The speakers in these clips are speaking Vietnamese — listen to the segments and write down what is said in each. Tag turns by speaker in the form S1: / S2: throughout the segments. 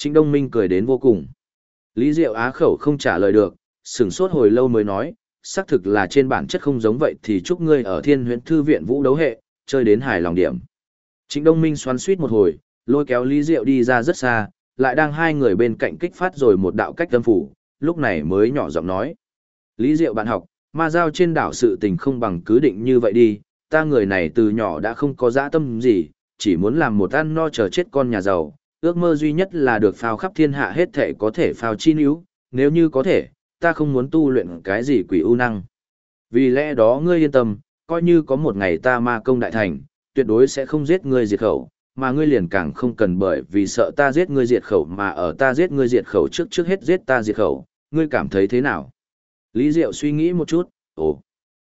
S1: Trịnh Đông Minh cười đến vô cùng. Lý Diệu á khẩu không trả lời được, sửng sốt hồi lâu mới nói, xác thực là trên bản chất không giống vậy thì chúc ngươi ở Thiên Huyễn Thư viện vũ đấu hệ, chơi đến hài lòng điểm. Trịnh Đông Minh xoắn xuýt một hồi, lôi kéo Lý Diệu đi ra rất xa, lại đang hai người bên cạnh kích phát rồi một đạo cách tâm phủ, lúc này mới nhỏ giọng nói. Lý Diệu bạn học, ma giao trên đảo sự tình không bằng cứ định như vậy đi, ta người này từ nhỏ đã không có dã tâm gì, chỉ muốn làm một ăn no chờ chết con nhà giàu, ước mơ duy nhất là được phao khắp thiên hạ hết thể có thể phao chi níu, nếu như có thể, ta không muốn tu luyện cái gì quỷ ưu năng. Vì lẽ đó ngươi yên tâm, coi như có một ngày ta ma công đại thành, tuyệt đối sẽ không giết ngươi diệt khẩu, mà ngươi liền càng không cần bởi vì sợ ta giết ngươi diệt khẩu mà ở ta giết ngươi diệt khẩu trước hết giết ta diệt khẩu, ngươi cảm thấy thế nào? Lý Diệu suy nghĩ một chút, ồ,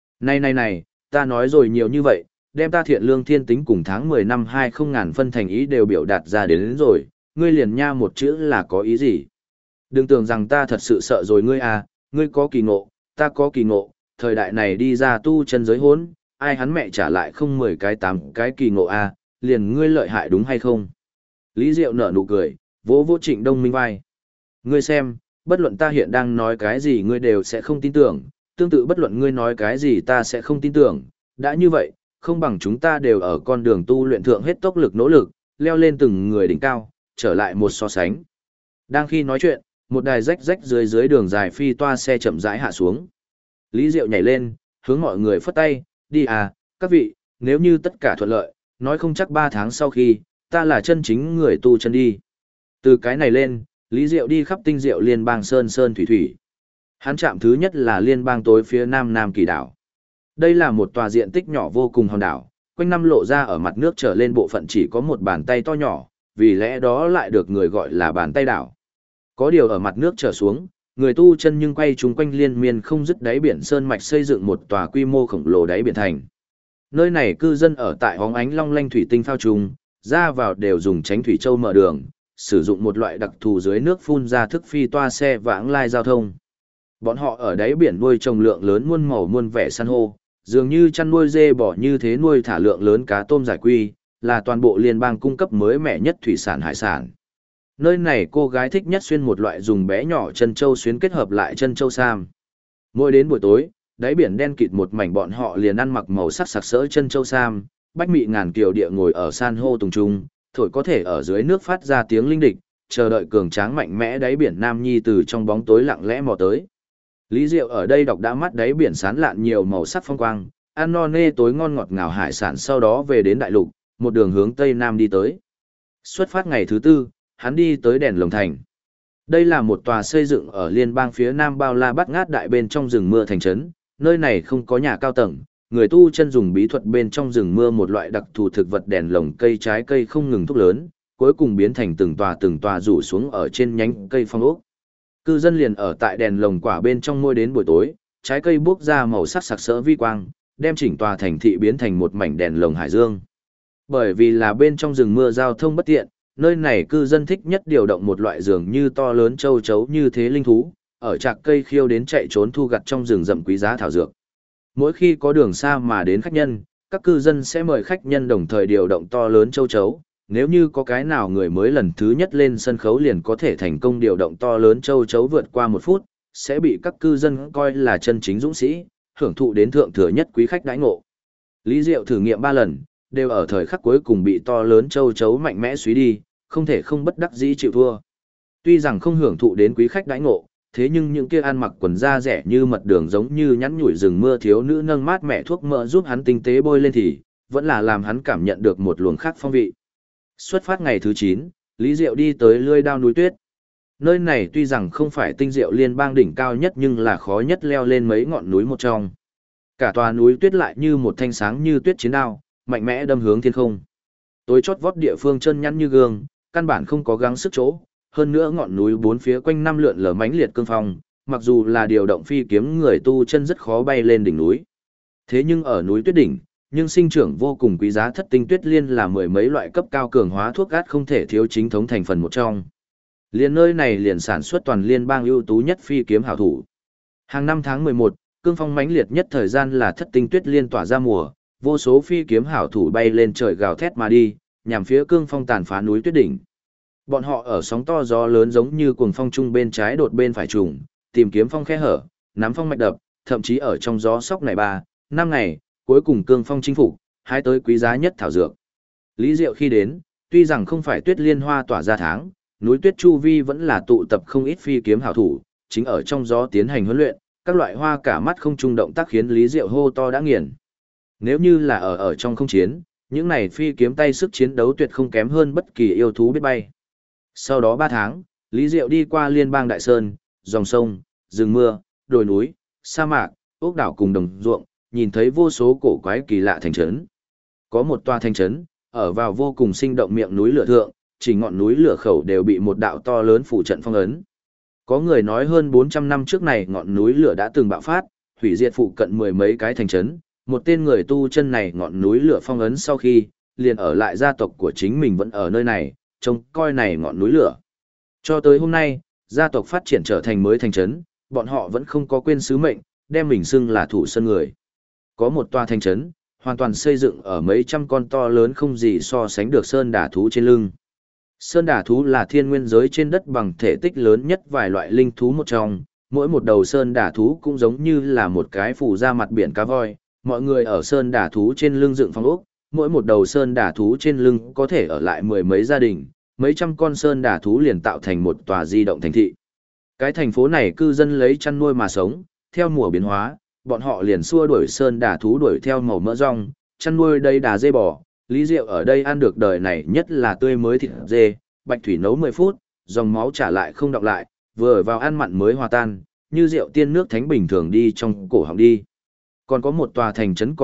S1: này, ta nói rồi nhiều như vậy, đem ta thiện lương thiên tính cùng tháng 10 năm 20.000 phân thành ý đều biểu đạt ra đến rồi, ngươi liền nha một chữ là có ý gì? Đừng tưởng rằng ta thật sự sợ rồi ngươi à, ngươi có kỳ ngộ, ta có kỳ ngộ, thời đại này đi ra tu chân giới hốn, ai hắn mẹ trả lại không 10 cái 8 cái kỳ ngộ à, liền ngươi lợi hại đúng hay không? Lý Diệu nở nụ cười, vỗ vỗ Trịnh Đông Minh vai. Ngươi xem, bất luận ta hiện đang nói cái gì ngươi đều sẽ không tin tưởng, tương tự bất luận ngươi nói cái gì ta sẽ không tin tưởng, đã như vậy, không bằng chúng ta đều ở con đường tu luyện thượng hết tốc lực nỗ lực, leo lên từng người đỉnh cao, trở lại một so sánh. Đang khi nói chuyện, một đài rách dưới đường dài phi toa xe chậm rãi hạ xuống. Lý Diệu nhảy lên, hướng mọi người phất tay, đi à, các vị, nếu như tất cả thuận lợi, nói không chắc 3 tháng sau khi, ta là chân chính người tu chân đi. Từ cái này lên, Lý Diệu đi khắp tinh diệu liên bang sơn thủy. Hắn chạm thứ nhất là liên bang tối phía nam Nam Kỳ đảo. Đây là một tòa diện tích nhỏ vô cùng hòn đảo, quanh năm lộ ra ở mặt nước trở lên bộ phận chỉ có một bàn tay to nhỏ, vì lẽ đó lại được người gọi là bàn tay đảo. Có điều ở mặt nước trở xuống, người tu chân nhưng quay chúng quanh liên miên không dứt đáy biển sơn mạch xây dựng một tòa quy mô khổng lồ đáy biển thành. Nơi này cư dân ở tại hóng ánh long lanh thủy tinh phao trùng, ra vào đều dùng tránh thủy châu mở đường, sử dụng một loại đặc thù dưới nước phun ra thức phi toa xe vãng lai giao thông. Bọn họ ở đáy biển nuôi trồng lượng lớn muôn màu muôn vẻ san hô, dường như chăn nuôi dê bò như thế nuôi thả lượng lớn cá tôm giải quy, là toàn bộ liên bang cung cấp mới mẻ nhất thủy sản hải sản. Nơi này cô gái thích nhất xuyên một loại dùng bé nhỏ chân châu xuyến kết hợp lại chân châu sam. Mỗi đến buổi tối, đáy biển đen kịt một mảnh bọn họ liền ăn mặc màu sắc sặc sỡ chân châu sam, bách mị ngàn kiều địa ngồi ở san hô tùng trung, thổi có thể ở dưới nước phát ra tiếng linh địch, chờ đợi cường tráng mạnh mẽ đáy biển Nam Nhi từ trong bóng tối lặng lẽ mò tới. Lý Diệu ở đây đọc đã mắt đáy biển sán lạn nhiều màu sắc phong quang, ăn no nê tối ngon ngọt ngào hải sản, sau đó về đến đại lục, một đường hướng tây nam đi tới. Xuất phát ngày thứ 4, hắn đi tới đèn lồng thành. Đây là một tòa xây dựng ở liên bang phía nam bao la bát ngát đại bên trong rừng mưa thành trấn, nơi này không có nhà cao tầng, người tu chân dùng bí thuật bên trong rừng mưa một loại đặc thù thực vật đèn lồng cây trái cây không ngừng thúc lớn, cuối cùng biến thành từng tòa rủ xuống ở trên nhánh cây phong ốc. Cư dân liền ở tại đèn lồng quả bên trong mỗi đến buổi tối, trái cây bốc ra màu sắc sặc sỡ vi quang, đem chỉnh tòa thành thị biến thành một mảnh đèn lồng hải dương. Bởi vì là bên trong rừng mưa giao thông bất tiện, nơi này cư dân thích nhất điều động một loại dường như to lớn châu chấu như thế linh thú, ở trạc cây khiêu đến chạy trốn thu gặt trong rừng rậm quý giá thảo dược. Mỗi khi có đường xa mà đến khách nhân, các cư dân sẽ mời khách nhân đồng thời điều động to lớn châu chấu. Nếu như có cái nào người mới lần thứ nhất lên sân khấu liền có thể thành công điều động to lớn châu chấu vượt qua 1 phút, sẽ bị các cư dân coi là chân chính dũng sĩ, hưởng thụ đến thượng thừa nhất quý khách đãi ngộ. Lý Diệu thử nghiệm 3 lần, đều ở thời khắc cuối cùng bị to lớn châu chấu mạnh mẽ suý đi, không thể không bất đắc dĩ chịu thua. Tuy rằng không hưởng thụ đến quý khách đãi ngộ, thế nhưng những kia ăn mặc quần da rẻ như mật đường giống như nhắn nhủi rừng mưa thiếu nữ nâng mát mẹ thuốc mỡ giúp hắn tinh tế bôi lên thì vẫn là làm hắn cảm nhận được một luồng khác phong vị. Xuất phát ngày thứ 9, Lý Diệu đi tới Lưỡi Đao núi tuyết. Nơi này tuy rằng không phải tinh diệu liên bang đỉnh cao nhất nhưng là khó nhất leo lên mấy ngọn núi một trong. Cả tòa núi tuyết lại như một thanh sáng như tuyết chiến đao, mạnh mẽ đâm hướng thiên không. Tối chót vót địa phương chân nhẵn như gương, căn bản không có gắng sức chỗ, hơn nữa ngọn núi bốn phía quanh năm lượn lờ mãnh liệt cương phong, mặc dù là điều động phi kiếm người tu chân rất khó bay lên đỉnh núi. Thế nhưng ở núi tuyết đỉnh, nhưng sinh trưởng vô cùng quý giá thất tinh tuyết liên là mười mấy loại cấp cao cường hóa thuốc át không thể thiếu chính thống thành phần một trong. Liên nơi này liền sản xuất toàn liên bang ưu tú nhất phi kiếm hảo thủ. Hàng năm tháng 11, cương phong mãnh liệt nhất thời gian là thất tinh tuyết liên tỏa ra mùa, vô số phi kiếm hảo thủ bay lên trời gào thét mà đi, nhằm phía cương phong tàn phá núi tuyết đỉnh. Bọn họ ở sóng to gió lớn giống như cuồng phong trung bên trái đột bên phải trùng, tìm kiếm phong khe hở, nắm phong mạch đập, thậm chí ở trong gió sóc này 3, 5 ngày, cuối cùng cương phong chinh phục, hái tới quý giá nhất thảo dược. Lý Diệu khi đến, tuy rằng không phải tuyết liên hoa tỏa ra tháng, núi tuyết chu vi vẫn là tụ tập không ít phi kiếm hảo thủ, chính ở trong gió tiến hành huấn luyện, các loại hoa cả mắt không trung động tác khiến Lý Diệu hô to đã nghiền. Nếu như là ở trong không chiến, những này phi kiếm tay sức chiến đấu tuyệt không kém hơn bất kỳ yêu thú biết bay. Sau đó 3 tháng, Lý Diệu đi qua liên bang Đại Sơn, dòng sông, rừng mưa, đồi núi, sa mạc, ốc đảo cùng đồng ruộng, nhìn thấy vô số cổ quái kỳ lạ thành trấn. Có một tòa thành trấn, ở vào vô cùng sinh động miệng núi lửa thượng, chỉ ngọn núi lửa khẩu đều bị một đạo to lớn phủ trận phong ấn. Có người nói hơn 400 năm trước này ngọn núi lửa đã từng bạo phát, hủy diệt phụ cận mười mấy cái thành trấn, một tên người tu chân này ngọn núi lửa phong ấn sau khi, liền ở lại gia tộc của chính mình vẫn ở nơi này, trông coi này ngọn núi lửa. Cho tới hôm nay, gia tộc phát triển trở thành mới thành trấn, bọn họ vẫn không có quên sứ mệnh, đem mình xưng là thủ sơn người. Có một tòa thành trấn, hoàn toàn xây dựng ở mấy trăm con to lớn không gì so sánh được sơn đả thú trên lưng. Sơn đả thú là thiên nguyên giới trên đất bằng thể tích lớn nhất vài loại linh thú một trong, mỗi một đầu sơn đả thú cũng giống như là một cái phủ ra mặt biển cá voi, mọi người ở sơn đả thú trên lưng dựng phong ốc, mỗi một đầu sơn đả thú trên lưng có thể ở lại mười mấy gia đình, mấy trăm con sơn đả thú liền tạo thành một tòa di động thành thị. Cái thành phố này cư dân lấy chăn nuôi mà sống, theo mùa biến hóa, bọn họ liền xua đuổi sơn đả thú đuổi theo màu mỡ rong, chăn nuôi đây đà dê bò, Lý Diệu ở đây ăn được đời này nhất là tươi mới thịt dê, bạch thủy nấu 10 phút, dòng máu trả lại không đọng lại, vừa vào ăn mặn mới hòa tan, như rượu tiên nước thánh bình thường đi trong cổ họng đi. Còn có một tòa thành trấn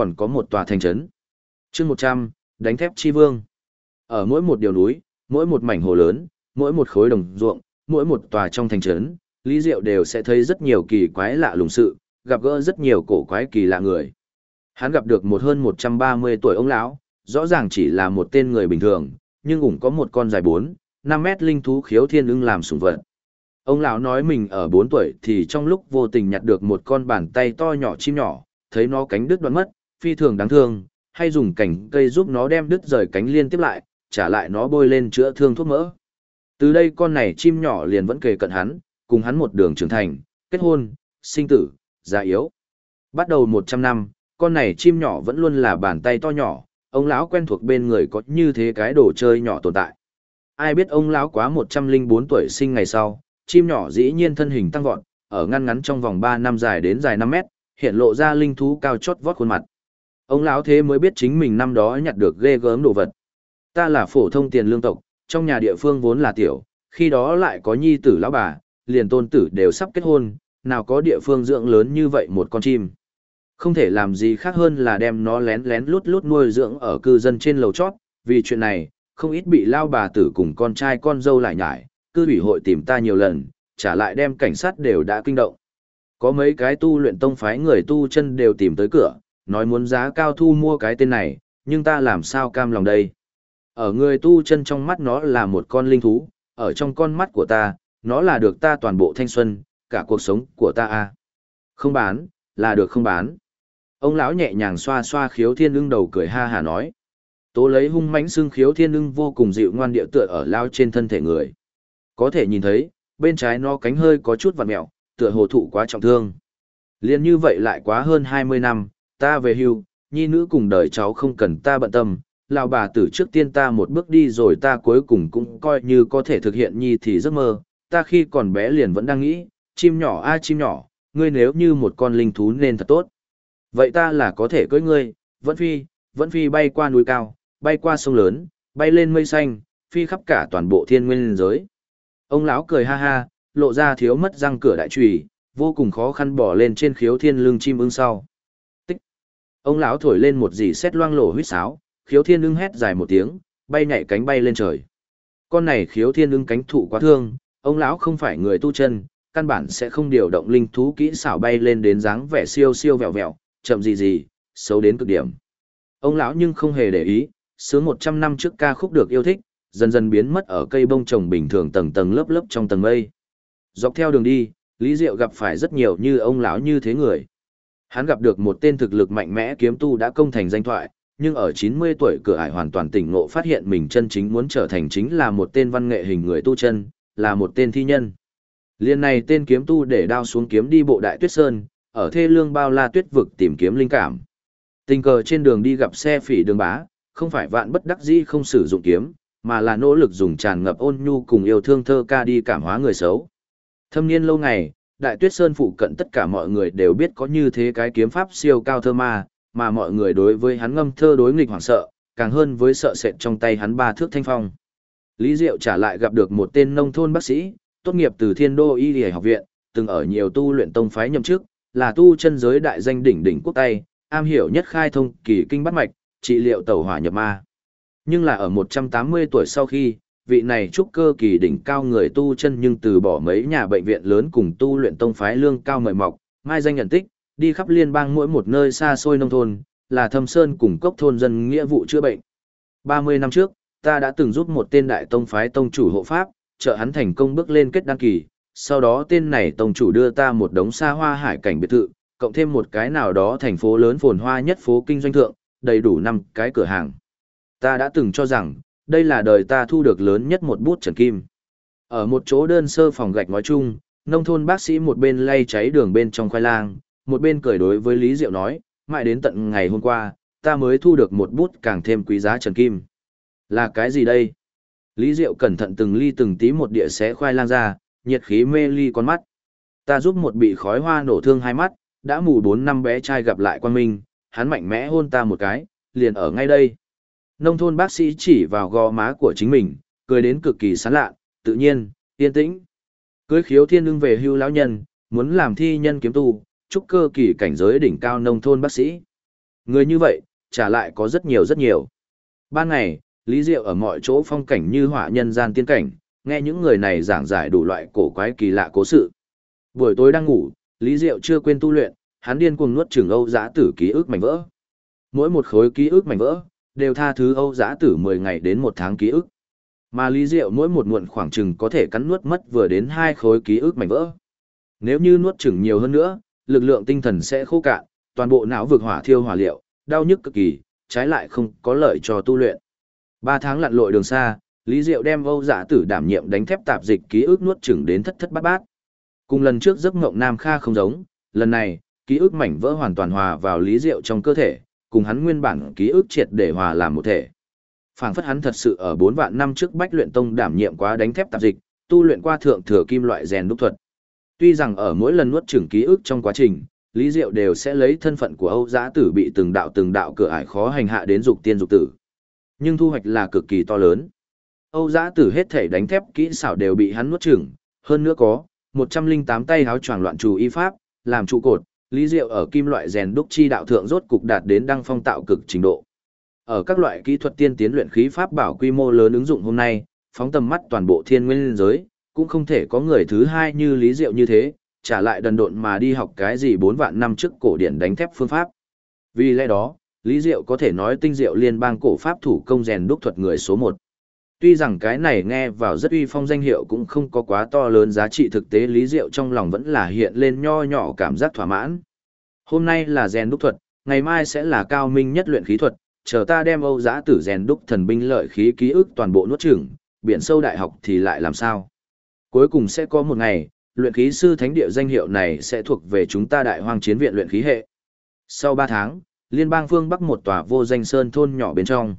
S1: Chương 100, đánh thép chi vương. Ở mỗi một điều núi, mỗi một mảnh hồ lớn, mỗi một khối đồng ruộng, mỗi một tòa trong thành trấn, Lý Diệu đều sẽ thấy rất nhiều kỳ quái lạ lùng sự, gặp gỡ rất nhiều cổ quái kỳ lạ người. Hắn gặp được một hơn 130 tuổi ông lão, rõ ràng chỉ là một tên người bình thường, nhưng cũng có một con dài 4, 5 mét linh thú khiếu thiên ưng làm sủng vật. Ông lão nói mình ở 4 tuổi thì trong lúc vô tình nhặt được một con bàn tay to nhỏ chim nhỏ, thấy nó cánh đứt đoạn mất, phi thường đáng thương, hay dùng cành cây giúp nó đem đứt rời cánh liên tiếp lại, trả lại nó bôi lên chữa thương thuốc mỡ. Từ đây con này chim nhỏ liền vẫn kề cận hắn, cùng hắn một đường trưởng thành, kết hôn, sinh tử, già yếu. Bắt đầu 100 năm, con này chim nhỏ vẫn luôn là bàn tay to nhỏ, ông lão quen thuộc bên người có như thế cái đồ chơi nhỏ tồn tại. Ai biết ông lão quá 104 tuổi sinh ngày sau, chim nhỏ dĩ nhiên thân hình tăng vọt, ở ngăn ngắn trong vòng 3 năm dài đến dài 5 mét, hiện lộ ra linh thú cao chót vót khuôn mặt. Ông lão thế mới biết chính mình năm đó nhặt được ghê gớm đồ vật. Ta là phổ thông tiền lương tộc, trong nhà địa phương vốn là tiểu, khi đó lại có nhi tử lão bà, liền tôn tử đều sắp kết hôn, nào có địa phương dưỡng lớn như vậy một con chim. Không thể làm gì khác hơn là đem nó lén lén lút lút nuôi dưỡng ở cư dân trên lầu chót, vì chuyện này, không ít bị lao bà tử cùng con trai con dâu lại nhải, cư ủy hội tìm ta nhiều lần, trả lại đem cảnh sát đều đã kinh động. Có mấy cái tu luyện tông phái người tu chân đều tìm tới cửa, nói muốn giá cao thu mua cái tên này, nhưng ta làm sao cam lòng đây. Ở người tu chân trong mắt nó là một con linh thú, ở trong con mắt của ta, nó là được ta toàn bộ thanh xuân, cả cuộc sống của ta a. Không bán, là được không bán. Ông lão nhẹ nhàng xoa xoa khiếu thiên ưng đầu cười ha hà nói. Tố lấy hung mãnh xương khiếu thiên ưng vô cùng dịu ngoan địa tựa ở lao trên thân thể người. Có thể nhìn thấy, bên trái nó cánh hơi có chút vặn mẹo, tựa hồ thụ quá trọng thương. Liên như vậy lại quá hơn 20 năm, ta về hưu, nhi nữ cùng đời cháu không cần ta bận tâm, lão bà tử trước tiên ta một bước đi rồi ta cuối cùng cũng coi như có thể thực hiện nhi thì giấc mơ, ta khi còn bé liền vẫn đang nghĩ, chim nhỏ a chim nhỏ, ngươi nếu như một con linh thú nên thật tốt. Vậy ta là có thể cưỡi ngươi, vẫn phi bay qua núi cao, bay qua sông lớn, bay lên mây xanh, phi khắp cả toàn bộ thiên nguyên giới. Ông lão cười ha ha, lộ ra thiếu mất răng cửa đại chùy, vô cùng khó khăn bỏ lên trên khiếu thiên lưng chim ưng sau. Tích. Ông lão thổi lên một dì sét loang lổ huýt sáo, khiếu thiên ưng hét dài một tiếng, bay nhảy cánh bay lên trời. Con này khiếu thiên ưng cánh thụ quá thương, ông lão không phải người tu chân, căn bản sẽ không điều động linh thú kỹ xảo bay lên đến dáng vẻ siêu siêu vẹo vẹo, chậm gì, xấu đến cực điểm. Ông lão nhưng không hề để ý, sướng 100 năm trước ca khúc được yêu thích, dần dần biến mất ở cây bông trồng bình thường tầng tầng lớp lớp trong tầng mây. Dọc theo đường đi, Lý Diệu gặp phải rất nhiều như ông lão như thế người. Hắn gặp được một tên thực lực mạnh mẽ kiếm tu đã công thành danh thoại, nhưng ở 90 tuổi cửa ải hoàn toàn tỉnh ngộ phát hiện mình chân chính muốn trở thành chính là một tên văn nghệ hình người tu chân, là một tên thi nhân. Liên này tên kiếm tu để đao xuống kiếm đi bộ Đại Tuyết Sơn, ở thê lương bao la tuyết vực tìm kiếm linh cảm. Tình cờ trên đường đi gặp xe phỉ đường bá, không phải vạn bất đắc dĩ không sử dụng kiếm, mà là nỗ lực dùng tràn ngập ôn nhu cùng yêu thương thơ ca đi cảm hóa người xấu. Thâm niên lâu ngày, Đại Tuyết Sơn phụ cận tất cả mọi người đều biết có như thế cái kiếm pháp siêu cao thơ ma, mà mọi người đối với hắn ngâm thơ đối nghịch hoảng sợ, càng hơn với sợ sệt trong tay hắn 3 thước thanh phong. Lý Diệu trả lại gặp được một tên nông thôn bác sĩ, tốt nghiệp từ Thiên Đô Y Y học viện, từng ở nhiều tu luyện tông phái nhậm chức, là tu chân giới đại danh đỉnh đỉnh quốc tay, am hiểu nhất khai thông kỳ kinh bát mạch, trị liệu tẩu hỏa nhập ma. Nhưng là ở 180 tuổi sau khi, vị này trúc cơ kỳ đỉnh cao người tu chân nhưng từ bỏ mấy nhà bệnh viện lớn cùng tu luyện tông phái lương cao mời mọc, mai danh nhận tích, đi khắp liên bang mỗi một nơi xa xôi nông thôn, là Thâm Sơn cùng cốc thôn dân nghĩa vụ chữa bệnh. 30 năm trước, ta đã từng giúp một tên đại tông phái tông chủ hộ pháp, trợ hắn thành công bước lên kết đăng kỳ, sau đó tên này tông chủ đưa ta một đống xa hoa hải cảnh biệt thự, cộng thêm một cái nào đó thành phố lớn phồn hoa nhất phố kinh doanh thượng, đầy đủ 5 cái cửa hàng. Ta đã từng cho rằng, đây là đời ta thu được lớn nhất một bút trần kim. Ở một chỗ đơn sơ phòng gạch ngói chung, nông thôn bác sĩ một bên lay cháy đường bên trong khoai lang, một bên cười đối với Lý Diệu nói, mãi đến tận ngày hôm qua, ta mới thu được một bút càng thêm quý giá trần kim. Là cái gì đây? Lý Diệu cẩn thận từng ly từng tí một địa xé khoai lang ra, nhiệt khí mê ly con mắt. Ta giúp một bị khói hoa nổ thương hai mắt, đã mù 4 năm bé trai gặp lại quan minh, hắn mạnh mẽ hôn ta một cái, liền ở ngay đây. Nông thôn bác sĩ chỉ vào gò má của chính mình, cười đến cực kỳ sán lạ, tự nhiên, yên tĩnh. Cưới khiếu thiên ưng về hưu lão nhân, muốn làm thi nhân kiếm tu, trúc cơ kỳ cảnh giới đỉnh cao nông thôn bác sĩ. Người như vậy, trả lại có rất nhiều rất nhiều. Ban ngày, Lý Diệu ở mọi chỗ phong cảnh như họa nhân gian tiên cảnh, nghe những người này giảng giải đủ loại cổ quái kỳ lạ cố sự. Buổi tối đang ngủ, Lý Diệu chưa quên tu luyện, hắn điên cuồng nuốt chửng Âu Dã Tử ký ức mảnh vỡ. Mỗi một khối ký ức mảnh vỡ đều tha thứ Âu Dã Tử 10 ngày đến 1 tháng ký ức. Mà Lý Diệu mỗi một muộn khoảng chừng có thể cắn nuốt mất vừa đến 2 khối ký ức mảnh vỡ. Nếu như nuốt chửng nhiều hơn nữa, lực lượng tinh thần sẽ khô cạn, toàn bộ não vực hỏa thiêu hỏa liệu, đau nhức cực kỳ, trái lại không có lợi cho tu luyện. 3 tháng lặn lội đường xa, Lý Diệu đem Âu Dã Tử đảm nhiệm đánh thép tạp dịch ký ức nuốt chửng đến thất thất bát bát. Cùng lần trước giấc mộng Nam Kha không giống, lần này, ký ức mảnh vỡ hoàn toàn hòa vào Lý Diệu trong cơ thể, cùng hắn nguyên bản ký ức triệt để hòa làm một thể. Phảng phất hắn thật sự ở 4 vạn năm trước Bách Luyện Tông đảm nhiệm quá đánh thép tạp dịch, tu luyện qua thượng thừa kim loại rèn đúc thuật. Tuy rằng ở mỗi lần nuốt chửng ký ức trong quá trình, Lý Diệu đều sẽ lấy thân phận của Âu Dã Tử bị từng đạo cửa ải khó hành hạ đến dục tiên dục tử. Nhưng thu hoạch là cực kỳ to lớn. Âu Dã Tử hết thể đánh thép kỹ xảo đều bị hắn nuốt chửng, hơn nữa có 108 tay háo choàng loạn trù y pháp, làm trụ cột, Lý Diệu ở kim loại rèn đúc chi đạo thượng rốt cục đạt đến đăng phong tạo cực trình độ. Ở các loại kỹ thuật tiên tiến luyện khí pháp bảo quy mô lớn ứng dụng hôm nay, phóng tầm mắt toàn bộ thiên nguyên giới, cũng không thể có người thứ hai như Lý Diệu như thế, trả lại đần độn mà đi học cái gì 4 vạn năm trước cổ điển đánh thép phương pháp. Vì lẽ đó, Lý Diệu có thể nói tinh diệu liên bang cổ pháp thủ công rèn đúc thuật người số 1. Tuy rằng cái này nghe vào rất uy phong danh hiệu cũng không có quá to lớn giá trị thực tế, Lý Diệu trong lòng vẫn là hiện lên nho nhỏ cảm giác thỏa mãn. Hôm nay là rèn đúc thuật, ngày mai sẽ là cao minh nhất luyện khí thuật, chờ ta đem Âu Dã Tử rèn đúc thần binh lợi khí ký ức toàn bộ nuốt chửng, biển sâu đại học thì lại làm sao? Cuối cùng sẽ có một ngày, luyện khí sư thánh địa danh hiệu này sẽ thuộc về chúng ta Đại Hoang Chiến viện luyện khí hệ. Sau 3 tháng, liên bang phương Bắc một tòa vô danh sơn thôn nhỏ bên trong.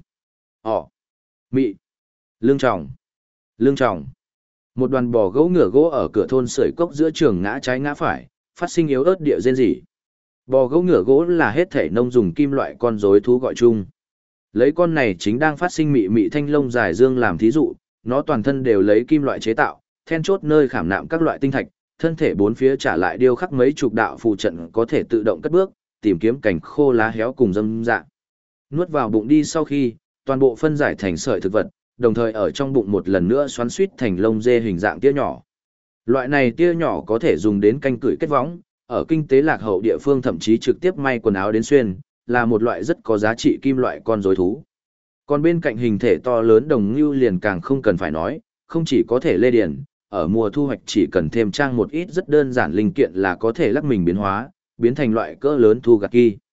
S1: Mị, Lương Trọng. Một đoàn bò gỗ ngựa gỗ ở cửa thôn sưởi cốc giữa trường ngã trái ngã phải, phát sinh yếu ớt địa rên rỉ. Bò gỗ ngựa gỗ là hết thể nông dùng kim loại con rối thú gọi chung. Lấy con này chính đang phát sinh mị mị thanh lông dài dương làm thí dụ, nó toàn thân đều lấy kim loại chế tạo, then chốt nơi khảm nạm các loại tinh thạch, thân thể bốn phía trả lại điêu khắc mấy chục đạo phù trận có thể tự động cất bước, tìm kiếm cành khô lá héo cùng dâm dạ. Nuốt vào bụng đi sau khi, toàn bộ phân giải thành sợi thực vật, đồng thời ở trong bụng một lần nữa xoắn suýt thành lông dê hình dạng tia nhỏ. Loại này tia nhỏ có thể dùng đến canh cửi kết võng, ở kinh tế lạc hậu địa phương thậm chí trực tiếp may quần áo đến xuyên, là một loại rất có giá trị kim loại con rối thú. Còn bên cạnh hình thể to lớn đồng ngưu liền càng không cần phải nói, không chỉ có thể lê điền, ở mùa thu hoạch chỉ cần thêm trang một ít rất đơn giản linh kiện là có thể lắc mình biến hóa, biến thành loại cỡ lớn thu gặt kỳ.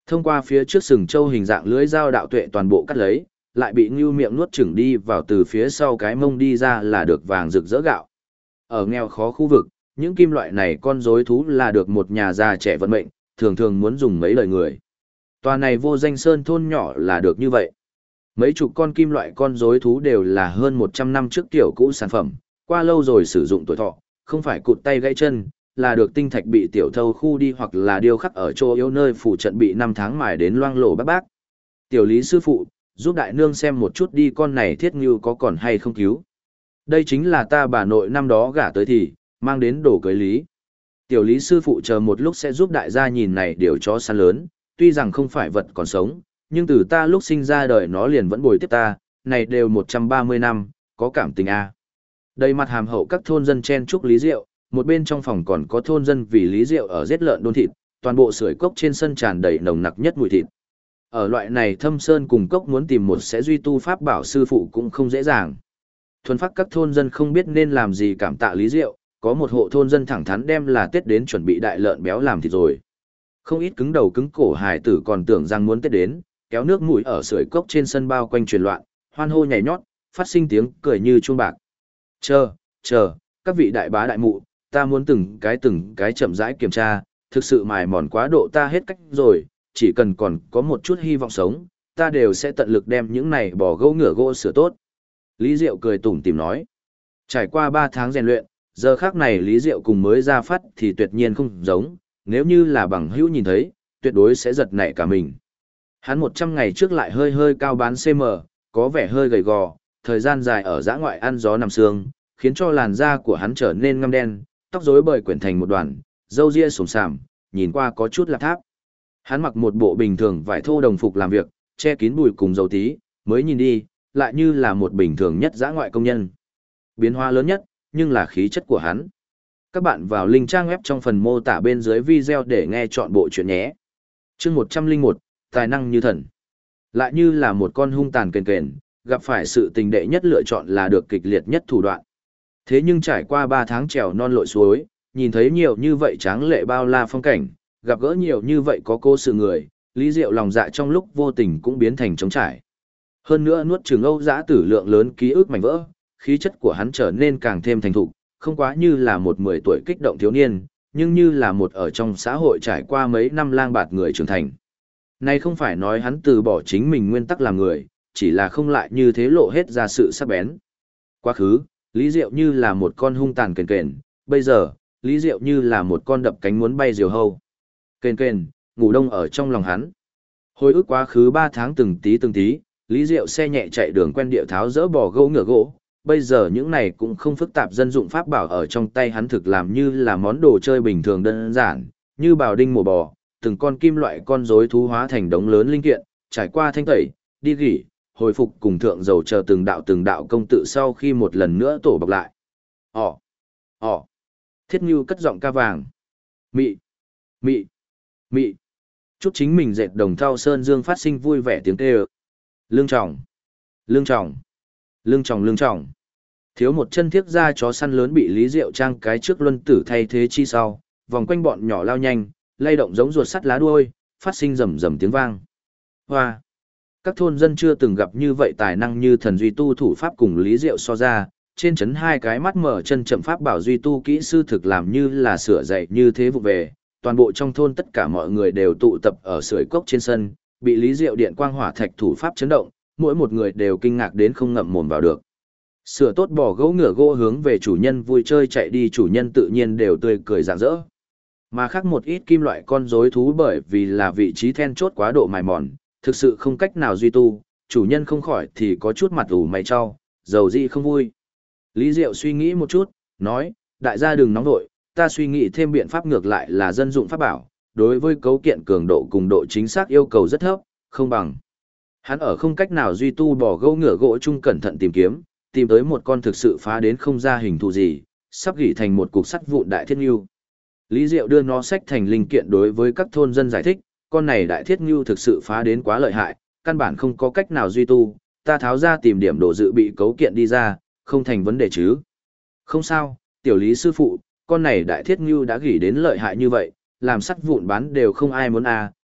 S1: Thông qua phía trước sừng châu hình dạng lưới dao đạo tuệ toàn bộ cắt lấy, lại bị ngưu miệng nuốt chửng đi vào từ phía sau cái mông đi ra là được vàng rực rỡ gạo. Ở nghèo khó khu vực, những kim loại này con rối thú là được một nhà già trẻ vận mệnh, thường thường muốn dùng mấy lời người. Tòa này vô danh sơn thôn nhỏ là được như vậy. Mấy chục con kim loại con rối thú đều là hơn 100 năm trước tiểu cũ sản phẩm, qua lâu rồi sử dụng tuổi thọ, không phải cụt tay gãy chân, là được tinh thạch bị tiểu thâu khu đi hoặc là điêu khắc ở chỗ yếu nơi phủ trận bị 5 tháng mài đến loang lổ bác bác. Tiểu lý sư phụ, giúp đại nương xem một chút đi con này thiết ngưu có còn hay không cứu. Đây chính là ta bà nội năm đó gả tới thì, mang đến đồ cưới lý. Tiểu lý sư phụ chờ một lúc sẽ giúp đại gia nhìn này điều chó săn lớn, tuy rằng không phải vật còn sống, nhưng từ ta lúc sinh ra đời nó liền vẫn bồi tiếp ta, này đều 130 năm, có cảm tình a. Đầy mặt hàm hậu các thôn dân chen chúc Lý Diệu, một bên trong phòng còn có thôn dân vì Lý Diệu ở giết lợn đôn thịt, toàn bộ sưởi cốc trên sân tràn đầy nồng nặc nhất mùi thịt. Ở loại này thâm sơn cùng cốc muốn tìm một sẽ duy tu pháp bảo sư phụ cũng không dễ dàng. Thuần phát các thôn dân không biết nên làm gì cảm tạ Lý Diệu, có một hộ thôn dân thẳng thắn đem là Tết đến chuẩn bị đại lợn béo làm thịt rồi. Không ít cứng đầu cứng cổ hài tử còn tưởng rằng muốn Tết đến, kéo nước mũi ở sưởi cốc trên sân bao quanh truyền loạn, hoan hô nhảy nhót, phát sinh tiếng cười như chuông bạc. Chờ, các vị đại bá đại mụ, ta muốn từng cái chậm rãi kiểm tra, thực sự mài mòn quá độ ta hết cách rồi, chỉ cần còn có một chút hy vọng sống, ta đều sẽ tận lực đem những này bò gỗ ngựa gỗ sửa tốt. Lý Diệu cười tủm tỉm nói. Trải qua 3 tháng rèn luyện, giờ khác này Lý Diệu cùng mới ra phát thì tuyệt nhiên không giống, nếu như là bằng hữu nhìn thấy, tuyệt đối sẽ giật nảy cả mình. Hắn 100 ngày trước lại hơi hơi cao bán cm, có vẻ hơi gầy gò, thời gian dài ở dã ngoại ăn gió nằm sương, khiến cho làn da của hắn trở nên ngăm đen, tóc rối bời quyển thành một đoàn, râu ria xồm xoàm, nhìn qua có chút lạp tháp. Hắn mặc một bộ bình thường vải thô đồng phục làm việc, che kín bụi cùng dầu tí, mới nhìn đi, lại như là một bình thường nhất dã ngoại công nhân. Biến hóa lớn nhất, nhưng là khí chất của hắn. Các bạn vào link trang web trong phần mô tả bên dưới video để nghe chọn bộ chuyện nhé. Chương 101, Tài năng như thần. Lại như là một con hung tàn kền kền, gặp phải sự tình đệ nhất lựa chọn là được kịch liệt nhất thủ đoạn. Thế nhưng trải qua 3 tháng trèo non lội suối, nhìn thấy nhiều như vậy tráng lệ bao la phong cảnh, gặp gỡ nhiều như vậy có cô sự người, Lý Diệu lòng dạ trong lúc vô tình cũng biến thành trống trải. Hơn nữa nuốt chửng Âu dã tử lượng lớn ký ức mảnh vỡ, khí chất của hắn trở nên càng thêm thành thục, không quá như là một 10 tuổi kích động thiếu niên, nhưng như là một ở trong xã hội trải qua mấy năm lang bạt người trưởng thành. Này không phải nói hắn từ bỏ chính mình nguyên tắc làm người, chỉ là không lại như thế lộ hết ra sự sắc bén. Quá khứ, Lý Diệu như là một con hung tàn kền kền, bây giờ, Lý Diệu như là một con đập cánh muốn bay diều hâu. Kền kền, ngủ đông ở trong lòng hắn. Hồi ức quá khứ 3 tháng từng tí, Lý Diệu xe nhẹ chạy đường quen địa tháo dỡ bò gỗ ngựa gỗ, bây giờ những này cũng không phức tạp dân dụng pháp bảo ở trong tay hắn thực làm như là món đồ chơi bình thường đơn giản, như bào đinh mổ bò, từng con kim loại con rối thú hóa thành đống lớn linh kiện, trải qua thanh tẩy, đi gỉ, hồi phục cùng thượng dầu chờ từng đạo công tự sau khi một lần nữa tổ bọc lại. Ồ, Thiết Ngưu cất giọng ca vàng. Mị. Chút chính mình dệt đồng thau sơn dương phát sinh vui vẻ tiếng kêu. Lương tròng. Thiếu một chân thiết ra chó săn lớn bị Lý Diệu Trang cái trước luân tử thay thế chi sau, vòng quanh bọn nhỏ lao nhanh, lay động giống ruột sắt lá đuôi, phát sinh rầm rầm tiếng vang. Hoa! Các thôn dân chưa từng gặp như vậy tài năng như thần duy tu thủ pháp cùng Lý Diệu so ra, trên chấn 2 cái mắt mở chân chậm pháp bảo duy tu kỹ sư thực làm như là sửa dạy như thế vụ về, toàn bộ trong thôn tất cả mọi người đều tụ tập ở sưởi cốc trên sân, bị Lý Diệu điện quang hỏa thạch thủ pháp chấn động, mỗi một người đều kinh ngạc đến không ngậm mồm vào được. Sửa tốt bò gỗ ngựa gỗ hướng về chủ nhân vui chơi chạy đi, chủ nhân tự nhiên đều tươi cười rạng rỡ. Mà khác một ít kim loại con rối thú bởi vì là vị trí then chốt quá độ mài mòn, thực sự không cách nào duy tu, chủ nhân không khỏi thì có chút mặt ủ mày cho, dầu dị không vui. Lý Diệu suy nghĩ một chút, nói, đại gia đừng nóng nội, ta suy nghĩ thêm biện pháp ngược lại là dân dụng pháp bảo, đối với cấu kiện cường độ cùng độ chính xác yêu cầu rất thấp, không bằng. Hắn ở không cách nào duy tu bò gỗ ngựa gỗ chung cẩn thận tìm tới một con thực sự phá đến không ra hình thù gì, sắp gỉ thành một cục sắt vụn đại thiết ngưu. Lý Diệu đưa nó xách thành linh kiện đối với các thôn dân giải thích, con này đại thiết ngưu thực sự phá đến quá lợi hại, căn bản không có cách nào duy tu, ta tháo ra tìm điểm đồ dự bị cấu kiện đi ra, không thành vấn đề chứ. Không sao, tiểu Lý sư phụ, con này đại thiết ngưu đã gỉ đến lợi hại như vậy, làm sắt vụn bán đều không ai muốn à,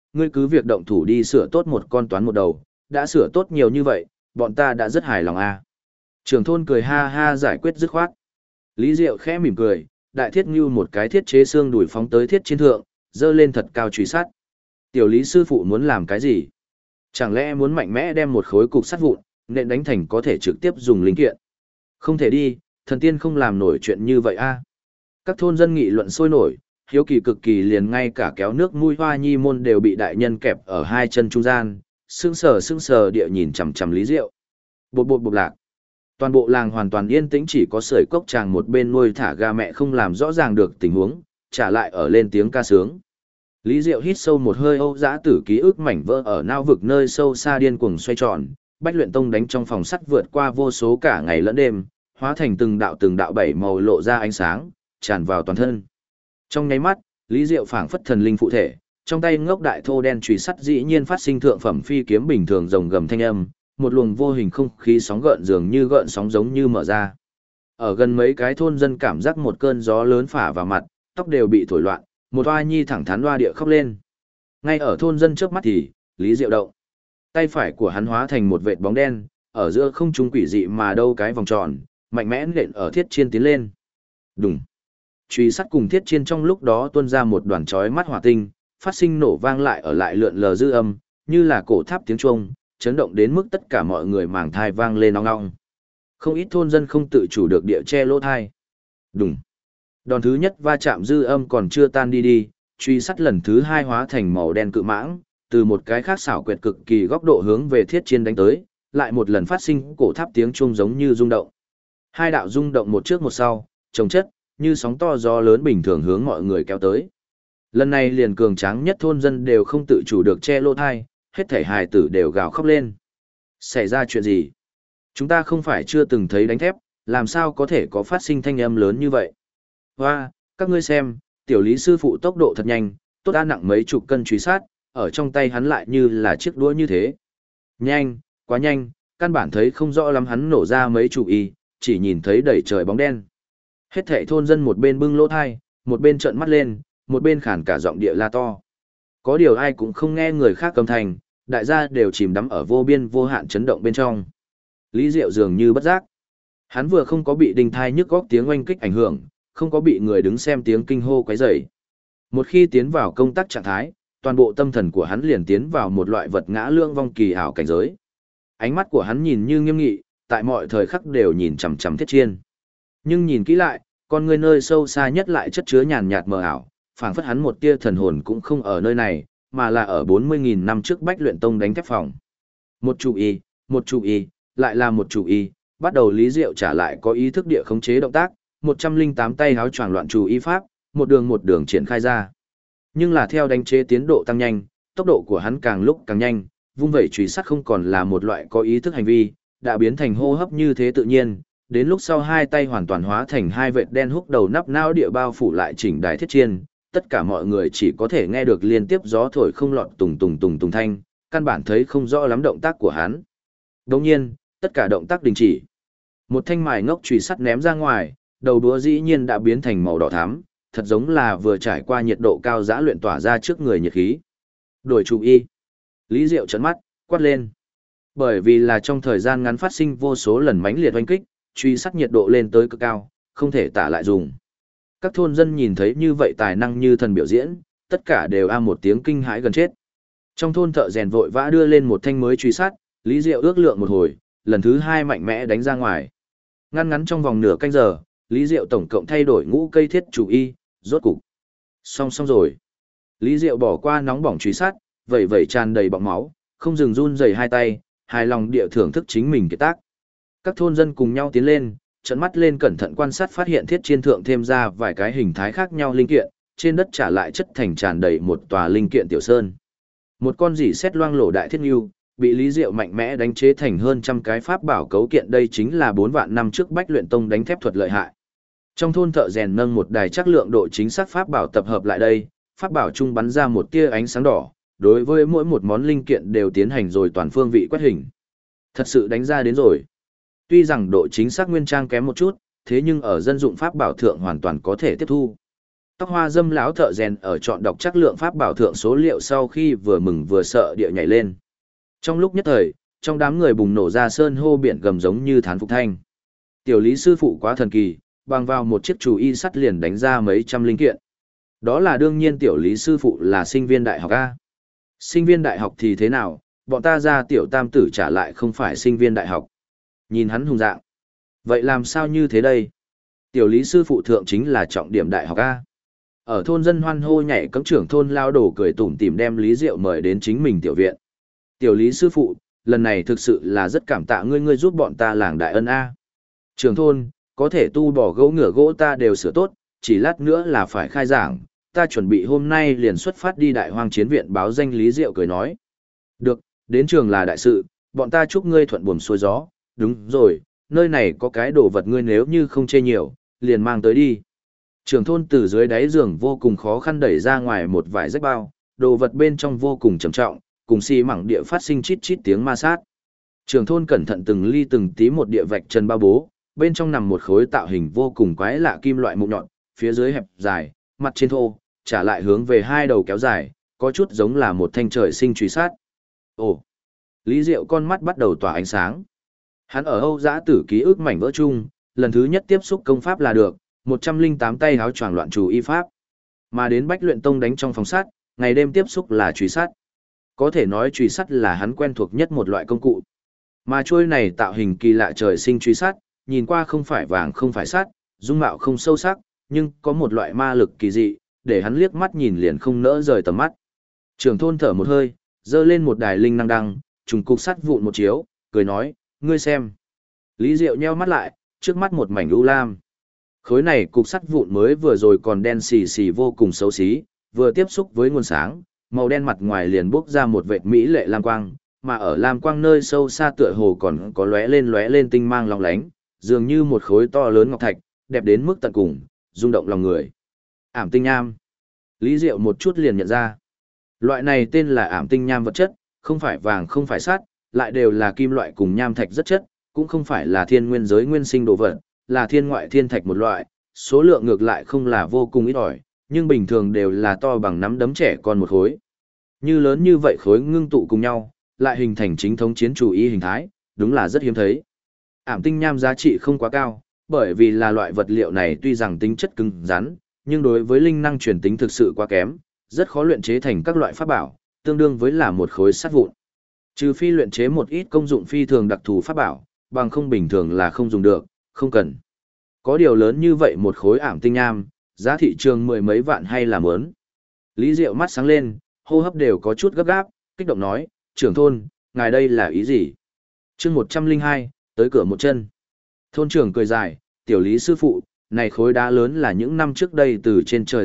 S1: ngươi cứ việc động thủ đi sửa tốt một con toán một đầu, đã sửa tốt nhiều như vậy, bọn ta đã rất hài lòng à. Trưởng thôn cười ha ha giải quyết dứt khoát. Lý Diệu khẽ mỉm cười, đại thiết như một cái thiết chế xương đùi phóng tới thiết chiến thượng, dơ lên thật cao truy sát. Tiểu Lý sư phụ muốn làm cái gì? Chẳng lẽ muốn mạnh mẽ đem một khối cục sắt vụn, nện đánh thành có thể trực tiếp dùng linh kiện? Không thể đi, thần tiên không làm nổi chuyện như vậy a. Các thôn dân nghị luận sôi nổi, hiếu kỳ cực kỳ, liền ngay cả kéo nước mui hoa nhi môn đều bị đại nhân kẹp ở hai chân trung gian, sững sờ địa nhìn chằm chằm Lý Diệu. Bột lạc. Toàn bộ làng hoàn toàn yên tĩnh, chỉ có sưởi cốc chàng một bên nuôi thả gà mẹ không làm rõ ràng được tình huống, trả lại ở lên tiếng ca sướng. Lý Diệu hít sâu một hơi, âu dã tử ký ức mảnh vỡ ở não vực nơi sâu xa điên cuồng xoay tròn, Bách Luyện Tông đánh trong phòng sắt vượt qua vô số cả ngày lẫn đêm, hóa thành từng đạo bảy màu lộ ra ánh sáng, tràn vào toàn thân. Trong nháy mắt, Lý Diệu phảng phất thần linh phụ thể, trong tay ngốc đại thô đen chùy sắt dĩ nhiên phát sinh thượng phẩm phi kiếm bình thường rồng gầm thanh âm, một luồng vô hình không khí sóng gợn dường như gợn sóng giống như mở ra. Ở gần mấy cái thôn dân cảm giác một cơn gió lớn phả vào mặt, tóc đều bị thổi loạn, một oa nhi thẳng thắn loa địa khóc lên. Ngay ở thôn dân trước mắt thì, Lý Diệu động. Tay phải của hắn hóa thành một vệt bóng đen, ở giữa không trung quỷ dị mà đâu cái vòng tròn, mạnh mẽ nện ở thiết chiên tiến lên. Đùng. Chùy sắt cùng thiết chiên trong lúc đó tuôn ra một đoàn chói mắt hỏa tinh, phát sinh nổ vang lại ở lại lượn lờ dư âm, như là cổ tháp tiếng chuông, chấn động đến mức tất cả mọi người màng thai vang lên ong ong. Không ít thôn dân không tự chủ được địa che lỗ thai. Đùng. Đòn thứ nhất va chạm dư âm còn chưa tan đi, truy sắt lần thứ hai hóa thành màu đen cự mãng, từ một cái khác xảo quyệt cực kỳ góc độ hướng về thiết chiên đánh tới, lại một lần phát sinh cổ tháp tiếng chuông giống như rung động. Hai đạo rung động một trước một sau, chồng chất, như sóng to gió lớn bình thường hướng mọi người kéo tới. Lần này liền cường tráng nhất thôn dân đều không tự chủ được che lỗ thai, hết thảy hài tử đều gào khóc lên. Xảy ra chuyện gì? Chúng ta không phải chưa từng thấy đánh thép, làm sao có thể có phát sinh thanh âm lớn như vậy? Hoa, các ngươi xem, tiểu Lý sư phụ tốc độ thật nhanh, tốt đã nặng mấy chục cân truy sát, ở trong tay hắn lại như là chiếc đũa như thế. Nhanh, quá nhanh, căn bản thấy không rõ lắm hắn nổ ra mấy chục y, chỉ nhìn thấy đầy trời bóng đen. Hết thảy thôn dân một bên bưng lỗ thai, một bên trợn mắt lên, một bên khản cả giọng địa la to. Có điều ai cũng không nghe người khác cầm thành, đại gia đều chìm đắm ở vô biên vô hạn chấn động bên trong. Lý Diệu dường như bất giác. Hắn vừa không có bị đinh thai nhức góc tiếng oanh kích ảnh hưởng, không có bị người đứng xem tiếng kinh hô quấy rầy. Một khi tiến vào công tác trạng thái, toàn bộ tâm thần của hắn liền tiến vào một loại vật ngã lương vong kỳ ảo cảnh giới. Ánh mắt của hắn nhìn như nghiêm nghị, tại mọi thời khắc đều nhìn chằm chằm thiết chiên. Nhưng nhìn kỹ lại, con người nơi sâu xa nhất lại chất chứa nhàn nhạt mờ ảo, phảng phất hắn một tia thần hồn cũng không ở nơi này, mà là ở 40.000 năm trước Bách Luyện Tông đánh thép phòng. Một chủ y, lại là một chủ y, bắt đầu Lý Diệu trả lại có ý thức địa khống chế động tác, 108 tay háo choàng loạn chủ y pháp, một đường triển khai ra. Nhưng là theo đánh chế tiến độ tăng nhanh, tốc độ của hắn càng lúc càng nhanh, vung vẩy chùy sắt không còn là một loại có ý thức hành vi, đã biến thành hô hấp như thế tự nhiên, đến lúc sau hai tay hoàn toàn hóa thành hai vệt đen húc đầu nắp nao địa bao phủ lại chỉnh đài thiết chiên, tất cả mọi người chỉ có thể nghe được liên tiếp gió thổi không lọt tùng thanh, căn bản thấy không rõ lắm động tác của hắn. Đồng nhiên, tất cả động tác đình chỉ. Một thanh mài ngốc chùy sắt ném ra ngoài, đầu đũa dĩ nhiên đã biến thành màu đỏ thắm, thật giống là vừa trải qua nhiệt độ cao giã luyện tỏa ra trước người nhiệt khí. Đổi chủ y. Lý Diệu trợn mắt, quát lên. Bởi vì là trong thời gian ngắn phát sinh vô số lần mãnh liệt oanh kích, truy sắt nhiệt độ lên tới cực cao, không thể tả lại dùng. Các thôn dân nhìn thấy như vậy tài năng như thần biểu diễn, tất cả đều một tiếng kinh hãi gần chết. Trong thôn thợ rèn vội vã đưa lên một thanh mới truy sắt, Lý Diệu ước lượng một hồi, lần thứ hai mạnh mẽ đánh ra ngoài. Ngắn trong vòng nửa canh giờ, Lý Diệu tổng cộng thay đổi ngũ cây thiết chủ y, rốt cục. Xong rồi. Lý Diệu bỏ qua nóng bỏng truy sắt, vẩy tràn đầy bọng máu, không dừng run rẩy hai tay, hài lòng địa thưởng thức chính mình kiệt tác. Các thôn dân cùng nhau tiến lên, trợn mắt lên cẩn thận quan sát phát hiện thiết chiên thượng thêm ra vài cái hình thái khác nhau linh kiện, trên đất trả lại chất thành tràn đầy một tòa linh kiện tiểu sơn. Một con rỉ sét loang lổ đại thiết ngưu, bị Lý Diệu mạnh mẽ đánh chế thành hơn trăm cái pháp bảo cấu kiện, đây chính là 4 vạn năm trước Bách Luyện Tông đánh thép thuật lợi hại. Trong thôn thợ rèn nâng một đài chắc lượng độ chính xác pháp bảo tập hợp lại đây, pháp bảo trung bắn ra một tia ánh sáng đỏ, đối với mỗi một món linh kiện đều tiến hành rồi toàn phương vị quét hình. Thật sự đánh ra đến rồi. Tuy rằng độ chính xác nguyên trang kém một chút, thế nhưng ở dân dụng pháp bảo thượng hoàn toàn có thể tiếp thu. Tóc hoa dâm lão thợ rèn ở chọn đọc chắc lượng pháp bảo thượng số liệu sau khi vừa mừng vừa sợ địa nhảy lên. Trong lúc nhất thời, trong đám người bùng nổ ra sơn hô biển gầm giống như thán phục thanh. Tiểu Lý sư phụ quá thần kỳ, bằng vào một chiếc chù y sắt liền đánh ra mấy trăm linh kiện. Đó là đương nhiên tiểu Lý sư phụ là sinh viên đại học A. Sinh viên đại học thì thế nào, bọn ta ra tiểu tam tử trả lại không phải sinh viên đại học. Nhìn hắn hùng dạng. Vậy làm sao như thế đây? Tiểu Lý sư phụ thượng chính là trọng điểm đại học A. Ở thôn dân hoan hô nhảy cấm trưởng thôn lao đổ cười tủm tỉm đem Lý Diệu mời đến chính mình tiểu viện. Tiểu Lý sư phụ, lần này thực sự là rất cảm tạ ngươi giúp bọn ta làng đại ân A. Trưởng thôn, có thể tu bỏ gỗ ngựa gỗ ta đều sửa tốt, chỉ lát nữa là phải khai giảng, ta chuẩn bị hôm nay liền xuất phát đi đại hoang chiến viện báo danh. Lý Diệu cười nói. Được, đến trường là đại sự, bọn ta chúc ngươi thuận buồm xuôi gió, đúng rồi, nơi này có cái đồ vật ngươi nếu như không chê nhiều, liền mang tới đi. Trưởng thôn từ dưới đáy giường vô cùng khó khăn đẩy ra ngoài một vải rách bao, đồ vật bên trong vô cùng trầm trọng, cùng xi mảng địa phát sinh chít chít tiếng ma sát. Trưởng thôn cẩn thận từng ly từng tí một địa vạch chân bao bố, bên trong nằm một khối tạo hình vô cùng quái lạ kim loại mụn nhọn, phía dưới hẹp dài, mặt trên thô, trả lại hướng về hai đầu kéo dài, có chút giống là một thanh trời sinh truy sát. Ồ! Lý Diệu con mắt bắt đầu tỏa ánh sáng. Hắn ở Âu Giã Tử ký ức mảnh vỡ chung, lần thứ nhất tiếp xúc công pháp là được, 108 tay háo choàng loạn chủ y pháp. Mà đến Bách Luyện Tông đánh trong phòng sát, ngày đêm tiếp xúc là truy sát. Có thể nói truy sát là hắn quen thuộc nhất một loại công cụ. Mà chuôi này tạo hình kỳ lạ trời sinh truy sát, nhìn qua không phải vàng không phải sắt, dung mạo không sâu sắc, nhưng có một loại ma lực kỳ dị, để hắn liếc mắt nhìn liền không nỡ rời tầm mắt. Trưởng thôn thở một hơi, dơ lên một đài linh năng đăng, trùng cục sắt vụn một chiếu, cười nói, ngươi xem. Lý Diệu nheo mắt lại, trước mắt một mảnh u lam. Khối này cục sắt vụn mới vừa rồi còn đen xì xì vô cùng xấu xí, vừa tiếp xúc với nguồn sáng, màu đen mặt ngoài liền bốc ra một vệt mỹ lệ lam quang, mà ở lam quang nơi sâu xa tựa hồ còn có lóe lên tinh mang long lánh, dường như một khối to lớn ngọc thạch, đẹp đến mức tận cùng, rung động lòng người. Ảm tinh nham. Lý Diệu một chút liền nhận ra. Loại này tên là ảm tinh nham vật chất, không phải vàng không phải sắt, lại đều là kim loại cùng nham thạch rất chất, cũng không phải là thiên nguyên giới nguyên sinh đồ vật, là thiên ngoại thiên thạch một loại, số lượng ngược lại không là vô cùng ít ỏi, nhưng bình thường đều là to bằng nắm đấm trẻ con một khối. Như lớn như vậy khối ngưng tụ cùng nhau, lại hình thành chính thống chiến chủ y hình thái, đúng là rất hiếm thấy. Ảm tinh nham giá trị không quá cao, bởi vì là loại vật liệu này tuy rằng tính chất cứng rắn, nhưng đối với linh năng truyền tính thực sự quá kém, rất khó luyện chế thành các loại pháp bảo, tương đương với là một khối sắt vụn. Trừ phi luyện chế một ít công dụng phi thường đặc thù pháp bảo, bằng không bình thường là không dùng được, không cần. Có điều lớn như vậy một khối ảm tinh nham, giá thị trường mười mấy vạn hay là mớn. Lý Diệu mắt sáng lên, hô hấp đều có chút gấp gáp, kích động nói, trưởng thôn, ngài đây là ý gì? chương 102, tới cửa một chân. Thôn trưởng cười dài, tiểu Lý sư phụ, này khối đá lớn là những năm trước đây từ trên trời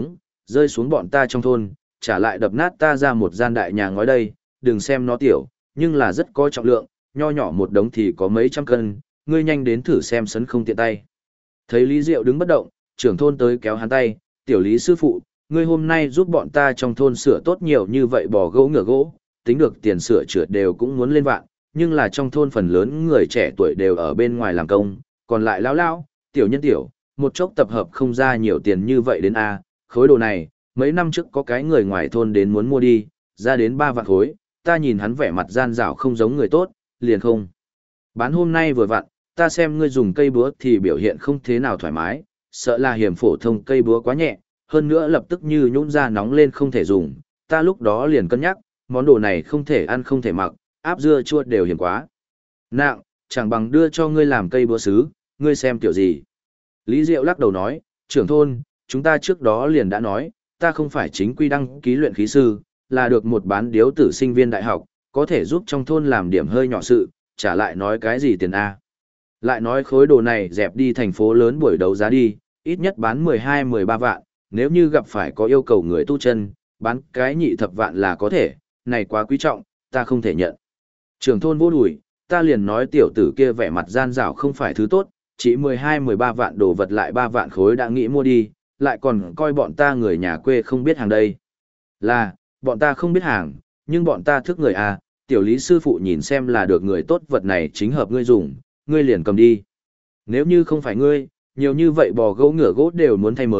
S1: rơi xuống bọn ta trong thôn, trả lại đập nát ta ra một gian đại nhà ngói đây, đừng xem nó tiểu, nhưng là rất có trọng lượng, nho nhỏ một đống thì có mấy trăm cân, ngươi nhanh đến thử xem sấn không tiện tay. Thấy Lý Diệu đứng bất động, trưởng thôn tới kéo hắn tay, tiểu Lý sư phụ, ngươi hôm nay giúp bọn ta trong thôn sửa tốt nhiều như vậy bò gỗ ngựa gỗ, tính được tiền sửa chữa đều cũng muốn lên vạn, nhưng là trong thôn phần lớn người trẻ tuổi đều ở bên ngoài làm công, còn lại lão, tiểu nhân tiểu, một chốc tập hợp không ra nhiều tiền như vậy đến A, khối đồ này, mấy năm trước có cái người ngoài thôn đến muốn mua đi, ra đến 3 vạn khối, ta nhìn hắn vẻ mặt gian dảo không giống người tốt, liền không. Bán hôm nay vừa vặn, ta xem ngươi dùng cây búa thì biểu hiện không thế nào thoải mái, sợ là hiểm phổ thông cây búa quá nhẹ, hơn nữa lập tức như nhũn ra nóng lên không thể dùng, ta lúc đó liền cân nhắc, món đồ này không thể ăn không thể mặc, áp dưa chua đều hiểm quá. Nặng, chẳng bằng đưa cho ngươi làm cây búa sứ, ngươi xem kiểu gì. Lý Diệu lắc đầu nói, trưởng thôn, chúng ta trước đó liền đã nói, ta không phải chính quy đăng ký luyện khí sư, là được một bán điếu tử sinh viên đại học, có thể giúp trong thôn làm điểm hơi nhỏ sự, trả lại nói cái gì tiền A. Lại nói khối đồ này dẹp đi thành phố lớn buổi đấu giá đi, ít nhất bán 12-13 vạn, nếu như gặp phải có yêu cầu người tu chân, bán cái nhị thập vạn là có thể, này quá quý trọng, ta không thể nhận. Trưởng thôn vô đùi, ta liền nói tiểu tử kia vẻ mặt gian dảo không phải thứ tốt, chỉ 12-13 vạn đồ vật lại 3 vạn khối đã nghĩ mua đi, lại còn coi bọn ta người nhà quê không biết hàng đây. Là, bọn ta không biết hàng, nhưng bọn ta thức người à, tiểu Lý sư phụ nhìn xem là được người tốt vật này chính hợp ngươi dùng, ngươi liền cầm đi. Nếu như không phải ngươi, nhiều như vậy bò gỗ ngựa gỗ đều muốn thay mới,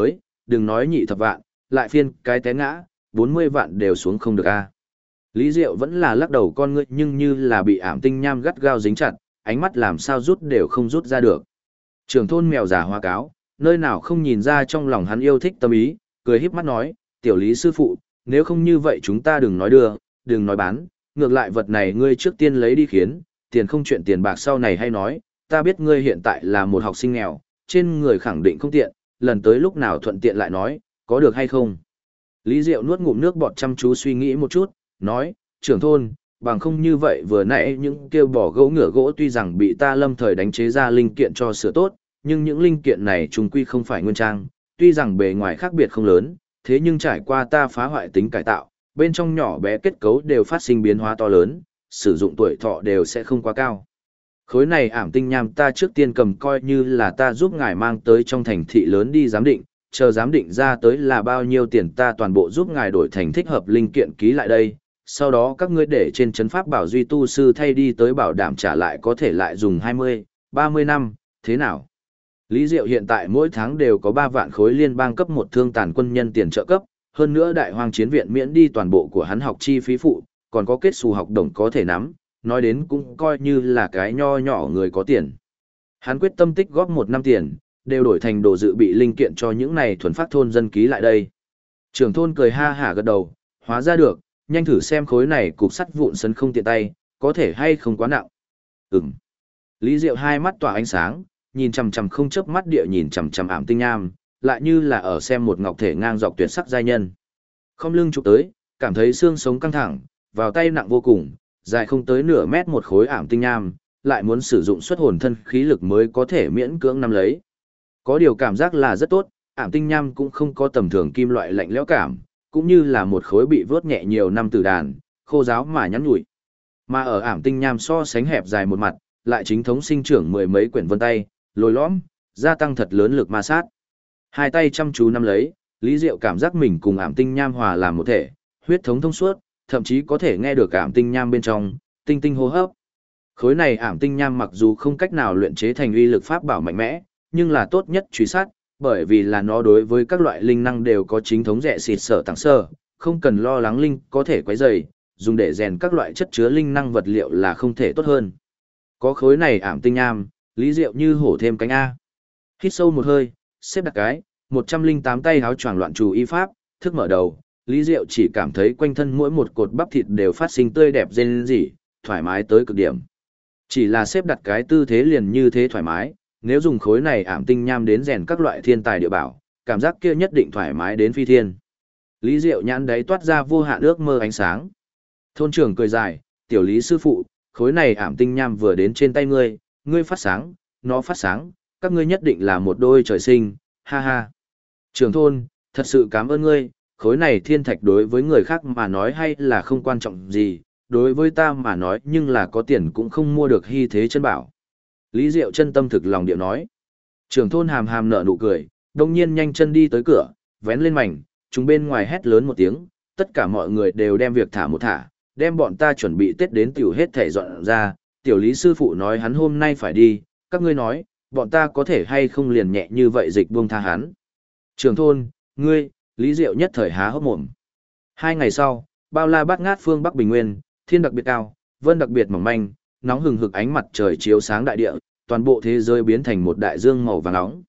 S1: đừng nói nhị thập vạn, lại phiên cái té ngã, 40 vạn đều xuống không được a. Lý Diệu vẫn là lắc đầu con ngươi nhưng như là bị ảm tinh nham gắt gao dính chặt, ánh mắt làm sao rút đều không rút ra được. Trưởng thôn mèo già hoa cáo, nơi nào không nhìn ra trong lòng hắn yêu thích tâm ý, cười híp mắt nói, tiểu Lý sư phụ, nếu không như vậy chúng ta đừng nói đưa, đừng nói bán, ngược lại vật này ngươi trước tiên lấy đi khiến, tiền không chuyện tiền bạc sau này hay nói, ta biết ngươi hiện tại là một học sinh nghèo, trên người khẳng định không tiện, lần tới lúc nào thuận tiện lại nói, có được hay không? Lý Diệu nuốt ngụm nước bọt chăm chú suy nghĩ một chút, nói, trưởng thôn, bằng không như vậy vừa nãy những kêu bỏ gỗ ngựa gỗ tuy rằng bị ta lâm thời đánh chế ra linh kiện cho sửa tốt, nhưng những linh kiện này trùng quy không phải nguyên trang, tuy rằng bề ngoài khác biệt không lớn, thế nhưng trải qua ta phá hoại tính cải tạo, bên trong nhỏ bé kết cấu đều phát sinh biến hóa to lớn, sử dụng tuổi thọ đều sẽ không quá cao. Khối này ảm tinh nham ta trước tiên cầm coi như là ta giúp ngài mang tới trong thành thị lớn đi giám định, chờ giám định ra tới là bao nhiêu tiền ta toàn bộ giúp ngài đổi thành thích hợp linh kiện ký lại đây, sau đó các ngươi để trên chấn pháp bảo duy tu sư thay đi tới bảo đảm trả lại có thể lại dùng 20, 30 năm, thế nào? Lý Diệu hiện tại mỗi tháng đều có 3 vạn khối liên bang cấp một thương tàn quân nhân tiền trợ cấp, hơn nữa đại hoang chiến viện miễn đi toàn bộ của hắn học chi phí phụ, còn có kết xù học đồng có thể nắm, nói đến cũng coi như là cái nho nhỏ người có tiền. Hắn quyết tâm tích góp 1 năm tiền, đều đổi thành đồ dự bị linh kiện cho những này thuần phát thôn dân ký lại đây. Trưởng thôn cười ha hả gật đầu, hóa ra được, nhanh thử xem khối này cục sắt vụn sân không tiện tay, có thể hay không quá nặng. Ừm. Lý Diệu hai mắt tỏa ánh sáng, nhìn chằm chằm không chớp mắt địa nhìn chằm chằm ảm tinh nham, lại như là ở xem một ngọc thể ngang dọc tuyệt sắc giai nhân. Không lưng chụp tới, cảm thấy xương sống căng thẳng, vào tay nặng vô cùng, dài không tới nửa mét một khối ảm tinh nham, lại muốn sử dụng xuất hồn thân khí lực mới có thể miễn cưỡng nắm lấy. Có điều cảm giác là rất tốt, ảm tinh nham cũng không có tầm thường kim loại lạnh lẽo cảm, cũng như là một khối bị vớt nhẹ nhiều năm từ đàn, khô ráo mà nhắn nhủi. Mà ở ảm tinh nham so sánh hẹp dài một mặt, lại chính thống sinh trưởng mười mấy quyển vân tay, lồi lõm, gia tăng thật lớn lực ma sát. Hai tay chăm chú nắm lấy, Lý Diệu cảm giác mình cùng ảm tinh nham hòa làm một thể, huyết thống thông suốt, thậm chí có thể nghe được ảm tinh nham bên trong, tinh tinh hô hấp. Khối này ảm tinh nham mặc dù không cách nào luyện chế thành uy lực pháp bảo mạnh mẽ, nhưng là tốt nhất truy sát, bởi vì là nó đối với các loại linh năng đều có chính thống rẻ xịt sở tặng sơ, không cần lo lắng linh có thể quấy rầy, dùng để rèn các loại chất chứa linh năng vật liệu là không thể tốt hơn. Có khối này ảm tinh nham, Lý Diệu như hổ thêm cánh A. Hít sâu một hơi, xếp đặt cái, 108 tay háo choàng loạn trù y pháp, thức mở đầu, Lý Diệu chỉ cảm thấy quanh thân mỗi một cột bắp thịt đều phát sinh tươi đẹp rên rỉ, thoải mái tới cực điểm. Chỉ là xếp đặt cái tư thế liền như thế thoải mái, nếu dùng khối này ảm tinh nham đến rèn các loại thiên tài địa bảo, cảm giác kia nhất định thoải mái đến phi thiên. Lý Diệu nhãn đấy toát ra vô hạn ước mơ ánh sáng. Thôn trưởng cười dài, tiểu Lý sư phụ, khối này ảm tinh nham vừa đến trên tay ngươi, ngươi phát sáng, nó phát sáng, các ngươi nhất định là một đôi trời sinh, ha ha. Trưởng thôn, thật sự cảm ơn ngươi, khối này thiên thạch đối với người khác mà nói hay là không quan trọng gì, đối với ta mà nói nhưng là có tiền cũng không mua được hy thế chân bảo. Lý Diệu chân tâm thực lòng điệu nói. Trưởng thôn hàm hàm nở nụ cười, đồng nhiên nhanh chân đi tới cửa, vén lên mảnh, chúng bên ngoài hét lớn một tiếng, tất cả mọi người đều đem việc thả một thả, đem bọn ta chuẩn bị Tết đến tiểu hết thể dọn ra, tiểu Lý sư phụ nói hắn hôm nay phải đi, các ngươi nói, bọn ta có thể hay không liền nhẹ như vậy dịch buông tha hắn. Trưởng thôn, ngươi, Lý Diệu nhất thời há hốc mồm. 2 ngày sau, bao la bát ngát phương Bắc Bình Nguyên, thiên đặc biệt cao, vân đặc biệt mỏng manh, nóng hừng hực ánh mặt trời chiếu sáng đại địa, toàn bộ thế giới biến thành một đại dương màu vàng nóng.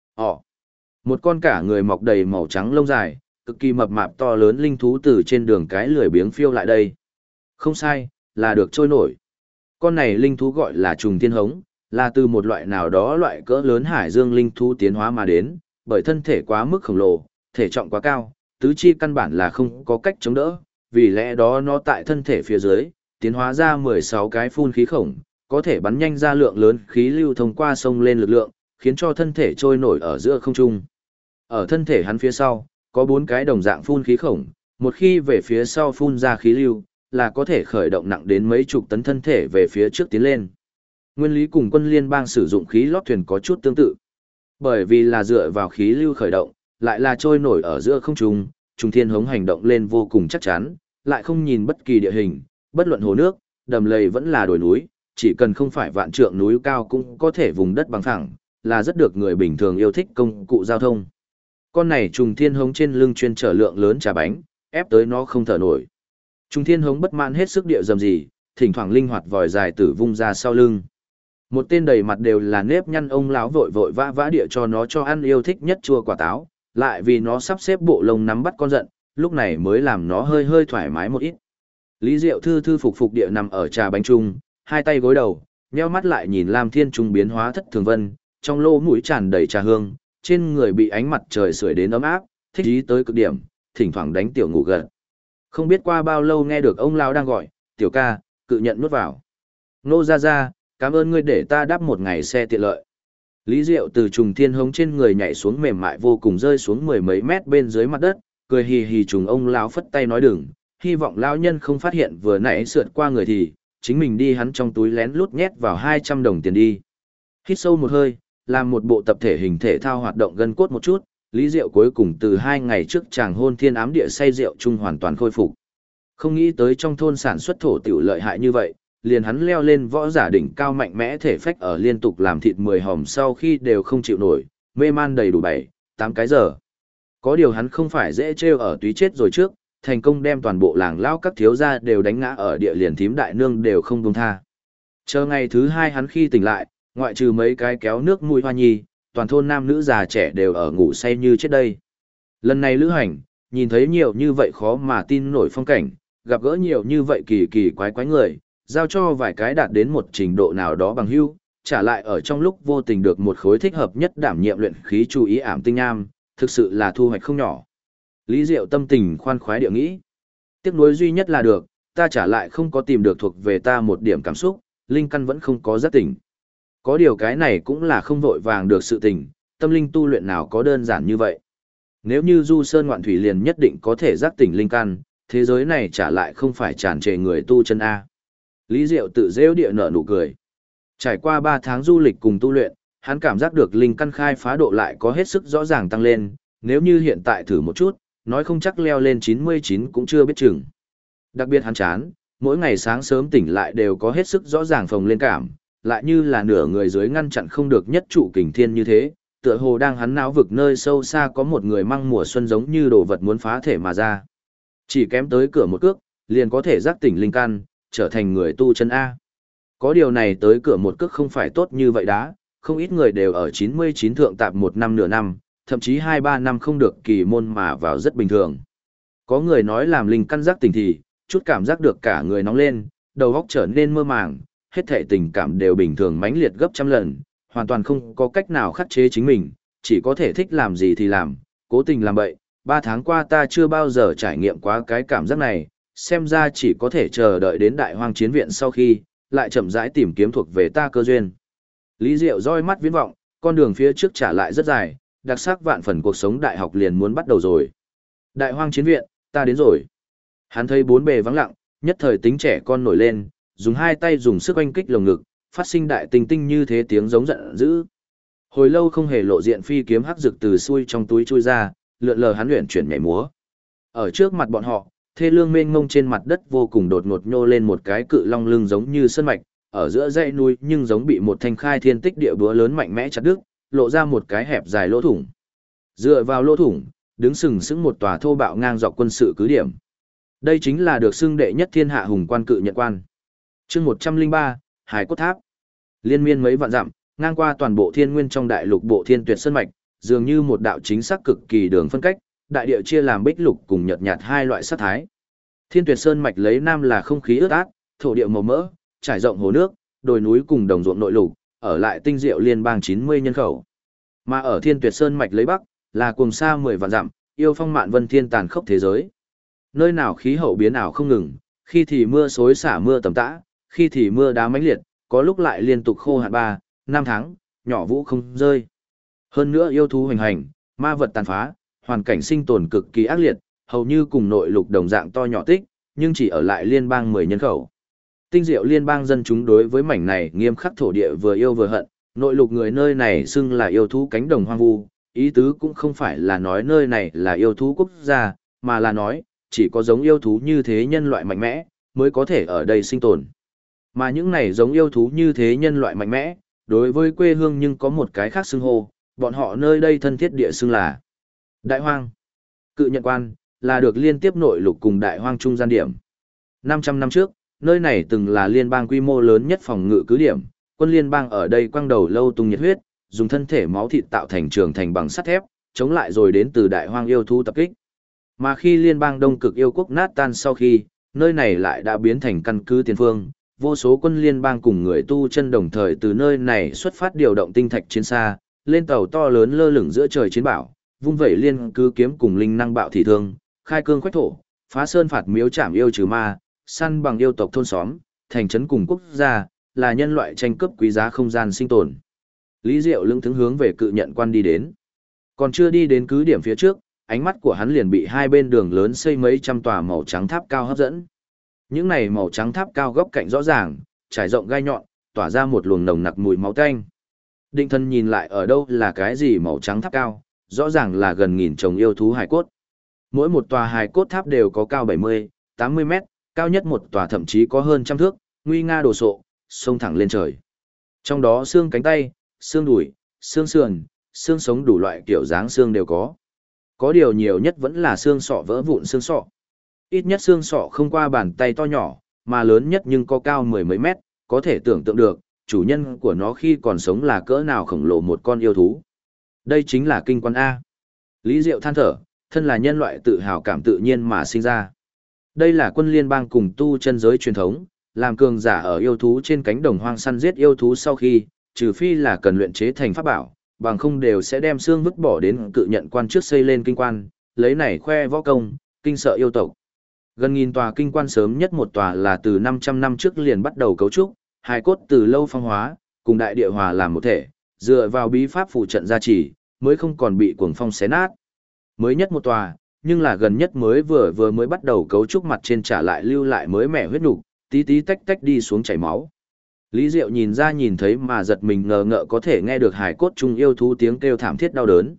S1: Một con cả người mọc đầy màu trắng lông dài, cực kỳ mập mạp to lớn linh thú từ trên đường cái lười biếng phiêu lại đây. Không sai, là được trôi nổi. Con này linh thú gọi là trùng thiên hống, là từ một loại nào đó loại cỡ lớn hải dương linh thú tiến hóa mà đến, bởi thân thể quá mức khổng lồ, thể trọng quá cao, tứ chi căn bản là không có cách chống đỡ, vì lẽ đó nó tại thân thể phía dưới, tiến hóa ra 16 cái phun khí khổng, có thể bắn nhanh ra lượng lớn khí lưu thông qua sông lên lực lượng, khiến cho thân thể trôi nổi ở giữa không trung. Ở thân thể hắn phía sau, có 4 cái đồng dạng phun khí khổng, một khi về phía sau phun ra khí lưu, là có thể khởi động nặng đến mấy chục tấn thân thể về phía trước tiến lên. Nguyên lý cùng quân liên bang sử dụng khí lót thuyền có chút tương tự. Bởi vì là dựa vào khí lưu khởi động, lại là trôi nổi ở giữa không trung, trùng thiên hống hành động lên vô cùng chắc chắn, lại không nhìn bất kỳ địa hình, bất luận hồ nước, đầm lầy vẫn là đồi núi, chỉ cần không phải vạn trượng núi cao cũng có thể vùng đất bằng phẳng, là rất được người bình thường yêu thích công cụ giao thông. Con này trùng thiên hống trên lưng chuyên trở lượng lớn trà bánh, ép tới nó không thở nổi. Trùng thiên hống bất mãn hết sức địa dầm gì, thỉnh thoảng linh hoạt vòi dài tử vung ra sau lưng. Một tên đầy mặt đều là nếp nhăn ông lão vội vội vã vã địa cho nó cho ăn yêu thích nhất chua quả táo, lại vì nó sắp xếp bộ lông nắm bắt con giận, lúc này mới làm nó hơi hơi thoải mái một ít. Lý Diệu thư thư phục phục địa nằm ở trà bánh chung, hai tay gối đầu, nheo mắt lại nhìn Lam Thiên Trung biến hóa thất thường vân, trong lỗ mũi tràn đầy trà hương, trên người bị ánh mặt trời sưởi đến ấm áp, thích ý tới cực điểm, thỉnh thoảng đánh tiểu ngủ gật. Không biết qua bao lâu nghe được ông lão đang gọi, "Tiểu ca, cự nhận nuốt vào." "Nô ra ra, cảm ơn ngươi để ta đáp một ngày xe tiện lợi." Lý Diệu từ trùng thiên hống trên người nhảy xuống mềm mại vô cùng rơi xuống mười mấy mét bên dưới mặt đất, cười hì hì trùng ông lão phất tay nói đừng, hy vọng lão nhân không phát hiện vừa nãy sượt qua người thì, chính mình đi hắn trong túi lén lút nhét vào 200 đồng tiền đi. Hít sâu một hơi, làm một bộ tập thể hình thể thao hoạt động gân cốt một chút, Lý Diệu cuối cùng từ 2 ngày trước chàng hôn thiên ám địa say rượu chung hoàn toàn khôi phục. Không nghĩ tới trong thôn sản xuất thổ tiểu lợi hại như vậy, liền hắn leo lên võ giả đỉnh cao mạnh mẽ thể phách ở liên tục làm thịt 10 hòm sau khi đều không chịu nổi, mê man đầy đủ 7, 8 cái giờ. Có điều hắn không phải dễ trêu ở túy chết rồi trước, thành công đem toàn bộ làng lao các thiếu gia đều đánh ngã ở địa liền thím đại nương đều không buông tha. Chờ ngày thứ 2 hắn khi tỉnh lại, ngoại trừ mấy cái kéo nước mũi hoa nhi, toàn thôn nam nữ già trẻ đều ở ngủ say như chết đây. Lần này lữ hành, nhìn thấy nhiều như vậy khó mà tin nổi phong cảnh, gặp gỡ nhiều như vậy kỳ kỳ quái quái người, giao cho vài cái đạt đến một trình độ nào đó bằng hữu, trả lại ở trong lúc vô tình được một khối thích hợp nhất đảm nhiệm luyện khí chú ý ảm tinh nham, thực sự là thu hoạch không nhỏ. Lý Diệu tâm tình khoan khoái địa nghĩ. Tiếc nuối duy nhất là được, ta trả lại không có tìm được thuộc về ta một điểm cảm xúc, linh căn vẫn không có giác tỉnh. Có điều cái này cũng là không vội vàng được sự tình, tâm linh tu luyện nào có đơn giản như vậy. Nếu như du sơn ngoạn thủy liền nhất định có thể giác tỉnh linh căn, thế giới này trả lại không phải tràn trề người tu chân A. Lý Diệu tự rêu địa nở nụ cười. Trải qua 3 tháng du lịch cùng tu luyện, hắn cảm giác được linh căn khai phá độ lại có hết sức rõ ràng tăng lên, nếu như hiện tại thử một chút, nói không chắc leo lên 99 cũng chưa biết chừng. Đặc biệt hắn chán, mỗi ngày sáng sớm tỉnh lại đều có hết sức rõ ràng phồng lên cảm, lại như là nửa người dưới ngăn chặn không được nhất trụ kình thiên như thế, tựa hồ đang hắn não vực nơi sâu xa có một người măng mùa xuân giống như đồ vật muốn phá thể mà ra. Chỉ kém tới cửa một cước, liền có thể giác tỉnh linh căn, trở thành người tu chân A. Có điều này tới cửa một cước không phải tốt như vậy đã, không ít người đều ở 99 thượng tạp 1 năm nửa năm, thậm chí 2-3 năm không được kỳ môn mà vào rất bình thường. Có người nói làm linh căn giác tỉnh thì, chút cảm giác được cả người nóng lên, đầu óc trở nên mơ màng, hết thảy tình cảm đều bình thường mãnh liệt gấp trăm lần, hoàn toàn không có cách nào khắc chế chính mình, chỉ có thể thích làm gì thì làm, cố tình làm bậy. 3 tháng qua ta chưa bao giờ trải nghiệm quá cái cảm giác này, xem ra chỉ có thể chờ đợi đến đại hoang chiến viện sau khi, lại chậm rãi tìm kiếm thuộc về ta cơ duyên. Lý Diệu roi mắt viễn vọng, con đường phía trước trả lại rất dài, đặc sắc vạn phần cuộc sống đại học liền muốn bắt đầu rồi. Đại hoang chiến viện, ta đến rồi. Hắn thấy bốn bề vắng lặng, nhất thời tính trẻ con nổi lên, dùng hai tay dùng sức oanh kích lồng ngực, phát sinh đại tinh tinh như thế tiếng giống giận dữ. Hồi lâu không hề lộ diện phi kiếm hắc rực từ xuôi trong túi chui ra, lượn lờ hắn luyện chuyển nhảy múa. Ở trước mặt bọn họ, thê lương mênh mông trên mặt đất vô cùng đột ngột nhô lên một cái cự long lưng giống như sơn mạch, ở giữa dãy núi nhưng giống bị một thanh khai thiên tích địa búa lớn mạnh mẽ chặt đứt, lộ ra một cái hẹp dài lỗ thủng. Dựa vào lỗ thủng, đứng sừng sững một tòa thô bạo ngang dọc quân sự cứ điểm. Đây chính là được xưng đệ nhất thiên hạ hùng quan cự nhận quan. Chương 103, Hải cốt tháp. Liên miên mấy vạn dặm, ngang qua toàn bộ thiên nguyên trong đại lục bộ thiên tuyệt sơn mạch, dường như một đạo chính xác cực kỳ đường phân cách, đại địa chia làm bích lục cùng nhợt nhạt hai loại sắc thái. Thiên tuyệt sơn mạch lấy nam là không khí ướt át, thổ địa màu mỡ, trải rộng hồ nước, đồi núi cùng đồng ruộng nội lục, ở lại tinh diệu liên bang 90 nhân khẩu. Mà ở thiên tuyệt sơn mạch lấy bắc, là cùng xa 10 vạn dặm, yêu phong mạn vân thiên tàn khốc thế giới. Nơi nào khí hậu biến ảo không ngừng, khi thì mưa xối xả mưa tầm tã, khi thì mưa đá mãnh liệt, có lúc lại liên tục khô hạn 3, 5 tháng, nhỏ vũ không rơi. Hơn nữa yêu thú hoành hành, ma vật tàn phá, hoàn cảnh sinh tồn cực kỳ ác liệt, hầu như cùng nội lục đồng dạng to nhỏ tích, nhưng chỉ ở lại liên bang 10 nhân khẩu. Tinh diệu liên bang dân chúng đối với mảnh này nghiêm khắc thổ địa vừa yêu vừa hận, nội lục người nơi này xưng là yêu thú cánh đồng hoang vu, ý tứ cũng không phải là nói nơi này là yêu thú quốc gia, mà là nói, chỉ có giống yêu thú như thế nhân loại mạnh mẽ, mới có thể ở đây sinh tồn. Mà những này giống yêu thú như thế nhân loại mạnh mẽ, đối với quê hương nhưng có một cái khác xưng hô, bọn họ nơi đây thân thiết địa xưng là Đại hoang. Cự nhận quan, là được liên tiếp nội lục cùng đại hoang trung gian điểm. 500 năm trước, nơi này từng là liên bang quy mô lớn nhất phòng ngự cứ điểm, quân liên bang ở đây quăng đầu lâu tung nhiệt huyết, dùng thân thể máu thịt tạo thành trường thành bằng sắt thép, chống lại rồi đến từ đại hoang yêu thú tập kích. Mà khi liên bang Đông Cực yêu quốc nát tan sau khi, nơi này lại đã biến thành căn cứ tiền phương, vô số quân liên bang cùng người tu chân đồng thời từ nơi này xuất phát điều động tinh thạch chiến xa, lên tàu to lớn lơ lửng giữa trời chiến bảo, vung vẩy liên cứ kiếm cùng linh năng bạo thị thương, khai cương khoách thổ, phá sơn phạt miếu trảm yêu trừ ma, săn bằng yêu tộc thôn xóm, thành trấn cùng quốc gia, là nhân loại tranh cướp quý giá không gian sinh tồn. Lý Diệu lững thững hướng về cự nhận quan đi đến. Còn chưa đi đến cứ điểm phía trước, ánh mắt của hắn liền bị hai bên đường lớn xây mấy trăm tòa màu trắng tháp cao hấp dẫn. Những này màu trắng tháp cao góc cạnh rõ ràng, trải rộng gai nhọn, tỏa ra một luồng nồng nặc mùi máu tanh. Định Thần nhìn lại ở đâu là cái gì màu trắng tháp cao, rõ ràng là gần nghìn chồng yêu thú hài cốt. Mỗi một tòa hài cốt tháp đều có cao 70, 80 mét, cao nhất một tòa thậm chí có hơn trăm thước, nguy nga đồ sộ, xông thẳng lên trời. Trong đó xương cánh tay, xương đùi, xương sườn, xương sống đủ loại kiểu dáng xương đều có. Có điều nhiều nhất vẫn là xương sọ vỡ vụn xương sọ. Ít nhất xương sọ không qua bàn tay to nhỏ, mà lớn nhất nhưng có cao mười mấy mét, có thể tưởng tượng được, chủ nhân của nó khi còn sống là cỡ nào khổng lồ một con yêu thú. Đây chính là kinh quan A. Lý Diệu than thở, thân là nhân loại tự hào cảm tự nhiên mà sinh ra. Đây là quân liên bang cùng tu chân giới truyền thống, làm cường giả ở yêu thú trên cánh đồng hoang săn giết yêu thú sau khi, trừ phi là cần luyện chế thành pháp bảo, bằng không đều sẽ đem xương vứt bỏ đến cự nhận quan trước xây lên kinh quan, lấy này khoe võ công, kinh sợ yêu tộc. Gần nghìn tòa kinh quan sớm nhất một tòa là từ 500 năm trước liền bắt đầu cấu trúc, hài cốt từ lâu phong hóa, cùng đại địa hòa làm một thể, dựa vào bí pháp phụ trận gia trì, mới không còn bị cuồng phong xé nát. Mới nhất một tòa, nhưng là gần nhất vừa mới bắt đầu cấu trúc mặt trên trả lại lưu lại mới mẻ huyết nục, tí tí tách tách đi xuống chảy máu. Lý Diệu nhìn ra nhìn thấy mà giật mình ngờ ngợ có thể nghe được hài cốt trung yêu thú tiếng kêu thảm thiết đau đớn.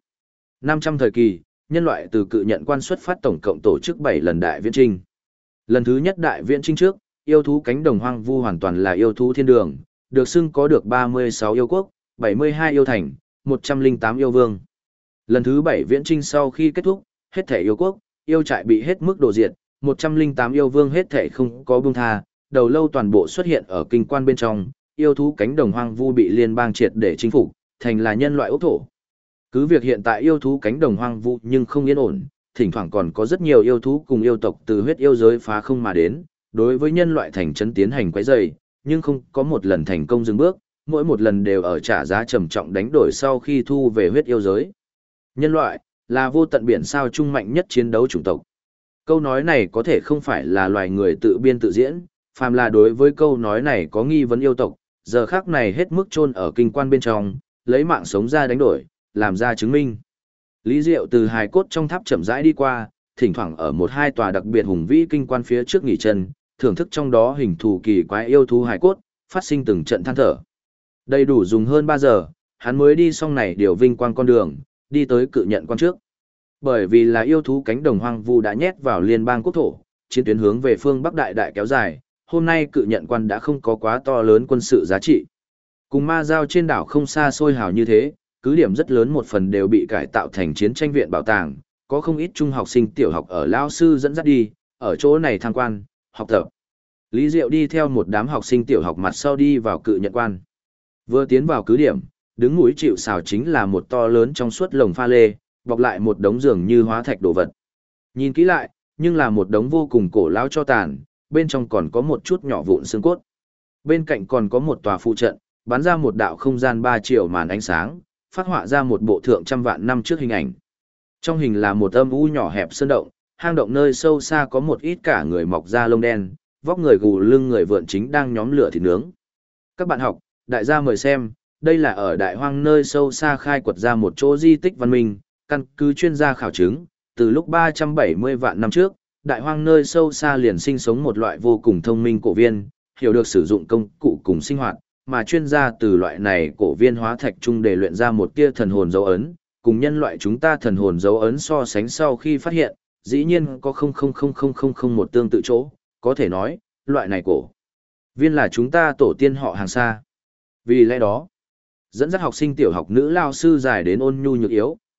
S1: 500 thời kỳ, nhân loại từ cự nhận quan xuất phát tổng cộng tổ chức 7 lần đại viễn trinh. Lần thứ nhất đại viễn trinh trước, yêu thú cánh đồng hoang vu hoàn toàn là yêu thú thiên đường, được xưng có được 36 yêu quốc, 72 yêu thành, 108 yêu vương. Lần thứ 7 viễn trinh sau khi kết thúc, hết thể yêu quốc, yêu trại bị hết mức đổ diệt, 108 yêu vương hết thể không có buông tha, đầu lâu toàn bộ xuất hiện ở kinh quan bên trong, yêu thú cánh đồng hoang vu bị liên bang triệt để chinh phục, thành là nhân loại ốc thổ. Cứ việc hiện tại yêu thú cánh đồng hoang vu nhưng không yên ổn, thỉnh thoảng còn có rất nhiều yêu thú cùng yêu tộc từ huyết yêu giới phá không mà đến, đối với nhân loại thành trấn tiến hành quấy rầy, nhưng không có một lần thành công dừng bước, mỗi một lần đều ở trả giá trầm trọng đánh đổi sau khi thu về huyết yêu giới. Nhân loại là vô tận biển sao trung mạnh nhất chiến đấu chủng tộc. Câu nói này có thể không phải là loài người tự biên tự diễn, phàm là đối với câu nói này có nghi vấn yêu tộc, giờ khắc này hết mức chôn ở kinh quan bên trong, lấy mạng sống ra đánh đổi, làm ra chứng minh. Lý Diệu từ hài cốt trong tháp chậm rãi đi qua, thỉnh thoảng ở một hai tòa đặc biệt hùng vĩ kinh quan phía trước nghỉ chân, thưởng thức trong đó hình thù kỳ quái yêu thú hài cốt, phát sinh từng trận than thở. Đầy đủ dùng hơn 3 giờ, hắn mới đi xong này điều vinh quang con đường, đi tới cự nhận quan trước. Bởi vì là yêu thú cánh đồng hoang vu đã nhét vào liên bang quốc thổ, chiến tuyến hướng về phương Bắc đại đại kéo dài, hôm nay cự nhận quan đã không có quá to lớn quân sự giá trị. Cùng ma giao trên đảo không xa xôi hào như thế, cứ điểm rất lớn một phần đều bị cải tạo thành chiến tranh viện bảo tàng, có không ít trung học sinh tiểu học ở lao sư dẫn dắt đi, ở chỗ này tham quan, học tập. Lý Diệu đi theo một đám học sinh tiểu học mặt sau đi vào cự nhận quan. Vừa tiến vào cứ điểm, đứng mũi chịu sào chính là một to lớn trong suốt lồng pha lê, bọc lại một đống giường như hóa thạch đồ vật. Nhìn kỹ lại, nhưng là một đống vô cùng cổ lão cho tàn, bên trong còn có một chút nhỏ vụn xương cốt. Bên cạnh còn có một tòa phụ trận, bắn ra một đạo không gian 3 triệu màn ánh sáng, phát họa ra một bộ thượng trăm vạn năm trước hình ảnh. Trong hình là một âm u nhỏ hẹp sơn động, hang động nơi sâu xa có một ít cả người mọc da lông đen, vóc người gù lưng người vượn chính đang nhóm lửa thịt nướng. Các bạn học, đại gia mời xem, đây là ở đại hoang nơi sâu xa khai quật ra một chỗ di tích văn minh, căn cứ chuyên gia khảo chứng, từ lúc 370 vạn năm trước, đại hoang nơi sâu xa liền sinh sống một loại vô cùng thông minh cổ viên, hiểu được sử dụng công cụ cùng sinh hoạt, mà chuyên gia từ loại này cổ viên hóa thạch trung để luyện ra một tia thần hồn dấu ấn, cùng nhân loại chúng ta thần hồn dấu ấn so sánh sau khi phát hiện, dĩ nhiên có 0,00000 một tương tự chỗ, có thể nói, loại này cổ viên là chúng ta tổ tiên họ hàng xa. Vì lẽ đó, dẫn dắt học sinh tiểu học nữ lao sư dài đến ôn nhu nhược yếu,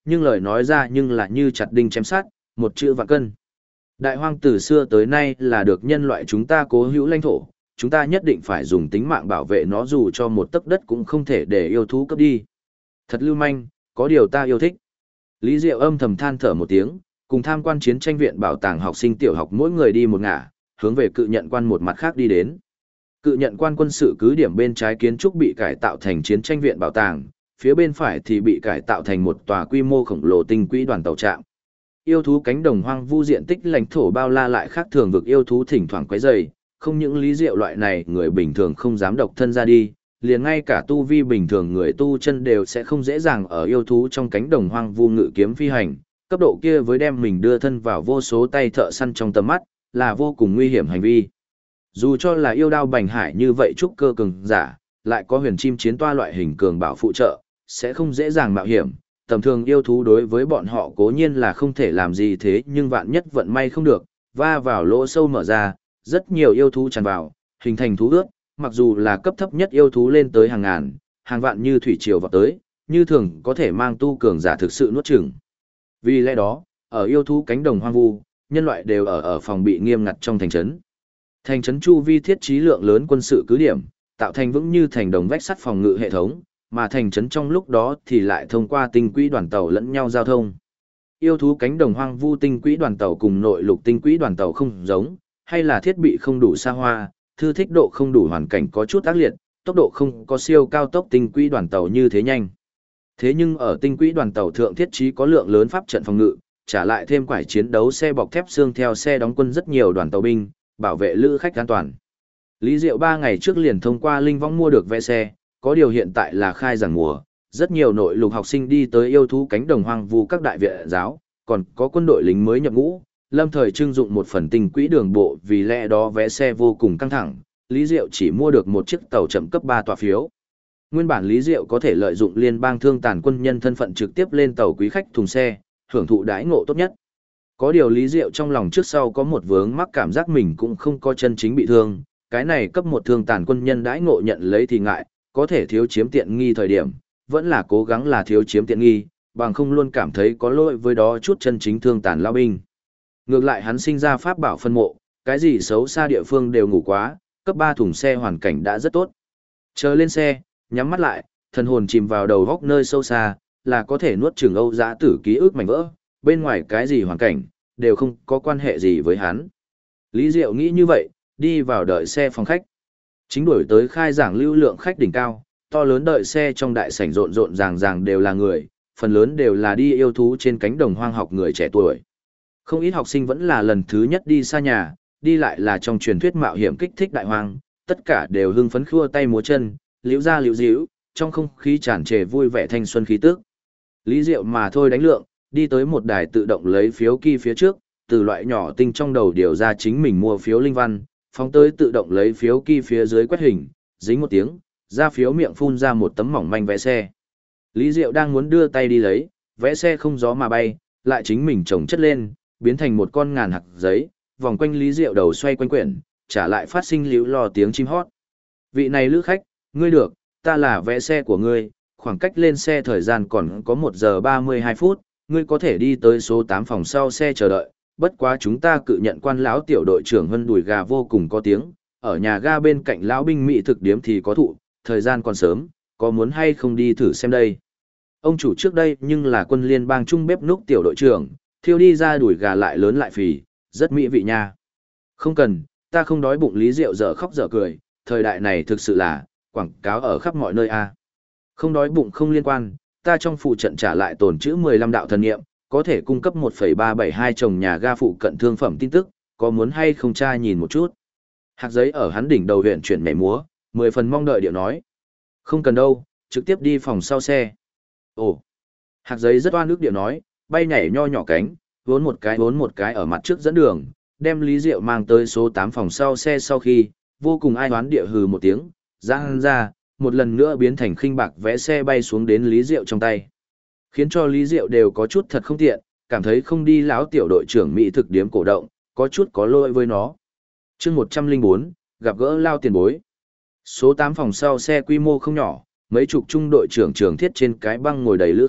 S1: nhưng lời nói ra nhưng là như chặt đinh chém sắt, một chữ vạn cân. Đại hoang từ xưa tới nay là được nhân loại chúng ta cố hữu lãnh thổ, chúng ta nhất định phải dùng tính mạng bảo vệ nó dù cho một tấc đất cũng không thể để yêu thú cướp đi. Thật lưu manh, có điều ta yêu thích. Lý Diệu âm thầm than thở một tiếng, cùng tham quan chiến tranh viện bảo tàng học sinh tiểu học mỗi người đi một ngả, hướng về cự nhận quan một mặt khác đi đến. Cự nhận quan quân sự cứ điểm bên trái kiến trúc bị cải tạo thành chiến tranh viện bảo tàng, phía bên phải thì bị cải tạo thành một tòa quy mô khổng lồ tinh quỹ đoàn tàu trạm. Yêu thú cánh đồng hoang vu diện tích lãnh thổ bao la lại khác thường vực yêu thú thỉnh thoảng quấy rầy, không những Lý Diệu loại này người bình thường không dám độc thân ra đi, liền ngay cả tu vi bình thường người tu chân đều sẽ không dễ dàng ở yêu thú trong cánh đồng hoang vu ngự kiếm phi hành, cấp độ kia với đem mình đưa thân vào vô số tay thợ săn trong tầm mắt, là vô cùng nguy hiểm hành vi. Dù cho là yêu đao bành hải như vậy trúc cơ cường giả, lại có huyền chim chiến toa loại hình cường bảo phụ trợ, sẽ không dễ dàng mạo hiểm. Tầm thường yêu thú đối với bọn họ cố nhiên là không thể làm gì thế nhưng vạn nhất vận may không được, va vào lỗ sâu mở ra, rất nhiều yêu thú tràn vào, hình thành thú ướt, mặc dù là cấp thấp nhất yêu thú lên tới hàng ngàn, hàng vạn như thủy triều vào tới, như thường có thể mang tu cường giả thực sự nuốt chửng. Vì lẽ đó, ở yêu thú cánh đồng hoang vu, nhân loại đều ở phòng bị nghiêm ngặt trong thành trấn. Thành trấn chu vi thiết trí lượng lớn quân sự cứ điểm, tạo thành vững như thành đồng vách sắt phòng ngự hệ thống, mà thành trấn trong lúc đó thì lại thông qua tinh quỹ đoàn tàu lẫn nhau giao thông. Yêu thú cánh đồng hoang vu tinh quỹ đoàn tàu cùng nội lục tinh quỹ đoàn tàu không giống, hay là thiết bị không đủ xa hoa, thư thích độ không đủ hoàn cảnh có chút ác liệt, tốc độ không có siêu cao tốc tinh quỹ đoàn tàu như thế nhanh. Thế nhưng ở tinh quỹ đoàn tàu thượng thiết trí có lượng lớn pháp trận phòng ngự, trả lại thêm quải chiến đấu xe bọc thép xương theo xe đóng quân rất nhiều đoàn tàu binh, bảo vệ lữ khách an toàn. Lý Diệu 3 ngày trước liền thông qua linh võng mua được vé xe, có điều hiện tại là khai giảng mùa, rất nhiều nội lục học sinh đi tới yêu thú cánh đồng hoang vu các đại viện giáo, còn có quân đội lính mới nhập ngũ, lâm thời trưng dụng một phần tinh quỹ đường bộ vì lẽ đó vé xe vô cùng căng thẳng, Lý Diệu chỉ mua được một chiếc tàu chậm cấp 3 tọa phiếu. Nguyên bản Lý Diệu có thể lợi dụng liên bang thương tàn quân nhân thân phận trực tiếp lên tàu quý khách thùng xe, hưởng thụ đãi ngộ tốt nhất. Có điều Lý Diệu trong lòng trước sau có một vướng mắc cảm giác mình cũng không có chân chính bị thương, cái này cấp một thương tàn quân nhân đãi ngộ nhận lấy thì ngại, có thể thiếu chiếm tiện nghi thời điểm, vẫn là cố gắng là thiếu chiếm tiện nghi, bằng không luôn cảm thấy có lỗi với đó chút chân chính thương tàn lao binh. Ngược lại hắn sinh ra pháp bảo phân mộ, cái gì xấu xa địa phương đều ngủ quá, cấp 3 thùng xe hoàn cảnh đã rất tốt. Chờ lên xe, nhắm mắt lại, thần hồn chìm vào đầu góc nơi sâu xa, là có thể nuốt chửng Âu Dã Tử ký ức mảnh vỡ, bên ngoài cái gì hoàn cảnh, đều không có quan hệ gì với hắn. Lý Diệu nghĩ như vậy, đi vào đợi xe phòng khách. Chính đuổi tới khai giảng lưu lượng khách đỉnh cao, to lớn đợi xe trong đại sảnh rộn rộn ràng ràng đều là người, phần lớn đều là đi yêu thú trên cánh đồng hoang học người trẻ tuổi. Không ít học sinh vẫn là lần thứ nhất đi xa nhà, đi lại là trong truyền thuyết mạo hiểm kích thích đại hoang, tất cả đều hưng phấn khua tay múa chân, liễu ra liễu díu, trong không khí tràn trề vui vẻ thanh xuân khí tức. Lý Diệu mà thôi đánh lượng, đi tới một đài tự động lấy phiếu kỳ phía trước, từ loại nhỏ tinh trong đầu điều ra chính mình mua phiếu linh văn, phóng tới tự động lấy phiếu kỳ phía dưới quét hình, dính một tiếng, ra phiếu miệng phun ra một tấm mỏng manh vé xe. Lý Diệu đang muốn đưa tay đi lấy, vé xe không gió mà bay, lại chính mình chồng chất lên, biến thành một con ngàn hạt giấy, vòng quanh Lý Diệu đầu xoay quanh quyển, trả lại phát sinh liễu lo tiếng chim hót. Vị này lữ khách, ngươi được, ta là vé xe của ngươi, khoảng cách lên xe thời gian còn có 1 giờ 32 phút, ngươi có thể đi tới số 8 phòng sau xe chờ đợi, bất quá chúng ta cự nhận quan lão tiểu đội trưởng Hân đùi gà vô cùng có tiếng, ở nhà ga bên cạnh lão binh mỹ thực điếm thì có thụ, thời gian còn sớm, có muốn hay không đi thử xem đây. Ông chủ trước đây nhưng là quân liên bang trung bếp núc tiểu đội trưởng, thiêu đi ra đùi gà lại lớn lại phì, rất mỹ vị nha. Không cần, ta không đói bụng. Lý Diệu dở khóc dở cười, thời đại này thực sự là, quảng cáo ở khắp mọi nơi a. Không đói bụng không liên quan, ta trong phụ trận trả lại tồn chữ 15 đạo thần nghiệm, có thể cung cấp 1,372 chồng nhà ga phụ cận thương phẩm tin tức, có muốn hay không tra nhìn một chút. Hạt giấy ở hắn đỉnh đầu huyện chuyển nhảy múa, 10 phần mong đợi điệu nói. Không cần đâu, trực tiếp đi phòng sau xe. Ồ, hạt giấy rất oan ức điệu nói, bay nhảy nho nhỏ cánh, vốn một cái ở mặt trước dẫn đường, đem Lý Diệu mang tới số 8 phòng sau xe sau khi, vô cùng ai hoán địa hừ một tiếng, giang ra, một lần nữa biến thành khinh bạc vẽ xe bay xuống đến Lý Diệu trong tay. Khiến cho Lý Diệu đều có chút thật không tiện, cảm thấy không đi lão tiểu đội trưởng mỹ thực điếm cổ động, có chút có lỗi với nó. Chương 104, gặp gỡ lao tiền bối. Số 8 phòng sau xe quy mô không nhỏ, mấy chục trung đội trưởng trường thiết trên cái băng ngồi đầy lữ khách,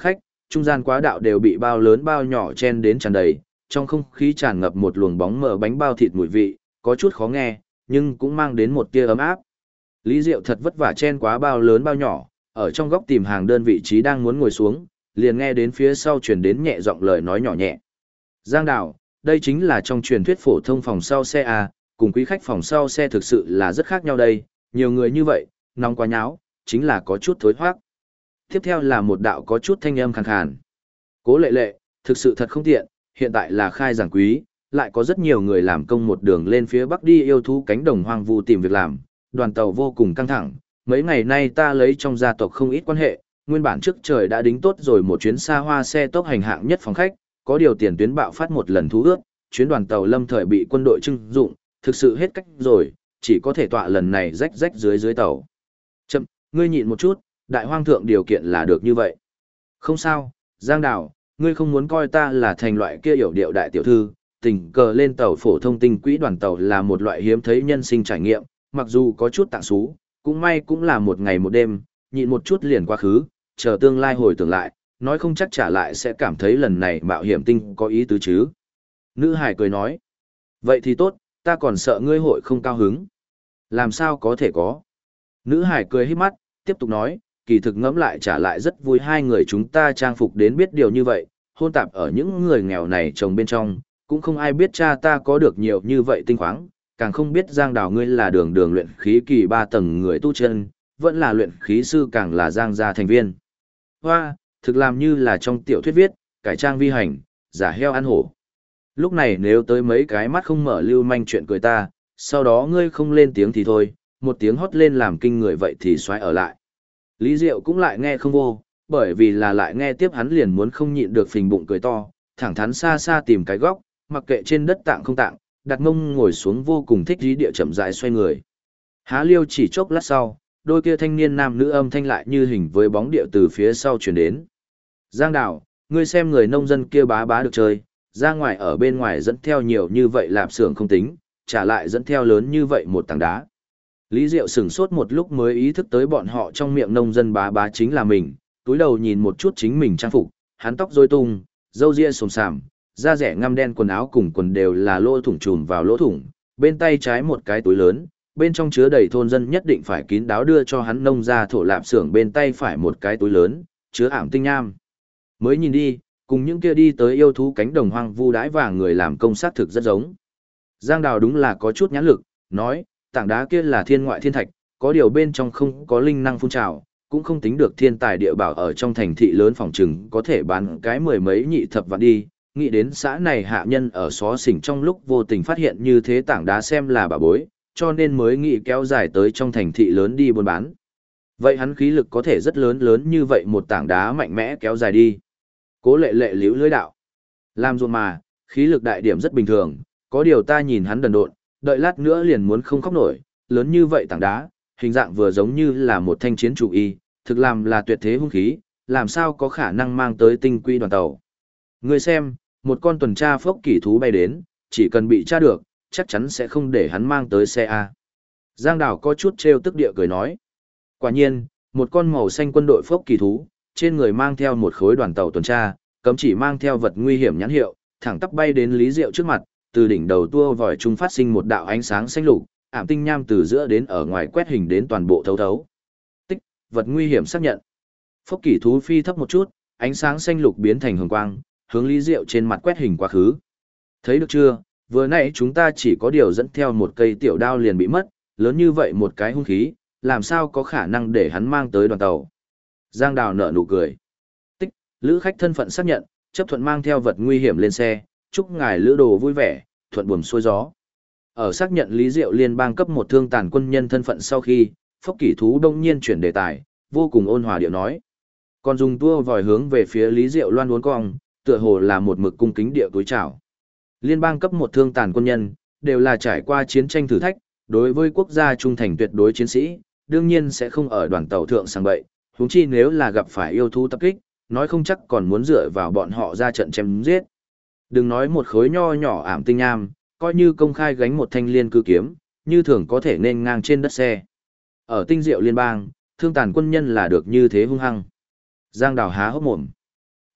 S1: trung gian quá đạo đều bị bao lớn bao nhỏ chen đến tràn đầy, trong không khí tràn ngập một luồng bóng mỡ bánh bao thịt mùi vị, có chút khó nghe, nhưng cũng mang đến một tia ấm áp. Lý Diệu thật vất vả chen quá bao lớn bao nhỏ, ở trong góc tìm hàng đơn vị trí đang muốn ngồi xuống, liền nghe đến phía sau truyền đến nhẹ giọng lời nói nhỏ nhẹ. Giang Đào, đây chính là trong truyền thuyết phổ thông phòng sau xe à, cùng quý khách phòng sau xe thực sự là rất khác nhau đây, nhiều người như vậy, nóng quá nháo, chính là có chút thối thoát. Tiếp theo là một đạo có chút thanh âm khàn khàn. Cố Lệ Lệ, thực sự thật không tiện, hiện tại là khai giảng quý, lại có rất nhiều người làm công một đường lên phía bắc đi yêu thú cánh đồng hoang vu tìm việc làm, đoàn tàu vô cùng căng thẳng, mấy ngày nay ta lấy trong gia tộc không ít quan hệ, nguyên bản trước trời đã đính tốt rồi một chuyến xa hoa xe tốc hành hạng nhất phòng khách, có điều tiền tuyến bạo phát một lần thú ước, chuyến đoàn tàu lâm thời bị quân đội trưng dụng, thực sự hết cách rồi, chỉ có thể tọa lần này rách rách dưới tàu. Chậm, ngươi nhịn một chút, đại hoang thượng điều kiện là được như vậy. Không sao, Giang Đào, ngươi không muốn coi ta là thành loại kia hiểu điệu đại tiểu thư, tình cờ lên tàu phổ thông tinh quỹ đoàn tàu là một loại hiếm thấy nhân sinh trải nghiệm, mặc dù có chút tạng xú, cũng may cũng là một ngày một đêm, nhịn một chút liền quá khứ, chờ tương lai hồi tưởng lại, nói không chắc trả lại sẽ cảm thấy lần này mạo hiểm tinh có ý tứ chứ. Nữ hải cười nói, vậy thì tốt, ta còn sợ ngươi hội không cao hứng. Làm sao có thể có. Nữ hải cười hít mắt, tiếp tục nói, kỳ thực ngẫm lại trả lại rất vui, hai người chúng ta trang phục đến biết điều như vậy, hôn tạp ở những người nghèo này chồng bên trong, cũng không ai biết cha ta có được nhiều như vậy tinh khoáng, càng không biết Giang Đào ngươi là đường luyện khí kỳ 3 tầng người tu chân, vẫn là luyện khí sư, càng là Giang gia thành viên. Hoa, thực làm như là trong tiểu thuyết viết, cải trang vi hành, giả heo ăn hổ. Lúc này nếu tới mấy cái mắt không mở lưu manh chuyện cười ta, sau đó ngươi không lên tiếng thì thôi, một tiếng hót lên làm kinh người vậy thì xoáy ở lại. Lý Diệu cũng lại nghe không vô, bởi vì là lại nghe tiếp hắn liền muốn không nhịn được phình bụng cười to, thẳng thắn xa xa tìm cái góc, mặc kệ trên đất tạng không tạng, đặt mông ngồi xuống vô cùng thích dí địa chậm rãi xoay người. Há liêu chỉ chốc lát sau, đôi kia thanh niên nam nữ âm thanh lại như hình với bóng địa từ phía sau truyền đến. Giang Đào, ngươi xem người nông dân kia bá bá được chơi, ra ngoài ở bên ngoài dẫn theo nhiều như vậy lạp xưởng không tính, trả lại dẫn theo lớn như vậy một tảng đá. Lý Diệu sửng sốt một lúc mới ý thức tới bọn họ trong miệng nông dân bá bá chính là mình, túi đầu nhìn một chút chính mình trang phục, hắn tóc rối tung, râu ria xồm xàm, da rẻ ngăm đen, quần áo cùng quần đều là lỗ thủng trùm vào lỗ thủng, bên tay trái một cái túi lớn, bên trong chứa đầy thôn dân nhất định phải kín đáo đưa cho hắn nông ra thổ lạp xưởng, bên tay phải một cái túi lớn, chứa ảm tinh nham. Mới nhìn đi, cùng những kia đi tới yêu thú cánh đồng hoang vu đãi và người làm công sát thực rất giống. Giang Đào đúng là có chút nhãn lực, nói, tảng đá kia là thiên ngoại thiên thạch, có điều bên trong không có linh năng phun trào, cũng không tính được thiên tài địa bảo, ở trong thành thị lớn phòng trừng có thể bán cái mười mấy nhị thập vạn đi. Nghĩ đến xã này hạ nhân ở xó xỉnh trong lúc vô tình phát hiện như thế tảng đá xem là bà bối, cho nên mới nghĩ kéo dài tới trong thành thị lớn đi buôn bán. Vậy hắn khí lực có thể rất lớn như vậy, một tảng đá mạnh mẽ kéo dài đi. Cố Lệ Lệ liễu lưỡi đạo. Làm ruộng mà, khí lực đại điểm rất bình thường, có điều ta nhìn hắn đần độn, đợi lát nữa liền muốn không khóc nổi, lớn như vậy tảng đá, hình dạng vừa giống như là một thanh chiến chủ y, thực làm là tuyệt thế hung khí, làm sao có khả năng mang tới tinh quy đoàn tàu. Ngươi xem, một con tuần tra phốc kỷ thú bay đến, chỉ cần bị tra được, chắc chắn sẽ không để hắn mang tới xe A. Giang Đào có chút trêu tức địa cười nói. Quả nhiên, một con màu xanh quân đội phốc kỳ thú, trên người mang theo một khối đoàn tàu tuần tra, cấm chỉ mang theo vật nguy hiểm nhãn hiệu, thẳng tắp bay đến Lý Diệu trước mặt, từ đỉnh đầu tua vòi trung phát sinh một đạo ánh sáng xanh lục, ảm tinh nham từ giữa đến ở ngoài quét hình đến toàn bộ thấu thấu. Tích, vật nguy hiểm xác nhận. Phốc kỳ thú phi thấp một chút, ánh sáng xanh lục biến thành hồng quang, hướng Lý Diệu trên mặt quét hình quá khứ. Thấy được chưa, vừa nãy chúng ta chỉ có điều dẫn theo một cây tiểu đao liền bị mất, lớn như vậy một cái hung khí, làm sao có khả năng để hắn mang tới đoàn tàu. Giang Đào nở nụ cười. Tích, lữ khách thân phận xác nhận, chấp thuận mang theo vật nguy hiểm lên xe, chúc ngài lữ đồ vui vẻ, thuận buồm xuôi gió. Ở xác nhận Lý Diệu liên bang cấp một thương tàn quân nhân thân phận sau khi, phốc kỷ thú đông nhiên chuyển đề tài, vô cùng ôn hòa điệu nói. Còn dùng tua vòi hướng về phía Lý Diệu loan uốn cong, tựa hồ là một mực cung kính địa túi chào. Liên bang cấp một thương tàn quân nhân, đều là trải qua chiến tranh thử thách, đối với quốc gia trung thành tuyệt đối chiến sĩ, đương nhiên sẽ không ở đoàn tàu thượng sang bậy, huống chi nếu là gặp phải yêu thú tập kích, nói không chắc còn muốn dựa vào bọn họ ra trận chém giết. Đừng nói một khối nho nhỏ ảm tinh nham, coi như công khai gánh một thanh liên cư kiếm, như thường có thể nên ngang trên đất xe. Ở tinh diệu liên bang, thương tàn quân nhân là được như thế hung hăng. Giang Đào há hốc mồm.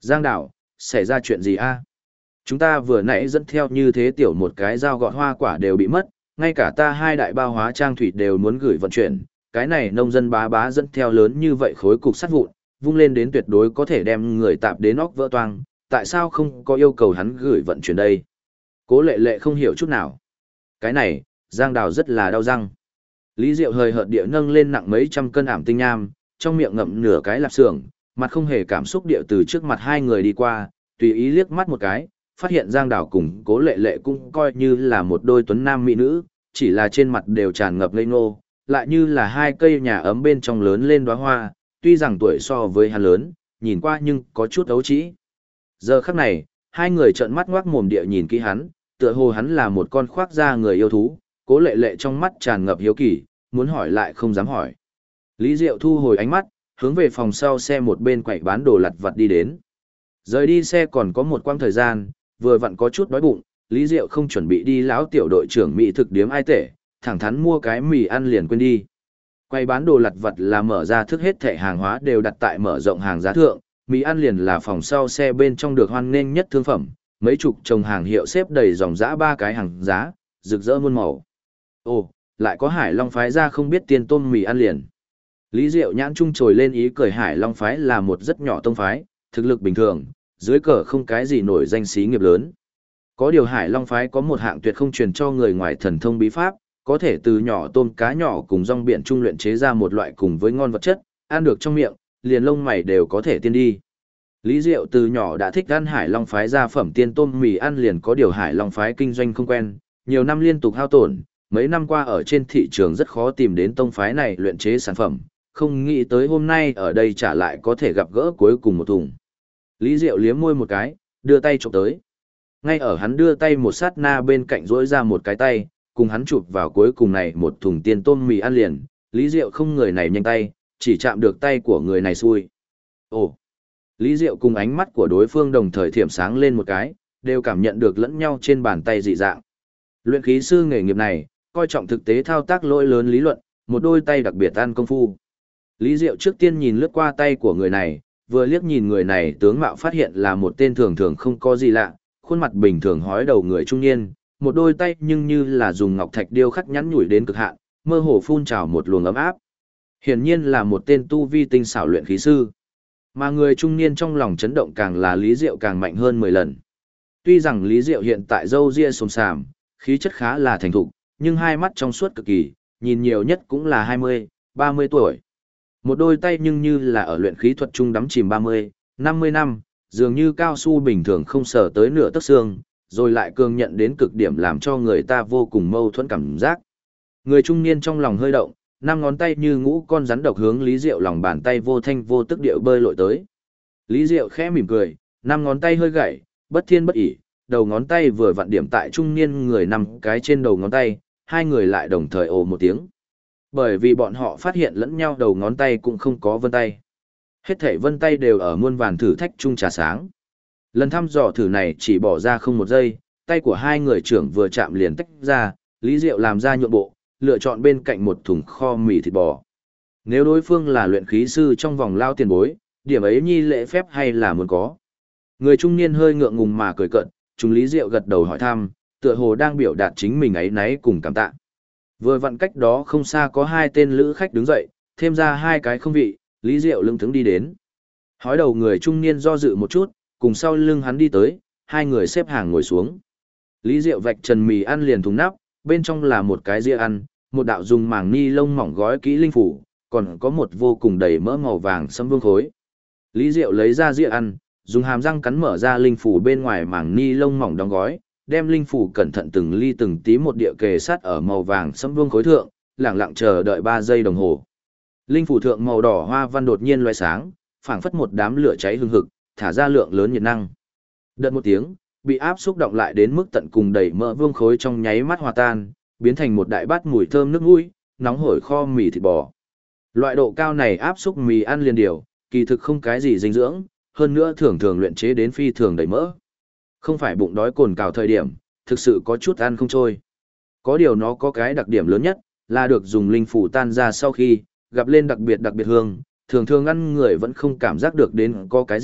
S1: Giang Đảo, xảy ra chuyện gì a? Chúng ta vừa nãy dẫn theo như thế tiểu một cái dao gọt hoa quả đều bị mất, ngay cả ta hai đại bao hóa trang thủy đều muốn gửi vận chuyển, cái này nông dân bá bá dẫn theo lớn như vậy khối cục sắt vụn, vung lên đến tuyệt đối có thể đem người tạp đến óc vỡ toang, tại sao không có yêu cầu hắn gửi vận chuyển đây? Cố Lệ Lệ không hiểu chút nào. Cái này, Giang Đào rất là đau răng. Lý Diệu hơi hợt địa nâng lên nặng mấy trăm cân ảm tinh nham, trong miệng ngậm nửa cái lạp xưởng, mặt không hề cảm xúc địa từ trước mặt hai người đi qua, tùy ý liếc mắt một cái, phát hiện Giang Đào cùng Cố Lệ Lệ cũng coi như là một đôi tuấn nam mỹ nữ, chỉ là trên mặt đều tràn ngập ngây ngô, lại như là hai cây nhà ấm bên trong lớn lên đóa hoa, tuy rằng tuổi so với hắn lớn, nhìn qua nhưng có chút ấu trĩ. Giờ khắc này, hai người trợn mắt ngoác mồm địa nhìn kỹ hắn, tựa hồ hắn là một con khoác da người yêu thú, Cố Lệ Lệ trong mắt tràn ngập hiếu kỳ, muốn hỏi lại không dám hỏi. Lý Diệu thu hồi ánh mắt, hướng về phòng sau xe một bên quầy bán đồ lặt vặt đi đến. Rời đi xe còn có một quãng thời gian, vừa vặn có chút đói bụng, Lý Diệu không chuẩn bị đi lão tiểu đội trưởng mỹ thực điếm ai tể, thẳng thắn mua cái mì ăn liền quên đi. Quầy bán đồ lặt vặt là mở ra thức hết thẻ hàng hóa đều đặt tại mở rộng hàng giá thượng, mì ăn liền là phòng sau xe bên trong được hoan nghênh nhất thương phẩm, mấy chục chồng hàng hiệu xếp đầy dòng dã ba cái hàng giá, rực rỡ muôn màu. Ồ, lại có Hải Long phái ra không biết tiền tôm mì ăn liền. Lý Diệu nhãn trung trồi lên ý cười Hải Long phái là một rất nhỏ tông phái, thực lực bình thường, dưới cờ không cái gì nổi danh xí nghiệp lớn. Có điều Hải Long phái có một hạng tuyệt không truyền cho người ngoài thần thông bí pháp, có thể từ nhỏ tôm cá nhỏ cùng rong biển trung luyện chế ra một loại cùng với ngon vật chất, ăn được trong miệng, liền lông mày đều có thể tiên đi. Lý Diệu từ nhỏ đã thích ăn Hải Long phái ra phẩm tiên tôm mì ăn liền có điều Hải Long phái kinh doanh không quen, nhiều năm liên tục hao tổn, mấy năm qua ở trên thị trường rất khó tìm đến tông phái này luyện chế sản phẩm, không nghĩ tới hôm nay ở đây trả lại có thể gặp gỡ cuối cùng một thùng. Lý Diệu liếm môi một cái, đưa tay chụp tới. Ngay ở hắn đưa tay một sát na bên cạnh rỗi ra một cái tay, cùng hắn chụp vào cuối cùng này một thùng tiền tôm mì ăn liền, Lý Diệu không người này nhanh tay, chỉ chạm được tay của người này xui. Ồ! Lý Diệu cùng ánh mắt của đối phương đồng thời thiểm sáng lên một cái, đều cảm nhận được lẫn nhau trên bàn tay dị dạng. Luyện khí sư nghề nghiệp này, coi trọng thực tế thao tác lỗi lớn lý luận, một đôi tay đặc biệt ăn công phu. Lý Diệu trước tiên nhìn lướt qua tay của người này, vừa liếc nhìn người này tướng mạo phát hiện là một tên thường thường không có gì lạ, khuôn mặt bình thường hói đầu người trung niên, một đôi tay nhưng như là dùng ngọc thạch điêu khắc nhắn nhủi đến cực hạn, mơ hồ phun trào một luồng ấm áp. Hiển nhiên là một tên tu vi tinh xảo luyện khí sư. Mà người trung niên trong lòng chấn động càng là Lý Diệu càng mạnh hơn 10 lần. Tuy rằng Lý Diệu hiện tại râu ria xồm xàm, khí chất khá là thành thục, nhưng hai mắt trong suốt cực kỳ, nhìn nhiều nhất cũng là 20, 30 tuổi. Một đôi tay nhưng như là ở luyện khí thuật trung đắm chìm 30, 50 năm, dường như cao su bình thường không sờ tới nửa tấc xương, rồi lại cường nhận đến cực điểm làm cho người ta vô cùng mâu thuẫn cảm giác. Người trung niên trong lòng hơi động, năm ngón tay như ngũ con rắn độc hướng Lý Diệu lòng bàn tay vô thanh vô tức điệu bơi lội tới. Lý Diệu khẽ mỉm cười, năm ngón tay hơi gãy, bất thiên bất ỷ, đầu ngón tay vừa vặn điểm tại trung niên người nằm cái trên đầu ngón tay, hai người lại đồng thời ồ một tiếng. Bởi vì bọn họ phát hiện lẫn nhau đầu ngón tay cũng không có vân tay. Hết thảy vân tay đều ở muôn vàn thử thách chung trà sáng. Lần thăm dò thử này chỉ bỏ ra không một giây, tay của hai người trưởng vừa chạm liền tách ra, Lý Diệu làm ra nhượng bộ, lựa chọn bên cạnh một thùng kho mì thịt bò. Nếu đối phương là luyện khí sư trong vòng lao tiền bối, điểm ấy nhi lễ phép hay là muốn có. Người trung niên hơi ngượng ngùng mà cười cợt, chúng Lý Diệu gật đầu hỏi thăm, tựa hồ đang biểu đạt chính mình ấy náy cùng cảm tạ. Vừa vặn cách đó không xa có hai tên lữ khách đứng dậy, thêm ra hai cái không vị, Lý Diệu lưng thững đi đến. Hói đầu người trung niên do dự một chút, cùng sau lưng hắn đi tới, hai người xếp hàng ngồi xuống. Lý Diệu vạch trần mì ăn liền thùng nắp, bên trong là một cái dĩa ăn, một đạo dùng màng ni lông mỏng gói kỹ linh phủ, còn có một vô cùng đầy mỡ màu vàng sẫm vương khối. Lý Diệu lấy ra dĩa ăn, dùng hàm răng cắn mở ra linh phủ bên ngoài màng ni lông mỏng đóng gói, đem linh phủ cẩn thận từng ly từng tí một địa kề sát ở màu vàng sẫm vương khối thượng, lặng lặng chờ đợi 3 giây đồng hồ. Linh phủ thượng màu đỏ hoa văn đột nhiên loé sáng, phảng phất một đám lửa cháy hừng hực, thả ra lượng lớn nhiệt năng. Đợt một tiếng, bị áp xúc động lại đến mức tận cùng đầy mỡ vương khối trong nháy mắt hòa tan, biến thành một đại bát mùi thơm nước mũi, nóng hổi kho mì thịt bò. Loại độ cao này áp xúc mì ăn liền điều, kỳ thực không cái gì dinh dưỡng, hơn nữa thường thường luyện chế đến phi thường đầy mỡ. Không phải bụng đói cồn cào thời điểm, thực sự có chút ăn không trôi. Có điều nó có cái đặc điểm lớn nhất, là được dùng linh phủ tan ra sau khi, gặp lên đặc biệt hương, thường thường ăn người vẫn không cảm giác được đến có cái gì,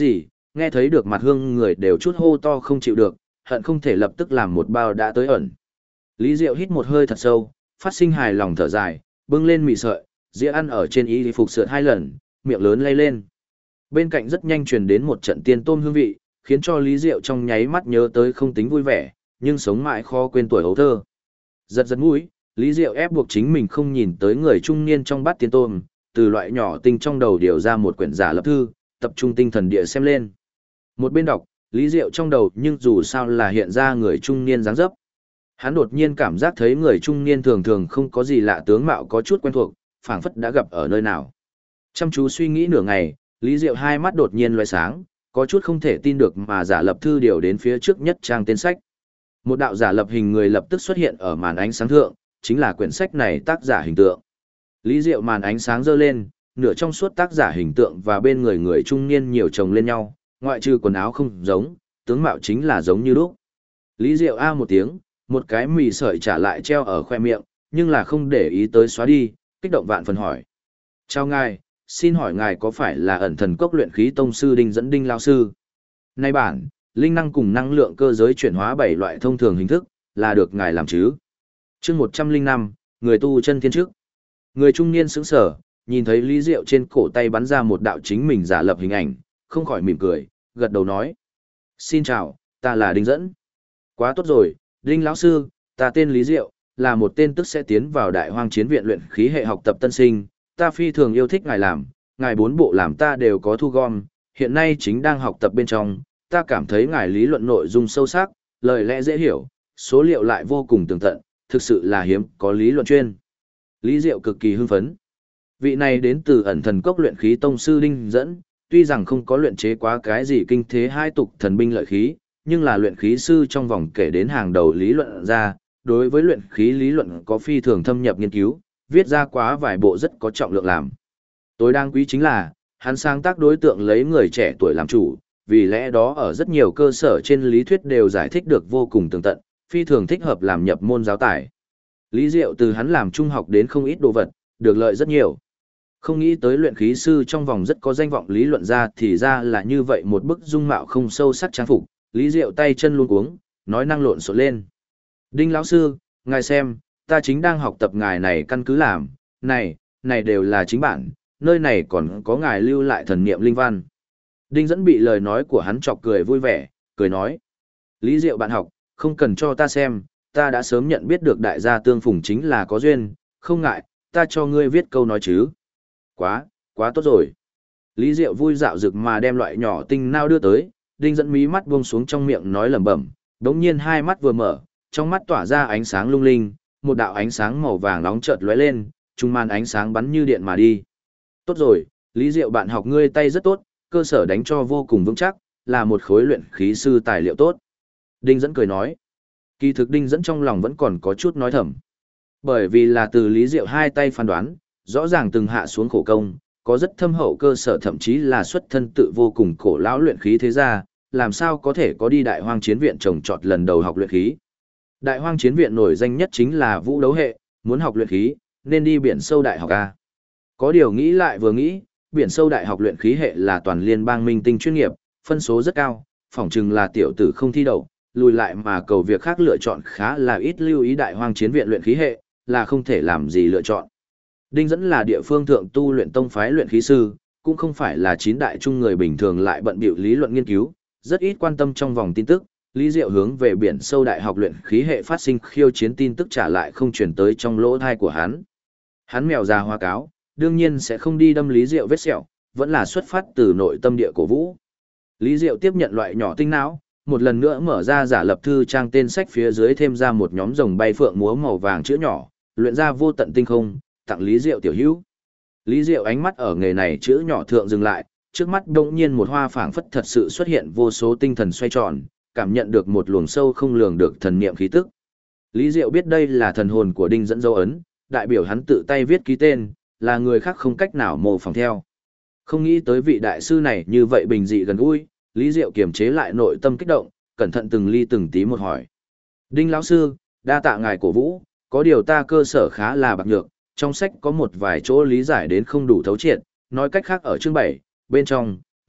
S1: nghe thấy được mặt hương người đều chút hô to không chịu được, hận không thể lập tức làm một bao đã tới ẩn. Lý Diệu hít một hơi thật sâu, phát sinh hài lòng thở dài, bưng lên mì sợi, dĩa ăn ở trên y phục sượt 2 lần, miệng lớn lay lên. Bên cạnh rất nhanh truyền đến một trận tiên tôm hương vị, khiến cho Lý Diệu trong nháy mắt nhớ tới không tính vui vẻ, nhưng sống mãi khó quên tuổi hấu thơ. Giật giật mũi, Lý Diệu ép buộc chính mình không nhìn tới người trung niên trong bát tiên tôm, từ loại nhỏ tinh trong đầu điều ra một quyển giả lập thư, tập trung tinh thần địa xem lên. Một bên đọc, Lý Diệu trong đầu nhưng dù sao là hiện ra người trung niên dáng dấp. Hắn đột nhiên cảm giác thấy người trung niên thường thường không có gì lạ, tướng mạo có chút quen thuộc, phảng phất đã gặp ở nơi nào. Chăm chú suy nghĩ nửa ngày, Lý Diệu hai mắt đột nhiên loé sáng, có chút không thể tin được mà giả lập thư điều đến phía trước nhất trang tên sách. Một đạo giả lập hình người lập tức xuất hiện ở màn ánh sáng thượng, chính là quyển sách này tác giả hình tượng. Lý Diệu màn ánh sáng dơ lên, nửa trong suốt tác giả hình tượng và bên người người trung niên nhiều chồng lên nhau, ngoại trừ quần áo không giống, tướng mạo chính là giống như lúc. Lý Diệu a một tiếng, một cái mì sợi trả lại treo ở khoe miệng, nhưng là không để ý tới xóa đi, kích động vạn phần hỏi. Chào ngài, xin hỏi ngài có phải là ẩn thần cốc luyện khí tông sư Đinh Dẫn Đinh lão sư? Nay bản, linh năng cùng năng lượng cơ giới chuyển hóa 7 loại thông thường hình thức, là được ngài làm chứ? Chương 105, người tu chân thiên trước. Người trung niên sững sờ, nhìn thấy Lý Diệu trên cổ tay bắn ra một đạo chính mình giả lập hình ảnh, không khỏi mỉm cười, gật đầu nói. Xin chào, ta là Đinh Dẫn. Quá tốt rồi, Đinh lão sư, ta tên Lý Diệu, là một tên tức sẽ tiến vào Đại Hoang Chiến viện luyện khí hệ học tập tân sinh, ta phi thường yêu thích ngài làm, ngài 4 bộ làm ta đều có thu gom, hiện nay chính đang học tập bên trong, ta cảm thấy ngài lý luận nội dung sâu sắc, lời lẽ dễ hiểu, số liệu lại vô cùng tường tận, thực sự là hiếm có lý luận chuyên. Lý Diệu cực kỳ hưng phấn. Vị này đến từ ẩn thần cốc luyện khí tông sư Đinh Dẫn, tuy rằng không có luyện chế quá cái gì kinh thế hai tục thần binh lợi khí, nhưng là luyện khí sư trong vòng kể đến hàng đầu lý luận ra, đối với luyện khí lý luận có phi thường thâm nhập nghiên cứu, viết ra quá vài bộ rất có trọng lượng làm. Tối đáng quý chính là, hắn sáng tác đối tượng lấy người trẻ tuổi làm chủ, vì lẽ đó ở rất nhiều cơ sở trên lý thuyết đều giải thích được vô cùng tường tận, phi thường thích hợp làm nhập môn giáo tải. Lý Diệu từ hắn làm trung học đến không ít đồ vật, được lợi rất nhiều. Không nghĩ tới luyện khí sư trong vòng rất có danh vọng lý luận ra thì ra là như vậy một bức dung mạo không sâu sắc trang phục, Lý Diệu tay chân luôn cuống, nói năng lộn xộn lên. Đinh lão sư, ngài xem, ta chính đang học tập ngài này căn cứ làm, này đều là chính bản, nơi này còn có ngài lưu lại thần niệm linh văn. Đinh Dẫn bị lời nói của hắn chọc cười vui vẻ, cười nói. Lý Diệu bạn học, không cần cho ta xem, ta đã sớm nhận biết được đại gia tương phùng chính là có duyên, không ngại, ta cho ngươi viết câu nói chứ. Quá tốt rồi. Lý Diệu vui dạo rực mà đem loại nhỏ tinh nao đưa tới, Đinh Dẫn mí mắt buông xuống trong miệng nói lẩm bẩm, đống nhiên hai mắt vừa mở, trong mắt tỏa ra ánh sáng lung linh, một đạo ánh sáng màu vàng nóng chợt lóe lên, trung màn ánh sáng bắn như điện mà đi. Tốt rồi, Lý Diệu bạn học ngươi tay rất tốt, cơ sở đánh cho vô cùng vững chắc, là một khối luyện khí sư tài liệu tốt. Đinh Dẫn cười nói. Kỳ thực Đinh Dẫn trong lòng vẫn còn có chút nói thầm. Bởi vì là từ Lý Diệu hai tay phán đoán, rõ ràng từng hạ xuống khổ công, có rất thâm hậu cơ sở, thậm chí là xuất thân tự vô cùng cổ lão luyện khí thế gia, làm sao có thể có đi Đại Hoang Chiến viện trồng trọt lần đầu học luyện khí. Đại Hoang Chiến viện nổi danh nhất chính là vũ đấu hệ, muốn học luyện khí, nên đi biển sâu đại học A. Có điều nghĩ lại vừa nghĩ, biển sâu đại học luyện khí hệ là toàn liên bang minh tinh chuyên nghiệp, phân số rất cao, phỏng chừng là tiểu tử không thi đậu, lùi lại mà cầu việc khác lựa chọn khá là ít, lưu ý Đại Hoang Chiến viện luyện khí hệ, là không thể làm gì lựa chọn. Đinh Dẫn là địa phương thượng tu luyện tông phái luyện khí sư, cũng không phải là 9 đại trung người bình thường lại bận bịu lý luận nghiên cứu, rất ít quan tâm trong vòng tin tức. Lý Diệu hướng về biển sâu đại học luyện khí hệ phát sinh khiêu chiến tin tức trả lại không truyền tới trong lỗ thai của hắn. Hắn mèo già hoa cáo, đương nhiên sẽ không đi đâm Lý Diệu vết sẹo, vẫn là xuất phát từ nội tâm địa cổ vũ. Lý Diệu tiếp nhận loại nhỏ tinh não, một lần nữa mở ra giả lập thư trang tên sách, phía dưới thêm ra một nhóm rồng bay phượng múa màu vàng chữ nhỏ, luyện ra vô tận tinh không, tặng Lý Diệu tiểu hữu. Lý Diệu ánh mắt ở nghề này chữ nhỏ thượng dừng lại, trước mắt đột nhiên một hoa phảng phất thật sự xuất hiện vô số tinh thần xoay tròn, cảm nhận được một luồng sâu không lường được thần niệm khí tức. Lý Diệu biết đây là thần hồn của Đinh Dẫn dấu ấn, đại biểu hắn tự tay viết ký tên, là người khác không cách nào mô phỏng theo. Không nghĩ tới vị đại sư này như vậy bình dị gần gũi, Lý Diệu kiềm chế lại nội tâm kích động, cẩn thận từng ly từng tí một hỏi. Đinh lão sư, đa tạ ngài cổ vũ, có điều ta cơ sở khá là bạc nhược, trong sách có một vài chỗ lý giải đến không đủ thấu triệt, nói cách khác ở chương 7, bên trong,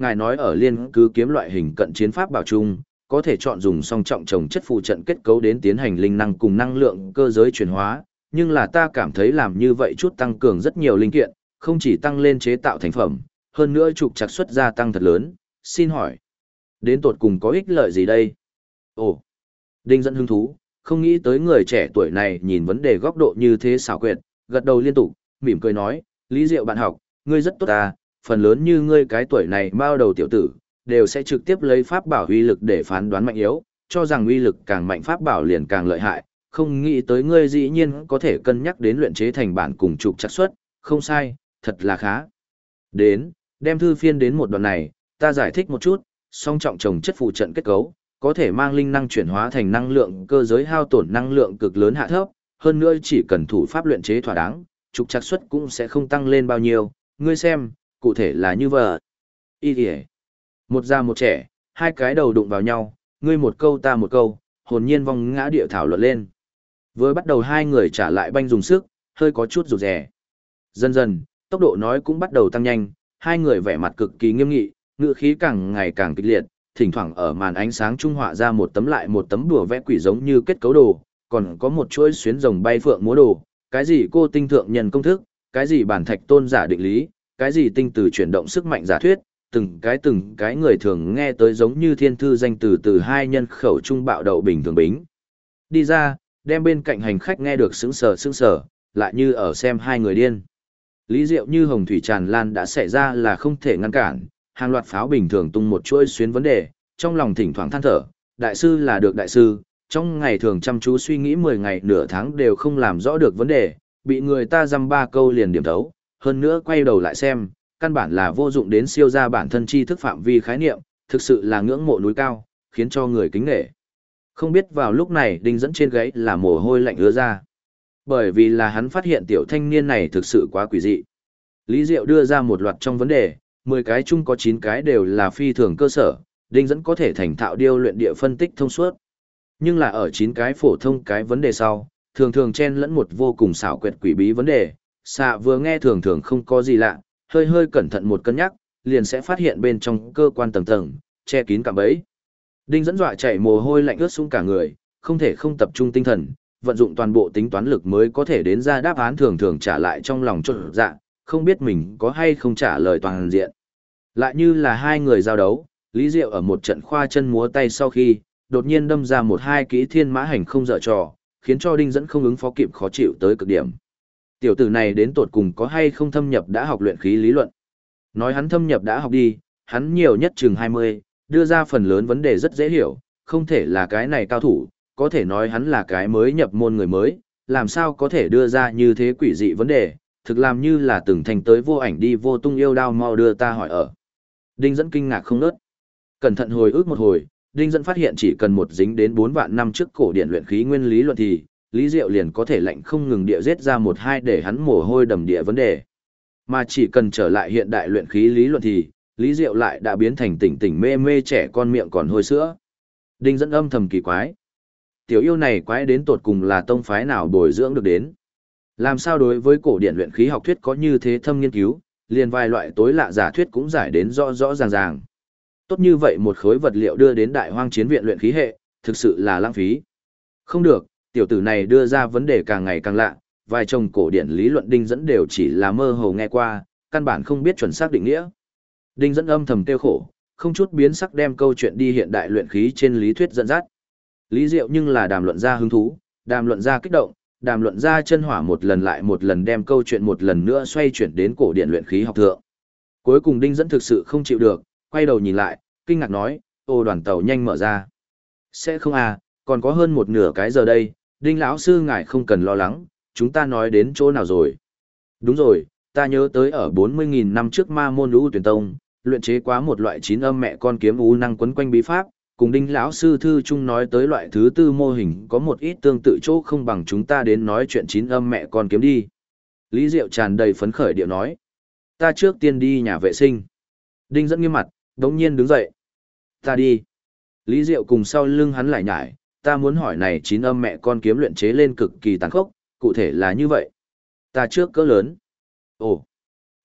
S1: ngài nói ở liên cứ kiếm loại hình cận chiến pháp bảo chung, có thể chọn dùng song trọng trồng chất phụ trận kết cấu đến tiến hành linh năng cùng năng lượng cơ giới chuyển hóa, nhưng là ta cảm thấy làm như vậy chút tăng cường rất nhiều linh kiện, không chỉ tăng lên chế tạo thành phẩm, hơn nữa trục trặc suất gia tăng thật lớn, xin hỏi, đến tột cùng có ích lợi gì đây? Ồ, Đinh Dẫn hứng thú, không nghĩ tới người trẻ tuổi này nhìn vấn đề góc độ như thế xảo quyệt, gật đầu liên tục, mỉm cười nói, Lý Diệu bạn học, ngươi rất tốt ta, phần lớn như ngươi cái tuổi này mao đầu tiểu tử, đều sẽ trực tiếp lấy pháp bảo uy lực để phán đoán mạnh yếu, cho rằng uy lực càng mạnh pháp bảo liền càng lợi hại, không nghĩ tới ngươi dĩ nhiên có thể cân nhắc đến luyện chế thành bản cùng trục trắc suất, không sai, thật là khá. Đến, đem thư phiên đến một đoạn này, ta giải thích một chút, song trọng trồng chất phụ trận kết cấu, có thể mang linh năng chuyển hóa thành năng lượng cơ giới hao tổn năng lượng cực lớn hạ thấp, hơn nữa chỉ cần thủ pháp luyện chế thỏa đáng, trục trắc suất cũng sẽ không tăng lên bao nhiêu, ngươi xem, cụ thể là như vậy. Ý kìa. Một già một trẻ, hai cái đầu đụng vào nhau, ngươi một câu ta một câu, hồn nhiên vong ngã địa thảo luận lên. Vừa bắt đầu hai người trả lại banh dùng sức, hơi có chút rụt rè. Dần dần, tốc độ nói cũng bắt đầu tăng nhanh, hai người vẻ mặt cực kỳ nghiêm nghị, ngữ khí càng ngày càng kịch liệt, thỉnh thoảng ở màn ánh sáng trung họa ra một tấm lại một tấm đùa vẽ quỷ giống như kết cấu đồ, còn có một chuỗi xuyến rồng bay phượng múa đồ, cái gì cô tinh thượng nhân công thức, cái gì bản thạch tôn giả định lý, cái gì tinh từ chuyển động sức mạnh giả thuyết, từng cái người thường nghe tới giống như thiên thư danh từ hai nhân khẩu trung bạo đậu bình thường bính. Đi ra, đem bên cạnh hành khách nghe được sững sờ, lại như ở xem hai người điên. Lý Diệu như hồng thủy tràn lan đã xảy ra là không thể ngăn cản, hàng loạt pháo bình thường tung một chuỗi xuyến vấn đề, trong lòng thỉnh thoảng than thở, đại sư là được đại sư, trong ngày thường chăm chú suy nghĩ 10 ngày nửa tháng đều không làm rõ được vấn đề, bị người ta dăm ba câu liền điểm thấu, hơn nữa quay đầu lại xem, căn bản là vô dụng đến siêu ra bản thân tri thức phạm vi khái niệm, thực sự là ngưỡng mộ núi cao, khiến cho người kính nể. Không biết vào lúc này Đinh Dẫn trên gáy là mồ hôi lạnh ứa ra. Bởi vì là hắn phát hiện tiểu thanh niên này thực sự quá quỷ dị. Lý Diệu đưa ra một loạt trong vấn đề, 10 cái chung có 9 cái đều là phi thường cơ sở, Đinh Dẫn có thể thành thạo điêu luyện địa phân tích thông suốt. Nhưng là ở 9 cái phổ thông cái vấn đề sau, thường thường chen lẫn một vô cùng xảo quyệt quỷ bí vấn đề, xạ vừa nghe thường thường không có gì lạ, hơi cẩn thận một cân nhắc, liền sẽ phát hiện bên trong cơ quan tầng tầng, che kín cả bẫy. Đinh Dẫn dọa chảy mồ hôi lạnh ướt sũng cả người, không thể không tập trung tinh thần, vận dụng toàn bộ tính toán lực mới có thể đến ra đáp án thường thường trả lại trong lòng chột dạ, không biết mình có hay không trả lời toàn diện. Lại như là hai người giao đấu, Lý Diệu ở một trận khoa chân múa tay sau khi, đột nhiên đâm ra một hai kỹ thiên mã hành không dở trò, khiến cho Đinh Dẫn không ứng phó kịp khó chịu tới cực điểm. Tiểu tử này đến tột cùng có hay không thâm nhập đã học luyện khí lý luận. Nói hắn thâm nhập đã học đi, hắn nhiều nhất chừng 20, đưa ra phần lớn vấn đề rất dễ hiểu, không thể là cái này cao thủ, có thể nói hắn là cái mới nhập môn người mới, làm sao có thể đưa ra như thế quỷ dị vấn đề, thực làm như là từng thành tới vô ảnh đi vô tung yêu đao mau đưa ta hỏi ở. Đinh Dẫn kinh ngạc không nớt. Cẩn thận hồi ức một hồi, Đinh Dẫn phát hiện chỉ cần một dính đến 4 vạn năm trước cổ điển luyện khí nguyên lý luận thì, Lý Diệu liền có thể lạnh không ngừng địa giết ra một hai để hắn mồ hôi đầm địa vấn đề. Mà chỉ cần trở lại hiện đại luyện khí lý luận thì, Lý Diệu lại đã biến thành tỉnh tỉnh mê mê trẻ con miệng còn hôi sữa. Đinh Dẫn âm thầm kỳ quái. Tiểu yêu này quái đến tột cùng là tông phái nào bồi dưỡng được đến. Làm sao đối với cổ điển luyện khí học thuyết có như thế thâm nghiên cứu, liền vài loại tối lạ giả thuyết cũng giải đến rõ rõ ràng ràng. Tốt như vậy một khối vật liệu đưa đến Đại Hoang Chiến viện luyện khí hệ, thực sự là lãng phí. Không được, tiểu tử này đưa ra vấn đề càng ngày càng lạ, vài chồng cổ điển lý luận Đinh Dẫn đều chỉ là mơ hồ nghe qua, căn bản không biết chuẩn xác định nghĩa. Đinh Dẫn âm thầm tiêu khổ, không chút biến sắc đem câu chuyện đi hiện đại luyện khí trên lý thuyết dẫn dắt. Lý Diệu nhưng là đàm luận ra hứng thú, đàm luận ra kích động, đàm luận ra chân hỏa một lần lại một lần đem câu chuyện một lần nữa xoay chuyển đến cổ điển luyện khí học thượng. Cuối cùng Đinh Dẫn thực sự không chịu được, quay đầu nhìn lại, kinh ngạc nói, ô đoàn tàu nhanh mở ra. Sẽ không à, còn có hơn một nửa cái giờ đây, Đinh lão sư ngài không cần lo lắng, chúng ta nói đến chỗ nào rồi. Đúng rồi, ta nhớ tới ở 40.000 năm trước Ma Môn Lũ Tuyển Tông, luyện chế quá một loại 9 âm mẹ con kiếm u năng quấn quanh bí pháp, cùng Đinh lão sư thư chung nói tới loại thứ tư mô hình có một ít tương tự chỗ không bằng, chúng ta đến nói chuyện 9 âm mẹ con kiếm đi. Lý Diệu tràn đầy phấn khởi điệu nói, ta trước tiên đi nhà vệ sinh. Đinh Dẫn nghiêm mặt, đống nhiên đứng dậy. Ta đi. Lý Diệu cùng sau lưng hắn lại nhải, ta muốn hỏi này 9 âm mẹ con kiếm luyện chế lên cực kỳ tàn khốc, cụ thể là như vậy. Ta trước cỡ lớn. Ồ.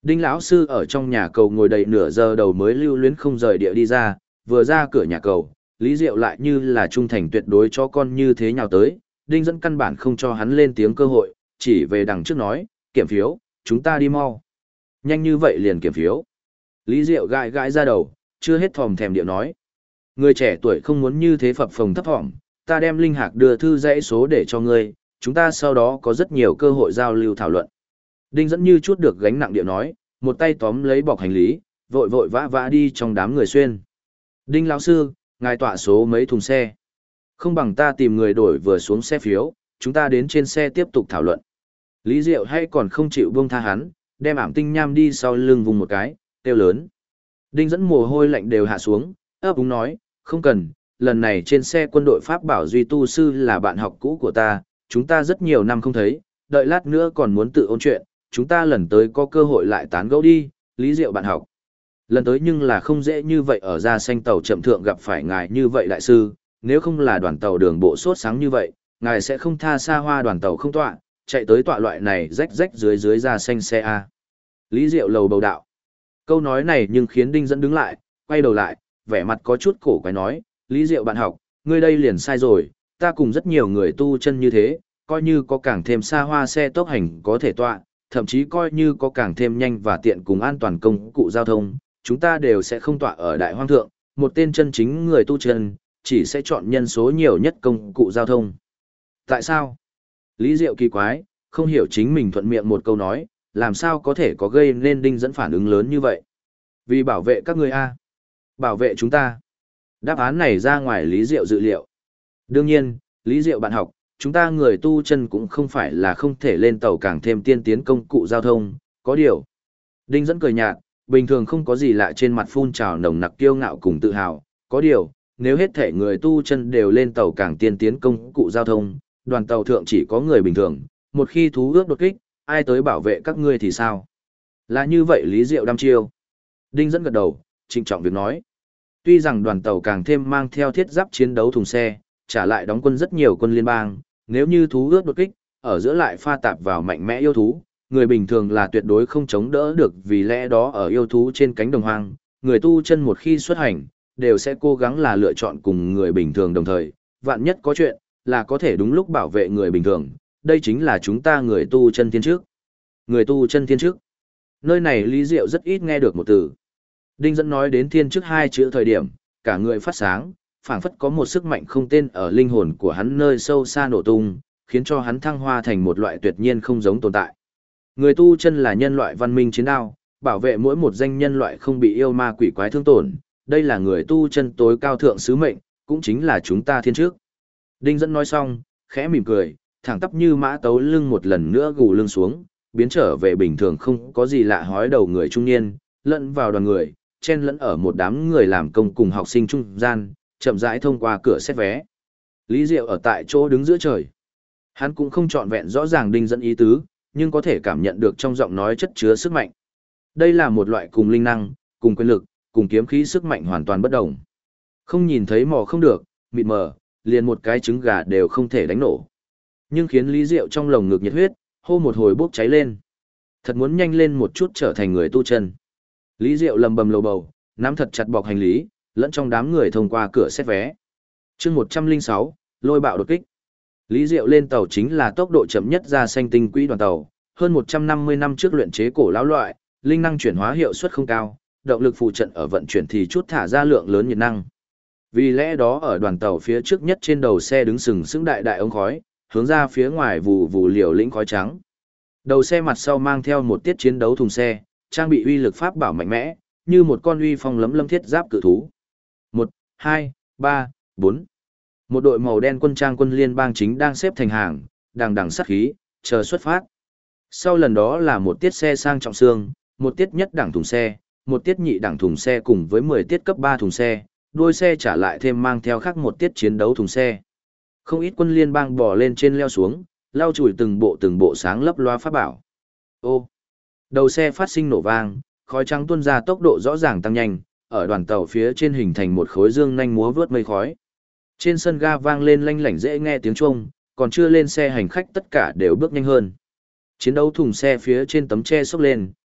S1: Đinh lão sư ở trong nhà cầu ngồi đầy nửa giờ đầu mới lưu luyến không rời địa đi ra, vừa ra cửa nhà cầu, Lý Diệu lại như là trung thành tuyệt đối cho con như thế nhào tới, Đinh dẫn căn bản không cho hắn lên tiếng cơ hội, chỉ về đằng trước nói, kiểm phiếu, chúng ta đi mau. Nhanh như vậy liền kiểm phiếu. Lý Diệu gãi gãi ra đầu, chưa hết thòm thèm điệu nói. Người trẻ tuổi không muốn như thế phập phồng thấp thỏm, ta đem linh hạc đưa thư dãy số để cho ngươi, chúng ta sau đó có rất nhiều cơ hội giao lưu thảo luận. Đinh dẫn như chút được gánh nặng điệu nói, một tay tóm lấy bọc hành lý, vội vội vã vã đi trong đám người xuyên. Đinh lão sư, ngài tọa số mấy thùng xe. Không bằng ta tìm người đổi vừa xuống xe phiếu, chúng ta đến trên xe tiếp tục thảo luận. Lý Diệu hay còn không chịu buông tha hắn, đem ảm tinh nham đi sau lưng vùng một cái, kêu lớn. Đinh dẫn mồ hôi lạnh đều hạ xuống, ấp úng nói, không cần, lần này trên xe quân đội Pháp bảo Duy Tu Sư là bạn học cũ của ta, chúng ta rất nhiều năm không thấy, đợi lát nữa còn muốn tự ôn chuyện, chúng ta lần tới có cơ hội lại tán gẫu đi, Lý Diệu bạn học. Lần tới nhưng là không dễ như vậy ở ra xanh tàu chậm thượng gặp phải ngài như vậy đại sư, nếu không là đoàn tàu đường bộ sốt sáng như vậy, ngài sẽ không tha xa hoa đoàn tàu không tọa, chạy tới tọa loại này rách rách dưới dưới ra xanh xe A. Lý Diệu lầu bầu đạo. Câu nói này nhưng khiến Đinh dẫn đứng lại, quay đầu lại, vẻ mặt có chút cổ quái nói, Lý Diệu bạn học, ngươi đây liền sai rồi, ta cùng rất nhiều người tu chân như thế, coi như có càng thêm xa hoa xe tốc hành có thể tọa, thậm chí coi như có càng thêm nhanh và tiện cùng an toàn công cụ giao thông, chúng ta đều sẽ không tọa ở đại hoang thượng, một tên chân chính người tu chân, chỉ sẽ chọn nhân số nhiều nhất công cụ giao thông. Tại sao? Lý Diệu kỳ quái, không hiểu chính mình thuận miệng một câu nói, làm sao có thể có gây nên Đinh dẫn phản ứng lớn như vậy? Vì bảo vệ các ngươi A. Bảo vệ chúng ta. Đáp án này ra ngoài Lý Diệu dự liệu. Đương nhiên, Lý Diệu bạn học, chúng ta người tu chân cũng không phải là không thể lên tàu càng thêm tiên tiến công cụ giao thông, có điều. Đinh dẫn cười nhạt, bình thường không có gì lạ trên mặt phun trào nồng nặc kiêu ngạo cùng tự hào, có điều, nếu hết thể người tu chân đều lên tàu càng tiên tiến công cụ giao thông, đoàn tàu thượng chỉ có người bình thường, một khi thú ước đột kích, ai tới bảo vệ các ngươi thì sao? Là như vậy Lý Diệu đăm chiêu. Đinh dẫn gật đầu, trịnh trọng việc nói. Tuy rằng đoàn tàu càng thêm mang theo thiết giáp chiến đấu thùng xe, trả lại đóng quân rất nhiều quân liên bang, nếu như thú ước đột kích, ở giữa lại pha tạp vào mạnh mẽ yêu thú, người bình thường là tuyệt đối không chống đỡ được, vì lẽ đó ở yêu thú trên cánh đồng hoang, người tu chân một khi xuất hành, đều sẽ cố gắng là lựa chọn cùng người bình thường đồng thời, vạn nhất có chuyện, là có thể đúng lúc bảo vệ người bình thường, đây chính là chúng ta người tu chân thiên trước. Người tu chân thiên trước. Nơi này Lý Diệu rất ít nghe được một từ. Đinh dẫn nói đến thiên trước hai chữ thời điểm, cả người phát sáng, phảng phất có một sức mạnh không tên ở linh hồn của hắn nơi sâu xa nổ tung, khiến cho hắn thăng hoa thành một loại tuyệt nhiên không giống tồn tại. Người tu chân là nhân loại văn minh chiến đao, bảo vệ mỗi một danh nhân loại không bị yêu ma quỷ quái thương tổn, đây là người tu chân tối cao thượng sứ mệnh, cũng chính là chúng ta thiên trước. Đinh dẫn nói xong, khẽ mỉm cười, thẳng tắp như mã tấu lưng một lần nữa gù lưng xuống, biến trở về bình thường không có gì lạ hói đầu người trung niên, lẫn vào đoàn người, chen lẫn ở một đám người làm công cùng học sinh trung gian, chậm rãi thông qua cửa xét vé. Lý Diệu ở tại chỗ đứng giữa trời. Hắn cũng không trọn vẹn rõ ràng Đinh dẫn ý tứ, nhưng có thể cảm nhận được trong giọng nói chất chứa sức mạnh. Đây là một loại cùng linh năng, cùng quyền lực, cùng kiếm khí sức mạnh hoàn toàn bất đồng. Không nhìn thấy mò không được, mịt mờ, liền một cái trứng gà đều không thể đánh nổ. Nhưng khiến Lý Diệu trong lồng ngực nhiệt huyết, hô một hồi bốc cháy lên. Thật muốn nhanh lên một chút trở thành người tu chân. Lý Diệu lầm bầm lầu bầu, nắm thật chặt bọc hành lý, lẫn trong đám người thông qua cửa xét vé. Chương 106, lôi bạo đột kích. Lý Diệu lên tàu chính là tốc độ chậm nhất ra xanh tinh quỹ đoàn tàu, hơn 150 năm trước luyện chế cổ lão loại, linh năng chuyển hóa hiệu suất không cao, động lực phụ trận ở vận chuyển thì chút thả ra lượng lớn nhiệt năng. Vì lẽ đó ở đoàn tàu phía trước nhất trên đầu xe đứng sừng sững đại đại ống khói, hướng ra phía ngoài vù vù liều lĩnh khói trắng. Đầu xe mặt sau mang theo một tiết chiến đấu thùng xe, trang bị uy lực pháp bảo mạnh mẽ, như một con uy phong lấm lâm thiết giáp cự thú. 1, 2, 3, 4. Một đội màu đen quân trang quân liên bang chính đang xếp thành hàng, đằng đằng sát khí, chờ xuất phát. Sau lần đó là một tiết xe sang trọng xương, một tiết nhất đẳng thùng xe, một tiết nhị đẳng thùng xe cùng với 10 tiết cấp 3 thùng xe, đuôi xe trả lại thêm mang theo khác một tiết chiến đấu thùng xe. Không ít quân liên bang bò lên trên leo xuống, lau chùi từng bộ sáng lấp loa pháp bảo. Ô! Đầu xe phát sinh nổ vang, khói trắng tuôn ra tốc độ rõ ràng tăng nhanh, ở đoàn tàu phía trên hình thành một khối dương nhanh múa vướt mây khói. Trên sân ga vang lên lanh lảnh dễ nghe tiếng chuông, còn chưa lên xe hành khách tất cả đều bước nhanh hơn. Chiến đấu thùng xe phía trên tấm che xốc lên,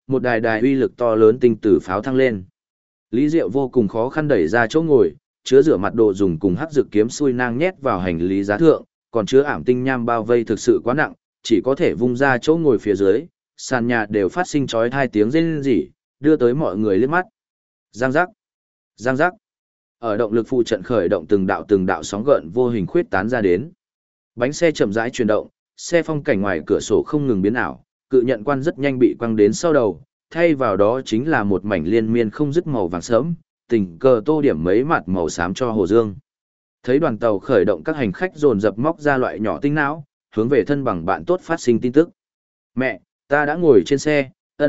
S1: một đài đài uy lực to lớn tinh tử pháo thăng lên. Lý Diệu vô cùng khó khăn đẩy ra chỗ ngồi, chứa rửa mặt đồ dùng cùng hắc dược kiếm xui nang nhét vào hành lý giá thượng, còn chứa ảm tinh nham bao vây thực sự quá nặng, chỉ có thể vung ra chỗ ngồi phía dưới, sàn nhà đều phát sinh chói tai tiếng rên rỉ, đưa tới mọi người liếc mắt. Giang giác, giang giác. Ở động lực phụ trận khởi động từng đạo sóng gợn vô hình khuyết tán ra đến. Bánh xe chậm rãi chuyển động, xe phong cảnh ngoài cửa sổ không ngừng biến ảo, cự nhận quan rất nhanh bị quăng đến sau đầu, thay vào đó chính là một mảnh liên miên không dứt màu vàng sớm, tình cờ tô điểm mấy mặt màu xám cho hồ dương. Thấy đoàn tàu khởi động, các hành khách dồn dập móc ra loại nhỏ tinh não, hướng về thân bằng bạn tốt phát sinh tin tức. Mẹ, ta đã ngồi trên xe,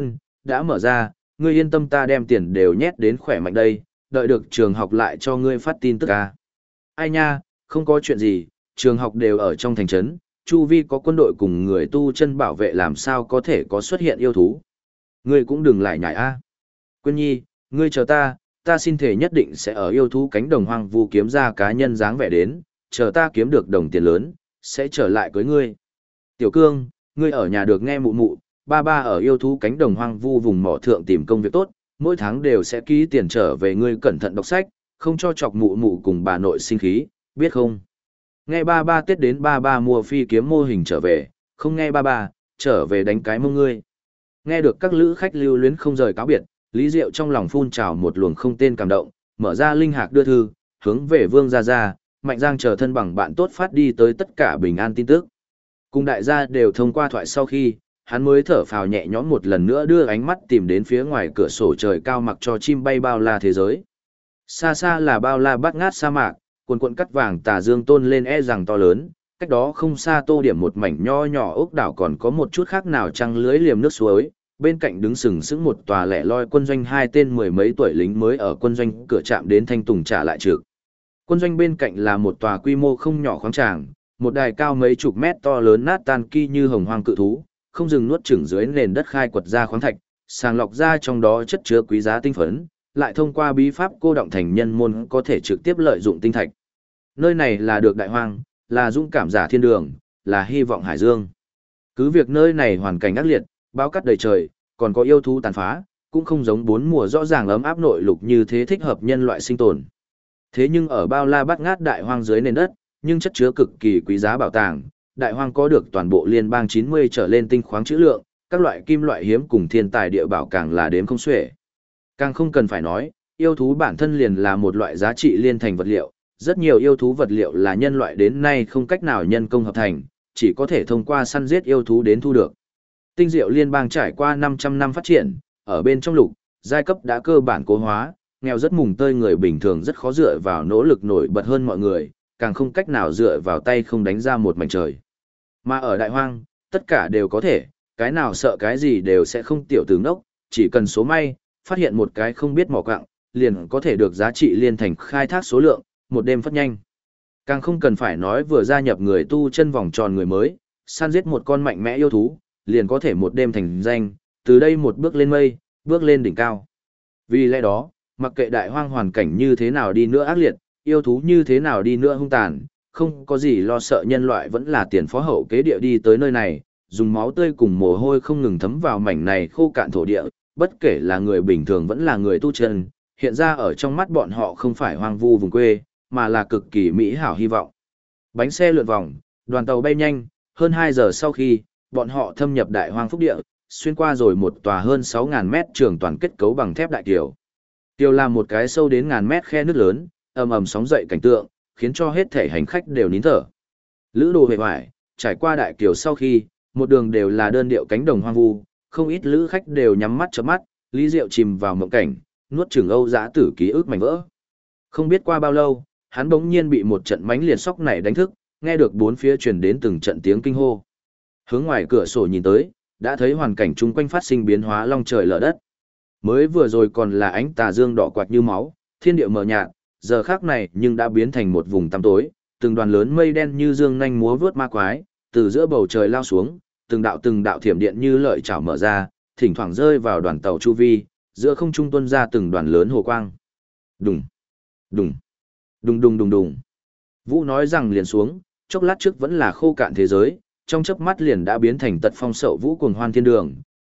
S1: đã mở ra, ngươi yên tâm, ta đem tiền đều nhét đến khỏe mạnh đây, đợi được trường học lại cho ngươi phát tin tức à. Ai nha, không có chuyện gì, trường học đều ở trong thành trấn, chu vi có quân đội cùng người tu chân bảo vệ, làm sao có thể có xuất hiện yêu thú. Ngươi cũng đừng lại nhảy a. Quyên Nhi, ngươi chờ ta xin thể nhất định sẽ ở yêu thú cánh đồng hoang vu kiếm ra cá nhân dáng vẻ đến, chờ ta kiếm được đồng tiền lớn, sẽ trở lại cưới ngươi. Tiểu Cương, ngươi ở nhà được nghe mụ mụ, ba ba ở yêu thú cánh đồng hoang vu vùng mỏ thượng tìm công việc tốt, mỗi tháng đều sẽ ký tiền trở về, ngươi cẩn thận đọc sách, không cho chọc mụ mụ cùng bà nội sinh khí, biết không? Nghe ba ba Tết đến ba ba mua phi kiếm mô hình trở về, không nghe ba ba, trở về đánh cái mông ngươi. Nghe được các lữ khách lưu luyến không rời cáo biệt, Lý Diệu trong lòng phun trào một luồng không tên cảm động, mở ra linh hạc đưa thư, hướng về Vương Gia Gia, Mạnh Giang chờ thân bằng bạn tốt phát đi tới tất cả bình an tin tức. Cùng đại gia đều thông qua thoại sau khi, hắn mới thở phào nhẹ nhõm một lần nữa đưa ánh mắt tìm đến phía ngoài cửa sổ trời cao mặc cho chim bay bao la thế giới. Xa xa là bao la bát ngát sa mạc, cuồn cuộn cắt vàng tà dương tôn lên rằng to lớn, cách đó không xa tô điểm một mảnh nho nhỏ ốc đảo, còn có một chút khác nào trăng lưới liềm nước suối, bên cạnh đứng sừng sững một tòa lẻ loi quân doanh, hai tên mười mấy tuổi lính mới ở quân doanh cửa trạm đến thanh tùng trả lại trực. Quân doanh bên cạnh là một tòa quy mô không nhỏ khoáng tràng, một đài cao mấy chục mét to lớn nát tan ki như hồng hoang cự thú, không dừng nuốt chửng dưới nền đất khai quật ra khoáng thạch, sàng lọc ra trong đó chất chứa quý giá tinh phấn, lại thông qua bí pháp cô động thành nhân môn có thể trực tiếp lợi dụng tinh thạch. Nơi này là được đại hoang, là dũng cảm giả thiên đường, là hy vọng hải dương. Cứ việc nơi này hoàn cảnh ác liệt, bão cát đầy trời, còn có yêu thú tàn phá, cũng không giống bốn mùa rõ ràng ấm áp nội lục như thế thích hợp nhân loại sinh tồn. Thế nhưng ở bao la bát ngát đại hoang dưới nền đất, nhưng chất chứa cực kỳ quý giá bảo tàng, đại hoang có được toàn bộ liên bang 90 trở lên tinh khoáng trữ lượng, các loại kim loại hiếm cùng thiên tài địa bảo càng là đếm không xuể. Càng không cần phải nói, yêu thú bản thân liền là một loại giá trị liên thành vật liệu, rất nhiều yêu thú vật liệu là nhân loại đến nay không cách nào nhân công hợp thành, chỉ có thể thông qua săn giết yêu thú đến thu được. Tinh diệu liên bang trải qua 500 năm phát triển, ở bên trong lục, giai cấp đã cơ bản cố hóa, nghèo rất mùng tơi, người bình thường rất khó dựa vào nỗ lực nổi bật hơn mọi người, càng không cách nào dựa vào tay không đánh ra một mảnh trời. Mà ở đại hoang, tất cả đều có thể, cái nào sợ cái gì đều sẽ không tiểu tướng đốc, chỉ cần số may, phát hiện một cái không biết mỏ quặng, liền có thể được giá trị liên thành khai thác số lượng, một đêm phát nhanh. Càng không cần phải nói vừa gia nhập người tu chân vòng tròn người mới, săn giết một con mạnh mẽ yêu thú, liền có thể một đêm thành danh, từ đây một bước lên mây, bước lên đỉnh cao. Vì lẽ đó, mặc kệ đại hoang hoàn cảnh như thế nào đi nữa ác liệt, yêu thú như thế nào đi nữa hung tàn, không có gì lo sợ, nhân loại vẫn là tiền phó hậu kế địa đi tới nơi này, dùng máu tươi cùng mồ hôi không ngừng thấm vào mảnh này khô cạn thổ địa, bất kể là người bình thường vẫn là người tu chân, hiện ra ở trong mắt bọn họ không phải hoang vu vùng quê, mà là cực kỳ mỹ hảo hy vọng. Bánh xe lượn vòng, đoàn tàu bay nhanh, hơn 2 giờ sau khi, bọn họ thâm nhập đại hoang phúc địa, xuyên qua rồi một tòa hơn 6.000 mét trường toàn kết cấu bằng thép đại kiều. Kiều là một cái sâu đến ngàn mét khe nước lớn, ầm ầm sóng dậy cảnh tượng, khiến cho hết thể hành khách đều nín thở. Lữ đồ hề hoài, trải qua đại kiều sau khi, một đường đều là đơn điệu cánh đồng hoang vu, không ít lữ khách đều nhắm mắt chớp mắt, Lý Diệu chìm vào mộng cảnh, nuốt chửng âu dã tử ký ức mảnh vỡ. Không biết qua bao lâu, hắn bỗng nhiên bị một trận mãnh liệt sóc này đánh thức, nghe được bốn phía truyền đến từng trận tiếng kinh hô. Hướng ngoài cửa sổ nhìn tới, đã thấy hoàn cảnh chung quanh phát sinh biến hóa long trời lở đất. Mới vừa rồi còn là ánh tà dương đỏ quạt như máu, thiên địa mờ nhạt, giờ khác này nhưng đã biến thành một vùng tăm tối, từng đoàn lớn mây đen như dương nhanh múa vướt ma quái, từ giữa bầu trời lao xuống, từng đạo thiểm điện như lợi chảo mở ra, thỉnh thoảng rơi vào đoàn tàu chu vi, giữa không trung tuôn ra từng đoàn lớn hồ quang. Đùng, đùng, đùng đùng đùng đùng. Vũ nói rằng liền xuống, chốc lát trước vẫn là khô cạn thế giới, trong chớp mắt liền đã biến thành tật phong sậu vũ cuồng hoan thiên đường,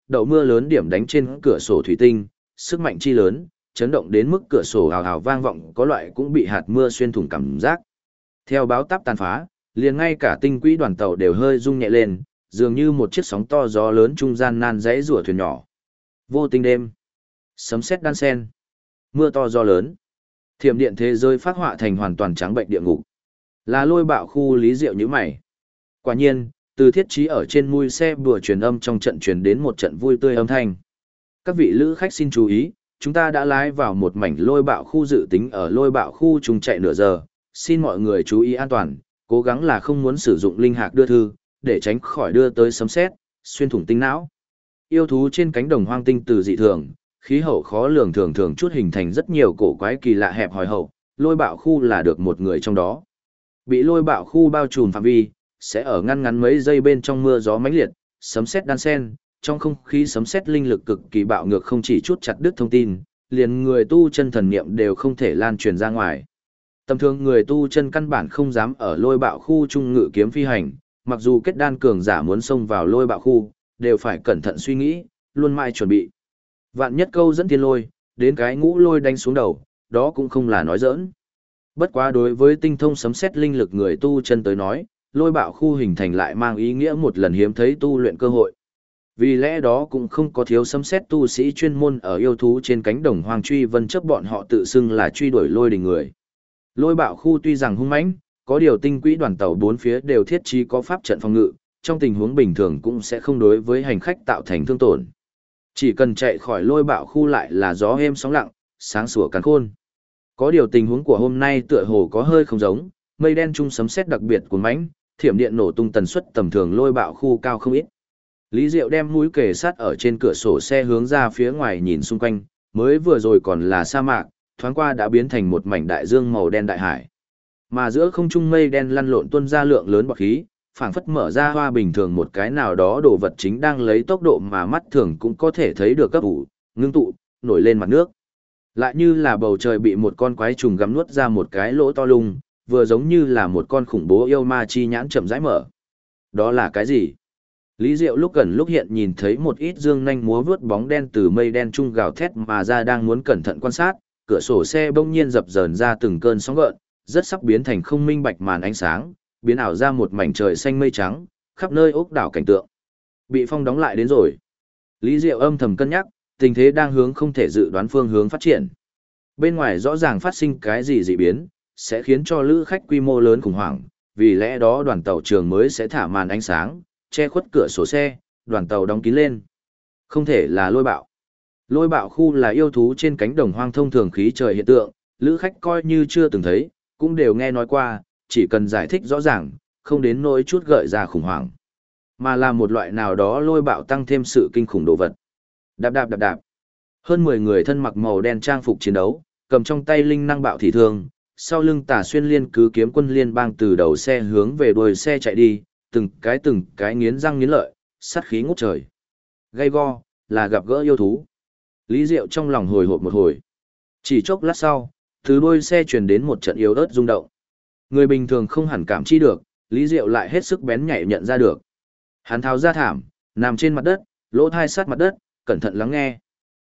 S1: đậu mưa lớn điểm đánh trên cửa sổ thủy tinh, sức mạnh chi lớn, chấn động đến mức cửa sổ hào hào vang vọng, có loại cũng bị hạt mưa xuyên thủng cảm giác. Theo báo táp tàn phá, liền ngay cả tinh quỹ đoàn tàu đều hơi rung nhẹ lên, dường như một chiếc sóng to gió lớn trung gian nan dãy rủa thuyền nhỏ. Vô tinh đêm, sấm sét đan sen, mưa to gió lớn, thiểm điện thế giới phát họa thành hoàn toàn trắng bệnh địa ngục. Là Lôi Bạo khu Lý Diệu như mày. Quả nhiên, từ thiết trí ở trên mui xe bùa truyền âm trong trận truyền đến một trận vui tươi âm thanh. Các vị lữ khách xin chú ý, chúng ta đã lái vào một mảnh Lôi Bạo khu, dự tính ở Lôi Bạo khu trùng chạy nửa giờ, xin mọi người chú ý an toàn, cố gắng là không muốn sử dụng linh hạc đưa thư, để tránh khỏi đưa tới sấm sét, xuyên thủng tinh não. Yêu thú trên cánh đồng hoang tinh từ dị thường, khí hậu khó lường thường thường chút hình thành rất nhiều cổ quái kỳ lạ hẹp hòi hậu, Lôi Bạo khu là được một người trong đó. Bị Lôi Bạo khu bao trùm phạm vi, sẽ ở ngăn ngắn mấy giây bên trong mưa gió mãnh liệt, sấm sét đan sen, trong không khí sấm sét linh lực cực kỳ bạo ngược, không chỉ chút chặt đứt thông tin, liền người tu chân thần niệm đều không thể lan truyền ra ngoài. Tầm thường người tu chân căn bản không dám ở Lôi Bạo khu trung ngự kiếm phi hành, mặc dù kết đan cường giả muốn xông vào Lôi Bạo khu, đều phải cẩn thận suy nghĩ, luôn mãi chuẩn bị. Vạn nhất câu dẫn thiên lôi, đến cái ngũ lôi đánh xuống đầu, đó cũng không là nói giỡn. Bất quá đối với tinh thông sấm sét linh lực người tu chân tới nói, Lôi Bạo khu hình thành lại mang ý nghĩa một lần hiếm thấy tu luyện cơ hội. Vì lẽ đó cũng không có thiếu sấm sét tu sĩ chuyên môn ở yêu thú trên cánh đồng hoang truy vân chấp bọn họ tự xưng là truy đuổi lôi đình người. Lôi Bạo khu tuy rằng hung mãnh, có điều tinh quỹ đoàn tàu bốn phía đều thiết trí có pháp trận phòng ngự, trong tình huống bình thường cũng sẽ không đối với hành khách tạo thành thương tổn. Chỉ cần chạy khỏi Lôi Bạo khu lại là gió êm sóng lặng, sáng sủa càn khôn. Có điều tình huống của hôm nay tựa hồ có hơi không giống, mây đen trung sấm sét đặc biệt của mãnh, thiểm điện nổ tung tần suất tầm thường Lôi Bạo khu cao không ít. Lý Diệu đem mũi kề sát ở trên cửa sổ xe hướng ra phía ngoài nhìn xung quanh, mới vừa rồi còn là sa mạc, thoáng qua đã biến thành một mảnh đại dương màu đen đại hải. Mà giữa không trung mây đen lăn lộn tuôn ra lượng lớn bọt khí, phảng phất mở ra hoa bình thường một cái nào đó đồ vật chính đang lấy tốc độ mà mắt thường cũng có thể thấy được cấp ủ, ngưng tụ, nổi lên mặt nước. Lại như là bầu trời bị một con quái trùng gặm nuốt ra một cái lỗ to lung, vừa giống như là một con khủng bố yêu ma chi nhãn chậm rãi mở. Đó là cái gì? Lý Diệu lúc gần lúc hiện nhìn thấy một ít dương nhanh múa vướt bóng đen từ mây đen trung gào thét mà ra, đang muốn cẩn thận quan sát, cửa sổ xe bỗng nhiên dập dờn ra từng cơn sóng gợn, rất sắp biến thành không minh bạch màn ánh sáng, biến ảo ra một mảnh trời xanh mây trắng, khắp nơi ốc đảo cảnh tượng. Bị phong đóng lại đến rồi. Lý Diệu âm thầm cân nhắc, tình thế đang hướng không thể dự đoán phương hướng phát triển. Bên ngoài rõ ràng phát sinh cái gì dị biến, sẽ khiến cho lữ khách quy mô lớn khủng hoảng, vì lẽ đó đoàn tàu trường mới sẽ thả màn ánh sáng, che khuất cửa sổ xe, đoàn tàu đóng kín lên. Không thể là Lôi Bạo. Lôi Bạo khu là yêu thú trên cánh đồng hoang thông thường khí trời hiện tượng, lữ khách coi như chưa từng thấy, cũng đều nghe nói qua, chỉ cần giải thích rõ ràng, không đến nỗi chút gợi ra khủng hoảng, mà là một loại nào đó lôi bạo tăng thêm sự kinh khủng đồ vật. Đạp đạp đạp đạp. Hơn 10 người thân mặc màu đen trang phục chiến đấu, cầm trong tay linh năng bạo thị thương, sau lưng Tà Xuyên Liên cứ kiếm quân liên bang từ đầu xe hướng về đuôi xe chạy đi, từng cái nghiến răng nghiến lợi, sát khí ngút trời. Gay go, là gặp gỡ yêu thú. Lý Diệu trong lòng hồi hộp một hồi. Chỉ chốc lát sau, từ đuôi xe truyền đến một trận yếu ớt rung động. Người bình thường không hẳn cảm chi được, Lý Diệu lại hết sức bén nhạy nhận ra được. Hắn tháo ra thảm, nằm trên mặt đất, lỗ thai sát mặt đất, cẩn thận lắng nghe.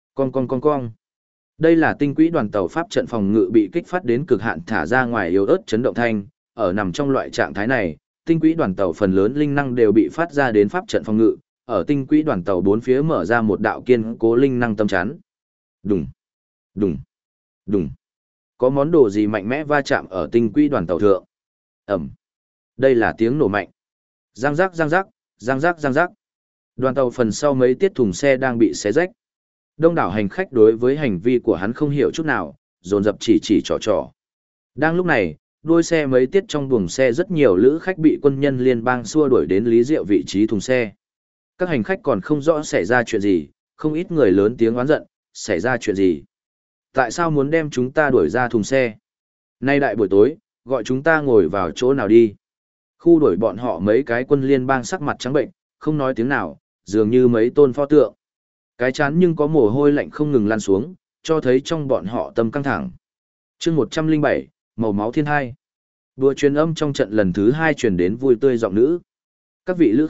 S1: Con. Đây là tinh quỹ đoàn tàu pháp trận phòng ngự bị kích phát đến cực hạn thả ra ngoài yếu ớt chấn động thanh, ở nằm trong loại trạng thái này, tinh quỹ đoàn tàu phần lớn linh năng đều bị phát ra đến pháp trận phòng ngự, ở tinh quỹ đoàn tàu bốn phía mở ra một đạo kiên cố linh năng tâm chắn. Đùng, đùng, đùng. Có món đồ gì mạnh mẽ va chạm ở tinh quỹ đoàn tàu thượng. Ẩm. Đây là tiếng nổ mạnh. Giang giác giang giác, giang giác giang giác. Đoàn tàu phần sau mấy tiết thùng xe đang bị xé rách. Đông đảo hành khách đối với hành vi của hắn không hiểu chút nào, dồn dập chỉ trò. Đang lúc này, đuôi xe mấy tiết trong buồng xe rất nhiều lữ khách bị quân nhân liên bang xua đuổi đến Lý Diệu vị trí thùng xe. Các hành khách còn không rõ xảy ra chuyện gì, không ít người lớn tiếng oán giận, xảy ra chuyện gì? Tại sao muốn đem chúng ta đuổi ra thùng xe? Nay đại buổi tối, gọi chúng ta ngồi vào chỗ nào đi? Khu đuổi bọn họ mấy cái quân liên bang sắc mặt trắng bệnh, không nói tiếng nào, dường như mấy tôn pho tượng. Cái chán nhưng có mồ hôi lạnh không ngừng lan xuống, cho thấy trong bọn họ tâm căng thẳng. Chương 107, màu máu thiên hai. Đùa truyền âm trong trận lần thứ 2 truyền đến vui tươi giọng nữ. Các vị lữ khách,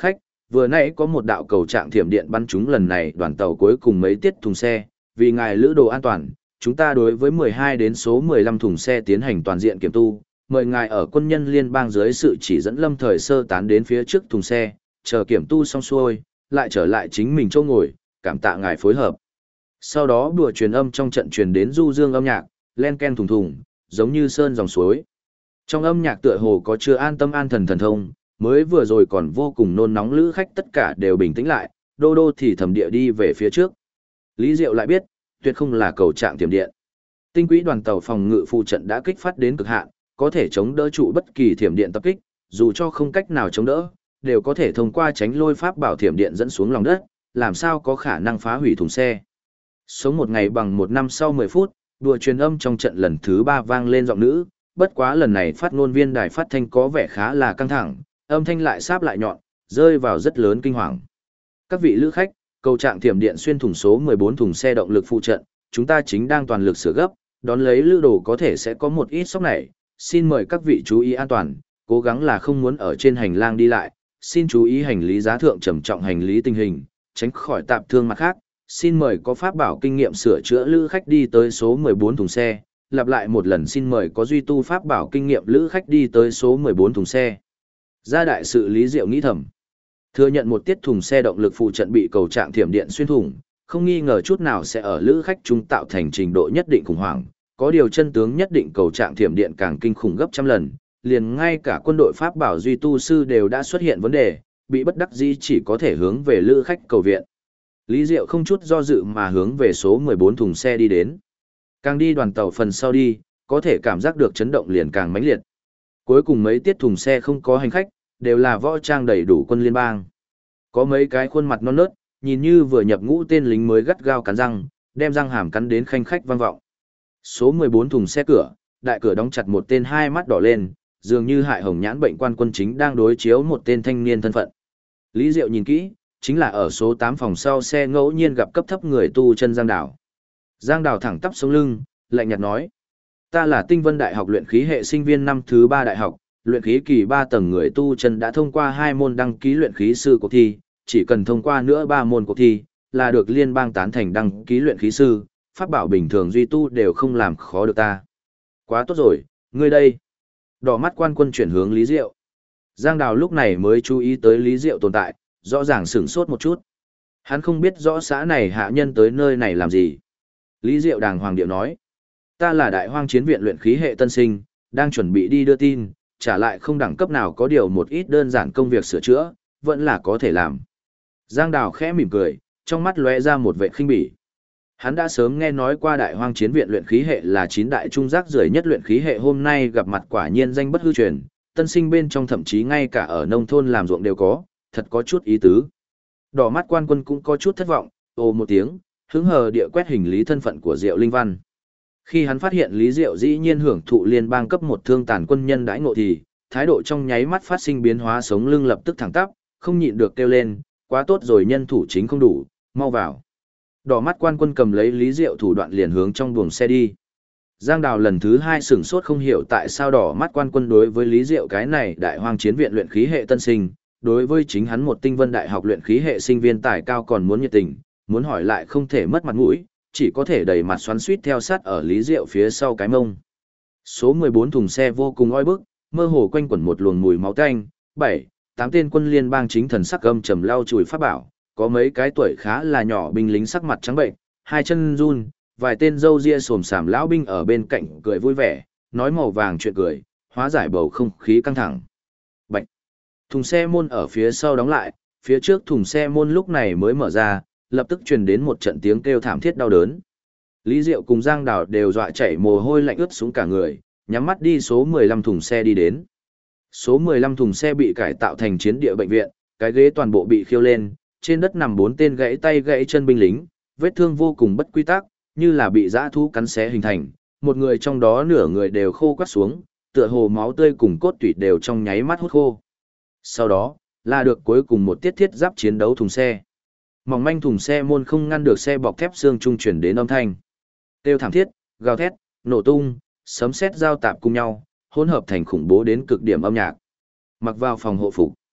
S1: vừa nãy có một đạo cầu trạng thiểm điện bắn trúng lần này đoàn tàu cuối cùng mấy tiết thùng xe, vì ngài lữ đồ an toàn, chúng ta đối với 12 đến số 15 thùng xe tiến hành toàn diện kiểm tu, mời ngài ở quân nhân liên bang dưới sự chỉ dẫn lâm thời sơ tán đến phía trước thùng xe, chờ kiểm tu xong xuôi, lại trở lại chính mình chỗ ngồi, cảm tạ ngài phối hợp. Sau đó đùa truyền âm trong trận truyền đến du dương âm nhạc, len ken thùng thùng, giống như sơn dòng suối. Trong âm nhạc tựa hồ có chưa an tâm an thần thần thông, mới vừa rồi còn vô cùng nôn nóng lữ khách tất cả đều bình tĩnh lại, đô đô thì thầm địa đi về phía trước. Lý Diệu lại biết, tuyệt không là cầu trạng tiềm điện. Tinh quỹ đoàn tàu phòng ngự phụ trận đã kích phát đến cực hạn, có thể chống đỡ trụ bất kỳ thiểm điện tập kích, dù cho không cách nào chống đỡ, đều có thể thông qua tránh lôi pháp bảo thiểm điện dẫn xuống lòng đất, làm sao có khả năng phá hủy thùng xe. Sống một ngày bằng một năm sau 10 phút, đùa truyền âm trong trận lần thứ 3 vang lên giọng nữ, bất quá lần này phát ngôn viên đài phát thanh có vẻ khá là căng thẳng, âm thanh lại sáp lại nhọn, rơi vào rất lớn kinh hoàng. Các vị lữ khách, cầu trạng thiểm điện xuyên thủng số 14 thùng xe động lực phụ trận, chúng ta chính đang toàn lực sửa gấp, đón lấy lữ đồ có thể sẽ có một ít sốc này, xin mời các vị chú ý an toàn, cố gắng là không muốn ở trên hành lang đi lại, xin chú ý hành lý giá thượng trầm trọng hành lý tình hình, tránh khỏi tạp thương mặt khác, xin mời có pháp bảo kinh nghiệm sửa chữa lữ khách đi tới số 14 thùng xe, lặp lại một lần xin mời có duy tu pháp bảo kinh nghiệm lữ khách đi tới số 14 thùng xe. Gia đại sự Lý Diệu nghĩ thầm. Thừa nhận một tiết thùng xe động lực phụ trận bị cầu trạng thiểm điện xuyên thủng, không nghi ngờ chút nào sẽ ở lữ khách trung tạo thành trình độ nhất định khủng hoảng, có điều chân tướng nhất định cầu trạng thiểm điện càng kinh khủng gấp trăm lần, liền ngay cả quân đội pháp bảo duy tu sư đều đã xuất hiện vấn đề, bị bất đắc dĩ chỉ có thể hướng về lữ khách cầu viện. Lý Diệu không chút do dự mà hướng về số 14 thùng xe đi đến. Càng đi đoàn tàu phần sau đi, có thể cảm giác được chấn động liền càng mãnh liệt. Cuối cùng mấy tiết thùng xe không có hành khách, đều là võ trang đầy đủ quân liên bang. Có mấy cái khuôn mặt non nớt, nhìn như vừa nhập ngũ tên lính mới gắt gao cắn răng, đem răng hàm cắn đến khanh khách vang vọng. Số 14 thùng xe cửa, đại cửa đóng chặt một tên hai mắt đỏ lên, dường như hại hồng nhãn bệnh quan quân chính đang đối chiếu một tên thanh niên thân phận. Lý Diệu nhìn kỹ, chính là ở số 8 phòng sau xe ngẫu nhiên gặp cấp thấp người tu chân Giang Đào. Giang Đào thẳng tắp sống lưng, lạnh nhạt nói: "Ta là Tinh Vân Đại học luyện khí hệ sinh viên năm thứ 3 đại học, luyện khí kỳ 3 tầng người tu chân đã thông qua 2 môn đăng ký luyện khí sư cuộc thi, chỉ cần thông qua nữa 3 môn cuộc thi, là được liên bang tán thành đăng ký luyện khí sư, pháp bảo bình thường duy tu đều không làm khó được ta." "Quá tốt rồi, ngươi đây." Đỏ mắt quan quân chuyển hướng Lý Diệu. Giang Đào lúc này mới chú ý tới Lý Diệu tồn tại, rõ ràng sửng sốt một chút. Hắn không biết rõ xã này hạ nhân tới nơi này làm gì. Lý Diệu đàng hoàng điệu nói: "Ta là Đại Hoang Chiến viện luyện khí hệ tân sinh, đang chuẩn bị đi đưa tin, trả lại không đẳng cấp nào có điều một ít đơn giản công việc sửa chữa, vẫn là có thể làm." Giang Đào khẽ mỉm cười, trong mắt lóe ra một vẻ khinh bỉ. Hắn đã sớm nghe nói qua Đại Hoang Chiến viện luyện khí hệ là 9 đại trung rác rưởi nhất luyện khí hệ, hôm nay gặp mặt quả nhiên danh bất hư truyền, tân sinh bên trong thậm chí ngay cả ở nông thôn làm ruộng đều có, thật có chút ý tứ. Đỏ mắt quan quân cũng có chút thất vọng, ồ một tiếng, hứng hờ địa quét hình lý thân phận của Diệu Linh Văn. Khi hắn phát hiện Lý Diệu dĩ nhiên hưởng thụ liên bang cấp 1 thương tàn quân nhân đãi ngộ thì, thái độ trong nháy mắt phát sinh biến hóa, sống lưng lập tức thẳng tắp, không nhịn được kêu lên: "Quá tốt rồi, nhân thủ chính không đủ, mau vào." Đỏ mắt quan quân cầm lấy Lý Diệu thủ đoạn liền hướng trong buồng xe đi. Giang Đào lần thứ 2 sửng sốt, không hiểu tại sao đỏ mắt quan quân đối với Lý Diệu cái này Đại Hoang Chiến viện luyện khí hệ tân sinh, đối với chính hắn một Tinh Vân Đại học luyện khí hệ sinh viên tài cao còn muốn nhiệt tình, muốn hỏi lại không thể mất mặt mũi, chỉ có thể đẩy mặt xoắn xuýt theo sát ở Lý Diệu phía sau cái mông. Số 14 thùng xe vô cùng oi bức, mơ hồ quanh quẩn một luồng mùi máu tanh, 7-8 tên quân liên bang chính thần sắc âm trầm lau chùi pháp bảo, có mấy cái tuổi khá là nhỏ binh lính sắc mặt trắng bệnh, hai chân run, vài tên râu ria xồm xàm lão binh ở bên cạnh cười vui vẻ, nói màu vàng chuyện cười, hóa giải bầu không khí căng thẳng. Bạch. Thùng xe môn ở phía sau đóng lại, phía trước thùng xe môn lúc này mới mở ra, lập tức truyền đến một trận tiếng kêu thảm thiết đau đớn. Lý Diệu cùng Giang Đào đều dọa chảy mồ hôi lạnh ướt xuống cả người, nhắm mắt đi số 15 thùng xe đi đến. Số 15 thùng xe bị cải tạo thành chiến địa bệnh viện, cái ghế toàn bộ bị khiêu lên, trên đất nằm 4 tên gãy tay gãy chân binh lính, vết thương vô cùng bất quy tắc, như là bị dã thú cắn xé hình thành, một người trong đó nửa người đều khô quắt xuống, tựa hồ máu tươi cùng cốt tủy đều trong nháy mắt hút khô. Sau đó, là được cuối cùng một tiết thiết giáp chiến đấu thùng xe. Mỏng manh thùng xe môn không ngăn được xe bọc thép xương trung chuyển đến âm thanh. Kêu thảm thiết, gào thét, nổ tung, sấm sét giao tạp cùng nhau, hỗn hợp thành khủng bố đến cực điểm âm nhạc. Mặc vào phòng hộ phục.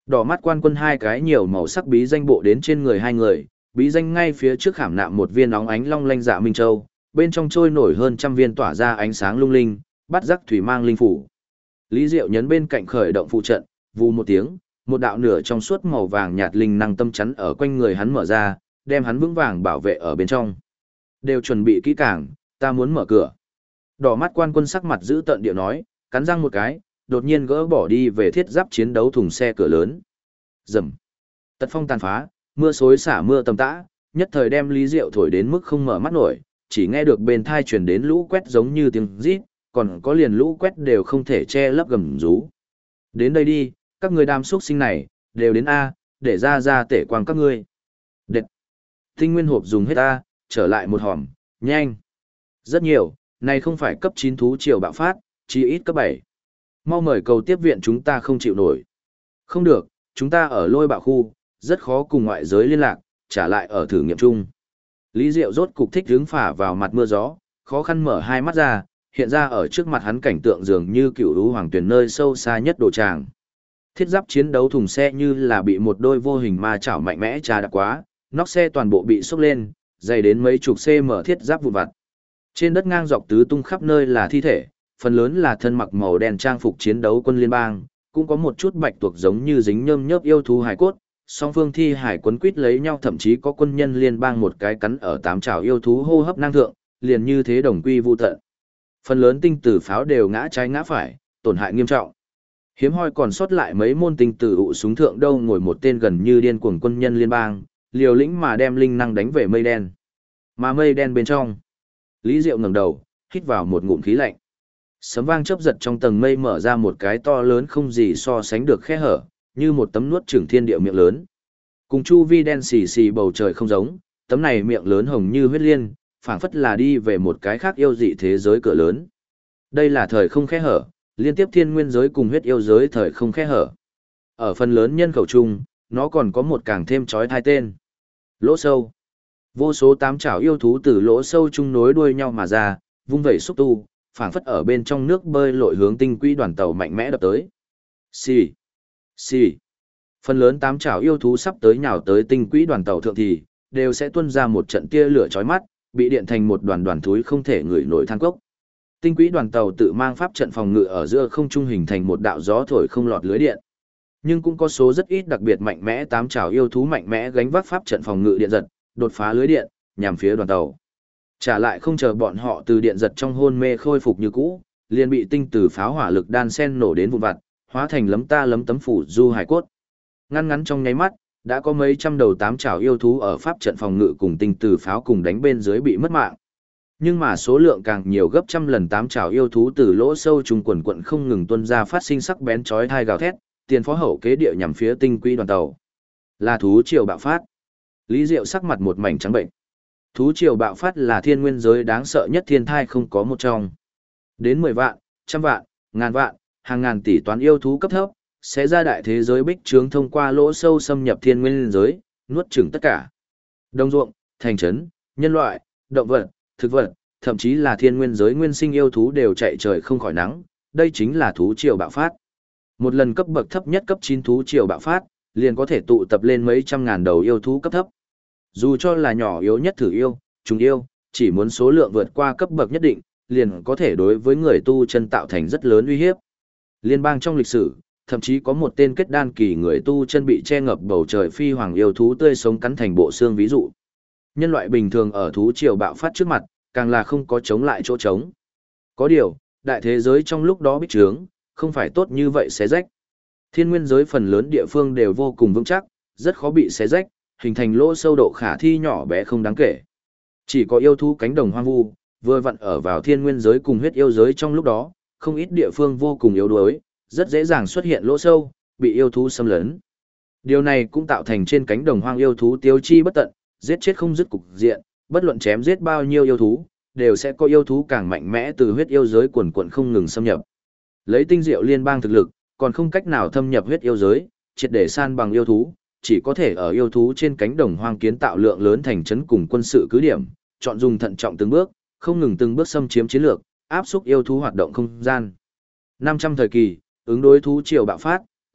S1: Đỏ mắt quan quân hai cái nhiều màu sắc bí danh bộ đến trên người hai người, bí danh ngay phía trước khảm nạm một viên óng ánh long lanh dạ minh châu, bên trong trôi nổi hơn trăm viên tỏa ra ánh sáng lung linh, bắt giác thủy mang linh phủ. Lý Diệu nhấn bên cạnh khởi động phụ trận, vù một tiếng, một đạo nửa trong suốt màu vàng nhạt linh năng tâm chắn ở quanh người hắn mở ra, đem hắn vững vàng bảo vệ ở bên trong. Đều chuẩn bị kỹ càng, ta muốn mở cửa. Đỏ mắt quan quân sắc mặt giữ tợn điệu nói, cắn răng một cái, đột nhiên gỡ bỏ đi về thiết giáp chiến đấu thùng xe cửa lớn. Rầm. Tật phong tàn phá, mưa xối xả mưa tầm tã, nhất thời đem Lý Diệu thổi đến mức không mở mắt nổi, chỉ nghe được bên thai truyền đến lũ quét giống như tiếng rít, còn có liền lũ quét đều không thể che lấp gầm rú. Đến đây đi, các người đám xuất sinh này, đều đến A, để ra tể quang các ngươi. Đệt. Tinh nguyên hộp dùng hết A, trở lại một hòm, nhanh. Rất nhiều, này không phải cấp 9 thú triều bạo phát, chỉ ít cấp 7. Mau mời cầu tiếp viện chúng ta không chịu nổi. Không được, chúng ta ở lôi bạo khu, rất khó cùng ngoại giới liên lạc, trả lại ở thử nghiệm chung. Lý Diệu rốt cục thích hướng phả vào mặt mưa gió, khó khăn mở hai mắt ra, hiện ra ở trước mặt hắn cảnh tượng dường như cựu lũ hoàng tuyển nơi sâu xa nhất đồ tràng. Thiết giáp chiến đấu thùng xe như là bị một đôi vô hình ma chảo mạnh mẽ trà đạp quá, nóc xe toàn bộ bị xốc lên, dày đến mấy chục cm thiết giáp vụn vặt. Trên đất ngang dọc tứ tung khắp nơi là thi thể, phần lớn là thân mặc màu đen trang phục chiến đấu quân liên bang, cũng có một chút bạch tuộc giống như dính nhơm nhớp yêu thú hài cốt, song phương thi hải quấn quít lấy nhau, thậm chí có quân nhân liên bang một cái cắn ở tám trảo yêu thú hô hấp năng thượng, liền như thế đồng quy vu tận. Phần lớn tinh tử pháo đều ngã trái ngã phải, tổn hại nghiêm trọng. Hiếm hoi còn sót lại mấy môn tinh tử ụ súng thượng đâu ngồi một tên gần như điên cuồng quân nhân liên bang, liều lĩnh mà đem linh năng đánh về mây đen. Mà mây đen bên trong, Lý Diệu ngẩng đầu, hít vào một ngụm khí lạnh. Sấm vang chớp giật trong tầng mây mở ra một cái to lớn không gì so sánh được khe hở, như một tấm nuốt chửng thiên địa miệng lớn. Cùng chu vi đen xì xì bầu trời không giống, tấm này miệng lớn hồng như huyết liên, phảng phất là đi về một cái khác yêu dị thế giới cửa lớn. Đây là thời không khe hở, liên tiếp thiên nguyên giới cùng huyết yêu giới thời không khe hở. Ở phần lớn nhân khẩu chung, nó còn có một càng thêm chói tai tên. Lỗ sâu. Vô số tám chảo yêu thú từ lỗ sâu chung nối đuôi nhau mà ra, vung vẩy xúc tu, phảng phất ở bên trong nước bơi lội hướng tinh quỹ đoàn tàu mạnh mẽ đập tới. Xì. Xì. Phần lớn tám chảo yêu thú sắp tới nhào tới tinh quỹ đoàn tàu thượng thì, đều sẽ tuôn ra một trận tia lửa chói mắt, bị điện thành một đoàn đoàn thúi không thể ngửi nổi than cốc. Tinh quỹ đoàn tàu tự mang pháp trận phòng ngự ở giữa không trung hình thành một đạo gió thổi không lọt lưới điện. Nhưng cũng có số rất ít đặc biệt mạnh mẽ tám chảo yêu thú mạnh mẽ gánh vác pháp trận phòng ngự điện giật, đột phá lưới điện, nhằm phía đoàn tàu. Trả lại không chờ bọn họ từ điện giật trong hôn mê khôi phục như cũ, liền bị tinh tử pháo hỏa lực đan sen nổ đến vụn vặt, hóa thành lấm ta lấm tấm phủ du hải cốt. Ngăn ngắn trong nháy mắt, đã có mấy trăm đầu tám chảo yêu thú ở pháp trận phòng ngự cùng tinh tử pháo cùng đánh bên dưới bị mất mạng. Nhưng mà số lượng càng nhiều gấp trăm lần tám chảo yêu thú từ lỗ sâu trùng quần quận không ngừng tuôn ra phát sinh sắc bén chói tai gào thét, tiền phó hậu kế địa nhằm phía tinh quỹ đoàn tàu. Là thú triều bạo phát. Lý Diệu sắc mặt một mảnh trắng bệnh. Thú triều bạo phát là thiên nguyên giới đáng sợ nhất thiên thai không có một trong. Đến 10 vạn, trăm vạn, ngàn vạn, hàng ngàn tỷ toán yêu thú cấp thấp, sẽ ra đại thế giới bích trướng thông qua lỗ sâu xâm nhập thiên nguyên giới, nuốt chửng tất cả. Đồng ruộng, thành trấn, nhân loại, động vật, thực vật, thậm chí là thiên nguyên giới nguyên sinh yêu thú đều chạy trời không khỏi nắng, đây chính là thú triều bạo phát. Một lần cấp bậc thấp nhất cấp 9 thú triều bạo phát, liền có thể tụ tập lên mấy trăm ngàn đầu yêu thú cấp thấp. Dù cho là nhỏ yếu nhất thử yêu, trùng yêu, chỉ muốn số lượng vượt qua cấp bậc nhất định, liền có thể đối với người tu chân tạo thành rất lớn uy hiếp. Liên bang trong lịch sử, thậm chí có một tên kết đan kỳ người tu chân bị che ngập bầu trời phi hoàng yêu thú tươi sống cắn thành bộ xương ví dụ. Nhân loại bình thường ở thú triều bạo phát trước mặt, càng là không có chống lại chỗ trống. Có điều, đại thế giới trong lúc đó bích trướng, không phải tốt như vậy xé rách. Thiên nguyên giới phần lớn địa phương đều vô cùng vững chắc, rất khó bị xé rách, hình thành lỗ sâu độ khả thi nhỏ bé không đáng kể. Chỉ có yêu thú cánh đồng hoang vu, vừa vặn ở vào thiên nguyên giới cùng huyết yêu giới trong lúc đó, không ít địa phương vô cùng yếu đuối, rất dễ dàng xuất hiện lỗ sâu, bị yêu thú xâm lấn. Điều này cũng tạo thành trên cánh đồng hoang yêu thú tiêu chi bất tận, giết chết không dứt cục diện, bất luận chém giết bao nhiêu yêu thú, đều sẽ có yêu thú càng mạnh mẽ từ huyết yêu giới quần quần không ngừng xâm nhập. Lấy tinh diệu liên bang thực lực, còn không cách nào thâm nhập huyết yêu giới, triệt để san bằng yêu thú, chỉ có thể ở yêu thú trên cánh đồng hoang kiến tạo lượng lớn thành trấn cùng quân sự cứ điểm, chọn dùng thận trọng từng bước, không ngừng từng bước xâm chiếm chiến lược, áp xúc yêu thú hoạt động không gian. 500 thời kỳ, ứng đối thú triều bạo phát,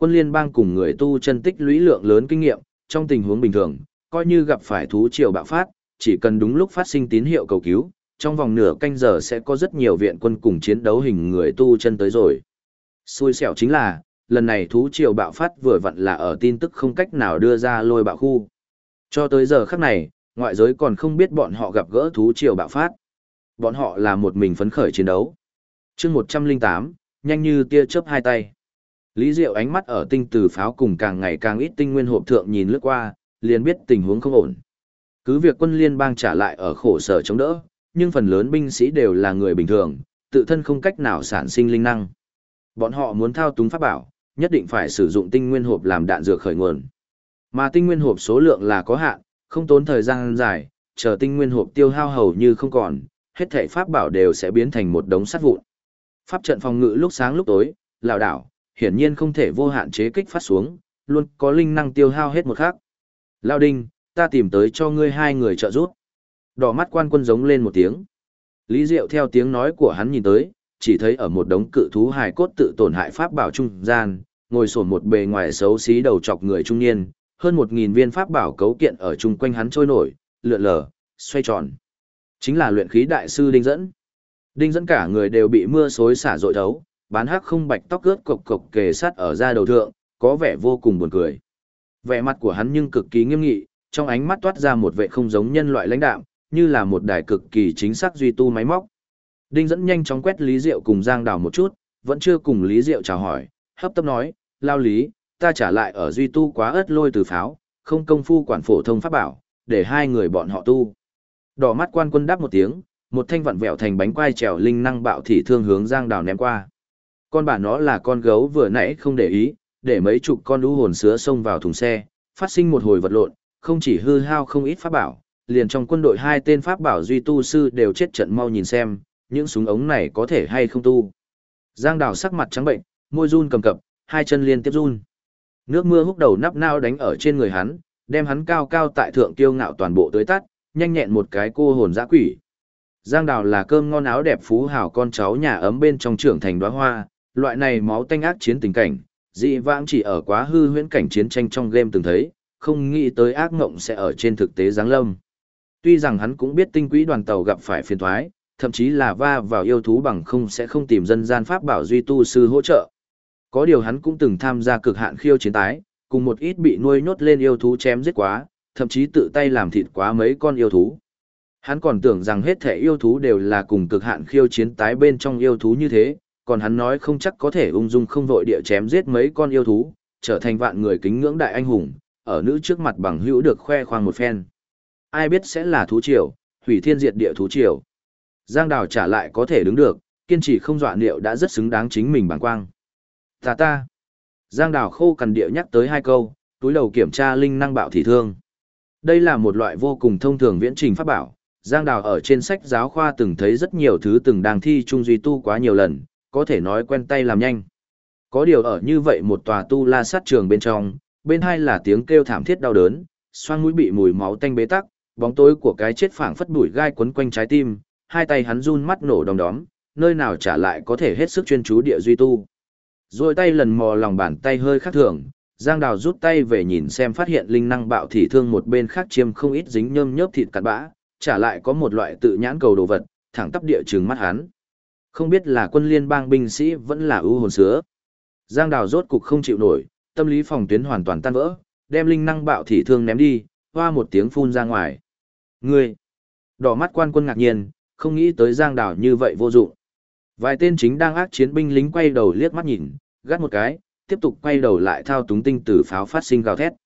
S1: Quân liên bang cùng người tu chân tích lũy lượng lớn kinh nghiệm, trong tình huống bình thường, coi như gặp phải thú triều bạo phát, chỉ cần đúng lúc phát sinh tín hiệu cầu cứu, trong vòng nửa canh giờ sẽ có rất nhiều viện quân cùng chiến đấu hình người tu chân tới rồi. Xui xẻo chính là, lần này thú triều bạo phát vừa vặn là ở tin tức không cách nào đưa ra lôi bạo khu. Cho tới giờ khắc này, ngoại giới còn không biết bọn họ gặp gỡ thú triều bạo phát. Bọn họ là một mình phấn khởi chiến đấu. chương 108, nhanh như tia chớp hai tay. Lý Diệu ánh mắt ở tinh từ pháo cùng càng ngày càng ít tinh nguyên hộp thượng nhìn lướt qua, liền biết tình huống không ổn. Cứ việc quân liên bang trả lại ở khổ sở chống đỡ, nhưng phần lớn binh sĩ đều là người bình thường, tự thân không cách nào sản sinh linh năng. Bọn họ muốn thao túng pháp bảo, nhất định phải sử dụng tinh nguyên hộp làm đạn dược khởi nguồn. Mà tinh nguyên hộp số lượng là có hạn, không tốn thời gian dài, chờ tinh nguyên hộp tiêu hao hầu như không còn, hết thảy pháp bảo đều sẽ biến thành một đống sắt vụn. Pháp trận phòng ngự lúc sáng lúc tối, lảo đảo, hiển nhiên không thể vô hạn chế kích phát xuống, luôn có linh năng tiêu hao hết một khắc. Lao Đinh, ta tìm tới cho ngươi hai người trợ giúp. Đỏ mắt quan quân giống lên một tiếng. Lý Diệu theo tiếng nói của hắn nhìn tới, chỉ thấy ở một đống cự thú hài cốt tự tổn hại pháp bảo trung gian, ngồi sổn một bề ngoài xấu xí đầu chọc người trung niên, hơn 1.000 viên pháp bảo cấu kiện ở chung quanh hắn trôi nổi, lượn lờ, xoay tròn. Chính là luyện khí đại sư Đinh Dẫn. Đinh Dẫn cả người đều bị mưa xối xả rội thấu, bán hắc không bạch tóc ướt cộc cộc kề sát ở da đầu thượng, có vẻ vô cùng buồn cười. Vẻ mặt của hắn nhưng cực kỳ nghiêm nghị, trong ánh mắt toát ra một vẻ không giống nhân loại lãnh đạm, như là một đài cực kỳ chính xác duy tu máy móc. Đinh Dẫn nhanh chóng quét Lý Diệu cùng Giang Đào một chút, vẫn chưa cùng Lý Diệu chào hỏi, hấp tấp nói, Lao Lý, ta trả lại ở duy tu quá ớt lôi từ pháo, không công phu quản phổ thông pháp bảo, để hai người bọn họ tu. Đỏ mắt quan quân đáp một tiếng, một thanh vặn vẹo thành bánh quai trèo linh năng bạo thị thương hướng Giang Đào ném qua. Con bà nó là con gấu vừa nãy không để ý, để mấy chục con lũ hồn sứa xông vào thùng xe, phát sinh một hồi vật lộn, không chỉ hư hao không ít pháp bảo, liền trong quân đội hai tên pháp bảo duy tu sư đều chết trận mau nhìn xem, những súng ống này có thể hay không tu. Giang Đào sắc mặt trắng bệnh, môi run cầm cập, hai chân liên tiếp run. Nước mưa húc đầu nắp nao đánh ở trên người hắn, đem hắn cao cao tại thượng kiêu ngạo toàn bộ tới tắt, nhanh nhẹn một cái cô hồn dã quỷ. Giang Đào là cơm ngon áo đẹp phú hào con cháu nhà ấm bên trong trưởng thành đóa hoa, loại này máu tanh ác chiến tình cảnh, dị vãng chỉ ở quá hư huyễn cảnh chiến tranh trong game từng thấy, không nghĩ tới ác ngộng sẽ ở trên thực tế giáng lâm. Tuy rằng hắn cũng biết tinh quỹ đoàn tàu gặp phải phiền toái, thậm chí là va vào yêu thú bằng không sẽ không tìm dân gian pháp bảo duy tu sư hỗ trợ. Có điều hắn cũng từng tham gia cực hạn khiêu chiến tái, cùng một ít bị nuôi nhốt lên yêu thú chém giết quá, thậm chí tự tay làm thịt quá mấy con yêu thú. Hắn còn tưởng rằng hết thể yêu thú đều là cùng cực hạn khiêu chiến tái bên trong yêu thú như thế, còn hắn nói không chắc có thể ung dung không vội địa chém giết mấy con yêu thú, trở thành vạn người kính ngưỡng đại anh hùng, ở nữ trước mặt bằng hữu được khoe khoang một phen. Ai biết sẽ là thú triều, hủy thiên diệt địa thú triều. Giang Đào trả lại có thể đứng được, kiên trì không dọa liệu đã rất xứng đáng chính mình bàng quang. Ta. Giang Đào khô cằn địa nhắc tới hai câu, túi đầu kiểm tra linh năng bạo thị thương. Đây là một loại vô cùng thông thường viễn trình pháp bảo. Giang Đào ở trên sách giáo khoa từng thấy rất nhiều thứ từng đang thi trung duy tu quá nhiều lần, có thể nói quen tay làm nhanh. Có điều ở như vậy một tòa tu la sát trường bên trong, bên hai là tiếng kêu thảm thiết đau đớn, xoang mũi bị mùi máu tanh bế tắc, bóng tối của cái chết phảng phất bụi gai quấn quanh trái tim, hai tay hắn run mắt nổ đom đóm, nơi nào trả lại có thể hết sức chuyên chú địa duy tu. Rồi tay lần mò lòng bàn tay hơi khác thường, Giang Đào rút tay về nhìn xem phát hiện linh năng bạo thị thương một bên khác chiêm không ít dính nhơm nhớp thịt cặn bã, trả lại có một loại tự nhãn cầu đồ vật, thẳng tắp địa trừng mắt hắn. Không biết là quân liên bang binh sĩ vẫn là ưu hồn sứa. Giang Đào rốt cục không chịu nổi, tâm lý phòng tuyến hoàn toàn tan vỡ, đem linh năng bạo thị thương ném đi, hoa một tiếng phun ra ngoài. Ngươi! Đỏ mắt quan quân ngạc nhiên, không nghĩ tới Giang Đào như vậy vô dụng. Vài tên chính đang ác chiến binh lính quay đầu liếc mắt nhìn, gắt một cái, tiếp tục quay đầu lại thao túng tinh tử pháo phát sinh gào thét.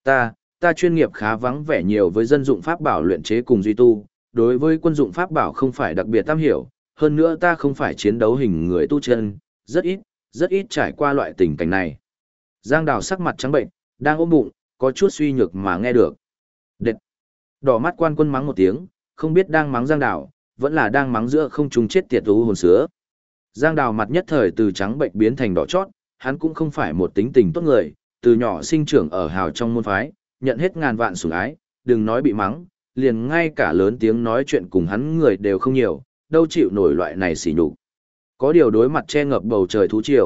S1: Ta chuyên nghiệp khá vắng vẻ nhiều với dân dụng pháp bảo luyện chế cùng duy tu, đối với quân dụng pháp bảo không phải đặc biệt am hiểu, hơn nữa ta không phải chiến đấu hình người tu chân, rất ít trải qua loại tình cảnh này. Giang Đào sắc mặt trắng bệnh, đang ôm bụng, có chút suy nhược mà nghe được. Đệt! Đỏ mắt quan quân mắng một tiếng, không biết đang mắng Giang Đào, vẫn là đang mắng giữa không trùng chết tiệt ú hồn sứa. Giang Đào mặt nhất thời từ trắng bệnh biến thành đỏ chót, hắn cũng không phải một tính tình tốt người, từ nhỏ sinh trưởng ở hào trong môn phái, nhận hết ngàn vạn sủng ái, đừng nói bị mắng, liền ngay cả lớn tiếng nói chuyện cùng hắn người đều không nhiều, đâu chịu nổi loại này sỉ nhục. Có điều đối mặt che ngập bầu trời thú triều,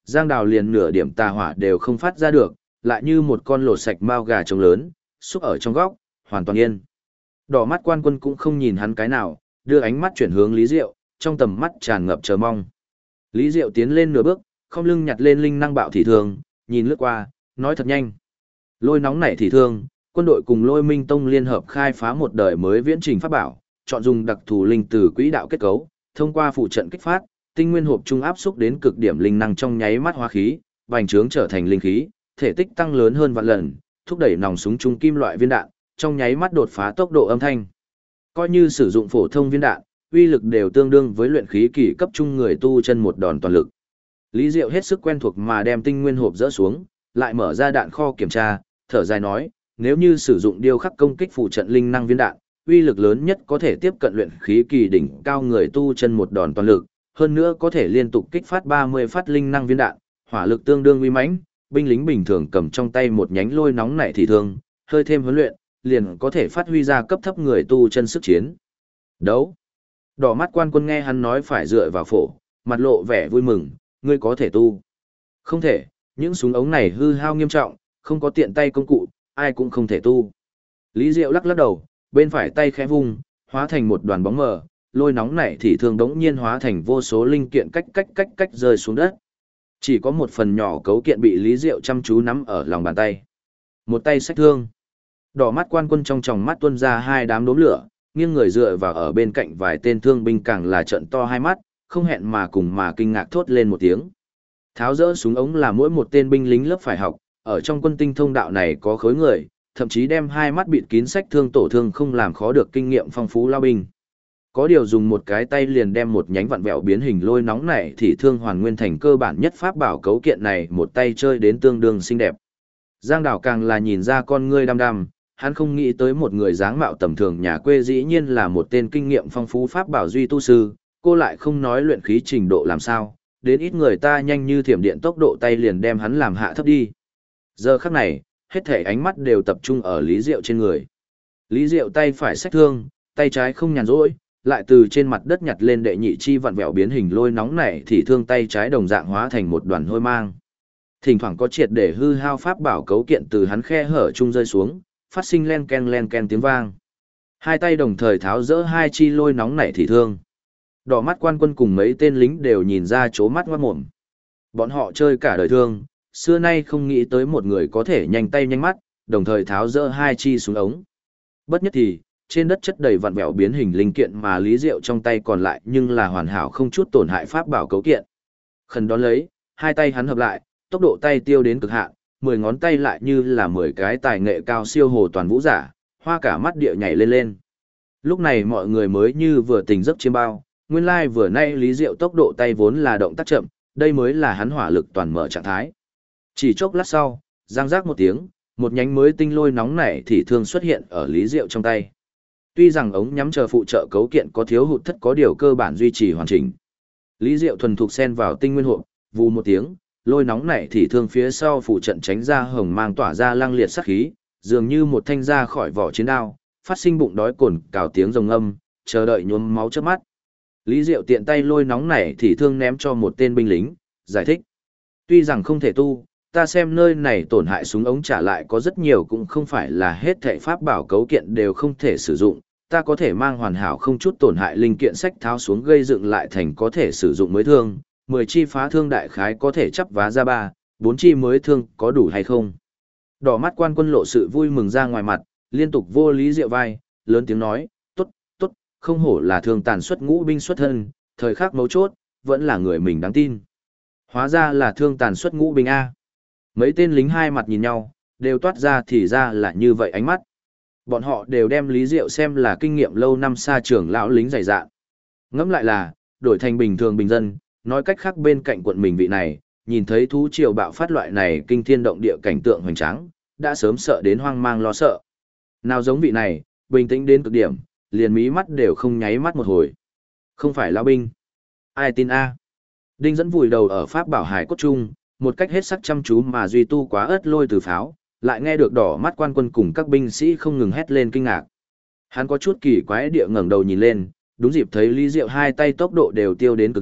S1: Giang Đào liền nửa điểm tà hỏa đều không phát ra được, lại như một con lột sạch mao gà trống lớn, xúc ở trong góc, hoàn toàn yên. Đỏ mắt quan quân cũng không nhìn hắn cái nào, đưa ánh mắt chuyển hướng Lý Diệu, trong tầm mắt tràn ngập chờ mong. Lý Diệu tiến lên nửa bước, không lưng nhặt lên linh năng bạo thị thương, nhìn lướt qua, nói thật nhanh. Lôi nóng nảy thị thương, quân đội cùng Lôi Minh Tông liên hợp khai phá một đời mới viễn trình pháp bảo, chọn dùng đặc thù linh từ quỹ đạo kết cấu, thông qua phụ trận kích phát, tinh nguyên hộp trung áp xúc đến cực điểm linh năng trong nháy mắt hóa khí, bành trướng trở thành linh khí, thể tích tăng lớn hơn vạn lần, thúc đẩy nòng súng trung kim loại viên đạn, trong nháy mắt đột phá tốc độ âm thanh. Coi như sử dụng phổ thông viên đạn, uy lực đều tương đương với luyện khí kỳ cấp trung người tu chân một đòn toàn lực. Lý Diệu hết sức quen thuộc mà đem tinh nguyên hộp dỡ xuống, lại mở ra đạn kho kiểm tra, thở dài nói, nếu như sử dụng điêu khắc công kích phụ trận linh năng viên đạn, uy lực lớn nhất có thể tiếp cận luyện khí kỳ đỉnh cao người tu chân một đòn toàn lực, hơn nữa có thể liên tục kích phát 30 phát linh năng viên đạn, hỏa lực tương đương uy mãnh, binh lính bình thường cầm trong tay một nhánh lôi nóng nảy thì thương, hơi thêm huấn luyện, liền có thể phát huy ra cấp thấp người tu chân sức chiến. Đấu. Đỏ mắt quan quân nghe hắn nói phải dựa vào phổ, mặt lộ vẻ vui mừng, ngươi có thể tu. Không thể, những súng ống này hư hao nghiêm trọng, không có tiện tay công cụ, ai cũng không thể tu. Lý Diệu lắc lắc đầu, bên phải tay khẽ vung, hóa thành một đoàn bóng mờ, lôi nóng nảy thì thường đống nhiên hóa thành vô số linh kiện cách rơi xuống đất. Chỉ có một phần nhỏ cấu kiện bị Lý Diệu chăm chú nắm ở lòng bàn tay. Một tay xách thương. Đỏ mắt quan quân trong tròng mắt tuôn ra hai đám đốm lửa, nghiêng người dựa vào ở bên cạnh vài tên thương binh càng là trợn to hai mắt, không hẹn mà cùng mà kinh ngạc thốt lên một tiếng. Tháo rỡ súng ống là mỗi một tên binh lính lớp phải học, ở trong quân tinh thông đạo này có khối người, thậm chí đem hai mắt bịt kín sách thương tổ thương không làm khó được kinh nghiệm phong phú lao binh. Có điều dùng một cái tay liền đem một nhánh vặn vẹo biến hình lôi nóng này thì thương hoàn nguyên thành cơ bản nhất pháp bảo cấu kiện này một tay chơi đến tương đương xinh đẹp. Giang Đào càng là nhìn ra con ngươi đăm đăm, hắn không nghĩ tới một người dáng mạo tầm thường nhà quê dĩ nhiên là một tên kinh nghiệm phong phú pháp bảo duy tu sư, cô lại không nói luyện khí trình độ làm sao, đến ít người ta nhanh như thiểm điện tốc độ tay liền đem hắn làm hạ thấp đi. Giờ khắc này, hết thể ánh mắt đều tập trung ở Lý Diệu trên người. Lý Diệu tay phải xách thương, tay trái không nhàn rỗi, lại từ trên mặt đất nhặt lên đệ nhị chi vặn vẹo biến hình lôi nóng này thì thương tay trái đồng dạng hóa thành một đoàn hôi mang. Thỉnh thoảng có triệt để hư hao pháp bảo cấu kiện từ hắn khe hở chung rơi xuống, phát sinh len ken tiếng vang. Hai tay đồng thời tháo rỡ hai chi lôi nóng nảy thì thương. Đỏ mắt quan quân cùng mấy tên lính đều nhìn ra chố mắt ngoát mồm. Bọn họ chơi cả đời thương, xưa nay không nghĩ tới một người có thể nhanh tay nhanh mắt, đồng thời tháo rỡ hai chi súng ống. Bất nhất thì, trên đất chất đầy vặn vẹo biến hình linh kiện mà Lý Diệu trong tay còn lại nhưng là hoàn hảo không chút tổn hại pháp bảo cấu kiện. Khẩn đón lấy, hai tay hắn hợp lại, tốc độ tay tiêu đến cực hạn, 10 ngón tay lại như là 10 cái tài nghệ cao siêu hồ toàn vũ giả, hoa cả mắt địa nhảy lên lên. Lúc này mọi người mới như vừa tỉnh giấc chiêm bao, nguyên lai vừa nay Lý Diệu tốc độ tay vốn là động tác chậm, đây mới là hắn hỏa lực toàn mở trạng thái. Chỉ chốc lát sau, giang giác một tiếng, một nhánh mới tinh lôi nóng nảy thì thương xuất hiện ở Lý Diệu trong tay. Tuy rằng ống nhắm chờ phụ trợ cấu kiện có thiếu hụt thất có điều cơ bản duy trì hoàn chỉnh. Lý Diệu thuần thục xen vào tinh nguyên hộp, vù một tiếng, lôi nóng nảy thì thương phía sau phụ trận tránh ra hồng mang tỏa ra lăng liệt sát khí, dường như một thanh ra khỏi vỏ chiến đao, phát sinh bụng đói cồn cào tiếng rồng âm, chờ đợi nhuốm máu chớp mắt. Lý Diệu tiện tay lôi nóng nảy thì thương ném cho một tên binh lính, giải thích: tuy rằng không thể tu, ta xem nơi này tổn hại súng ống trả lại có rất nhiều cũng không phải là hết thảy pháp bảo cấu kiện đều không thể sử dụng, ta có thể mang hoàn hảo không chút tổn hại linh kiện sách tháo xuống gây dựng lại thành có thể sử dụng mới thương, 10 chi phá thương đại khái có thể chắp vá ra 3, 4 chi mới thương có đủ hay không. Đỏ mắt quan quân lộ sự vui mừng ra ngoài mặt, liên tục vô Lý Diệu vai, lớn tiếng nói: tốt, tốt, không hổ là thương tàn xuất ngũ binh xuất thân, thời khắc mấu chốt, vẫn là người mình đáng tin. Hóa ra là thương tàn xuất ngũ binh A. Mấy tên lính hai mặt nhìn nhau, đều toát ra thì ra là như vậy ánh mắt. Bọn họ đều đem Lý Diệu xem là kinh nghiệm lâu năm xa trưởng lão lính dày dạn. Ngẫm lại là, đổi thành bình thường bình dân, nói cách khác bên cạnh quận mình vị này, nhìn thấy thú triều bạo phát loại này kinh thiên động địa cảnh tượng hoành tráng, đã sớm sợ đến hoang mang lo sợ. Nào giống vị này, bình tĩnh đến cực điểm, liền mí mắt đều không nháy mắt một hồi. Không phải lão binh. Ai tin a? Đinh dẫn vùi đầu ở pháp bảo hải cốt trung, một cách hết sắc chăm chú mà duy tu quá ớt lôi từ pháo, lại nghe được đỏ mắt quan quân cùng các binh sĩ không ngừng hét lên kinh ngạc. Hắn có chút kỳ quái địa ngẩng đầu nhìn lên, đúng dịp thấy Lý Diệu hai tay tốc độ đều tiêu đến cực hạn,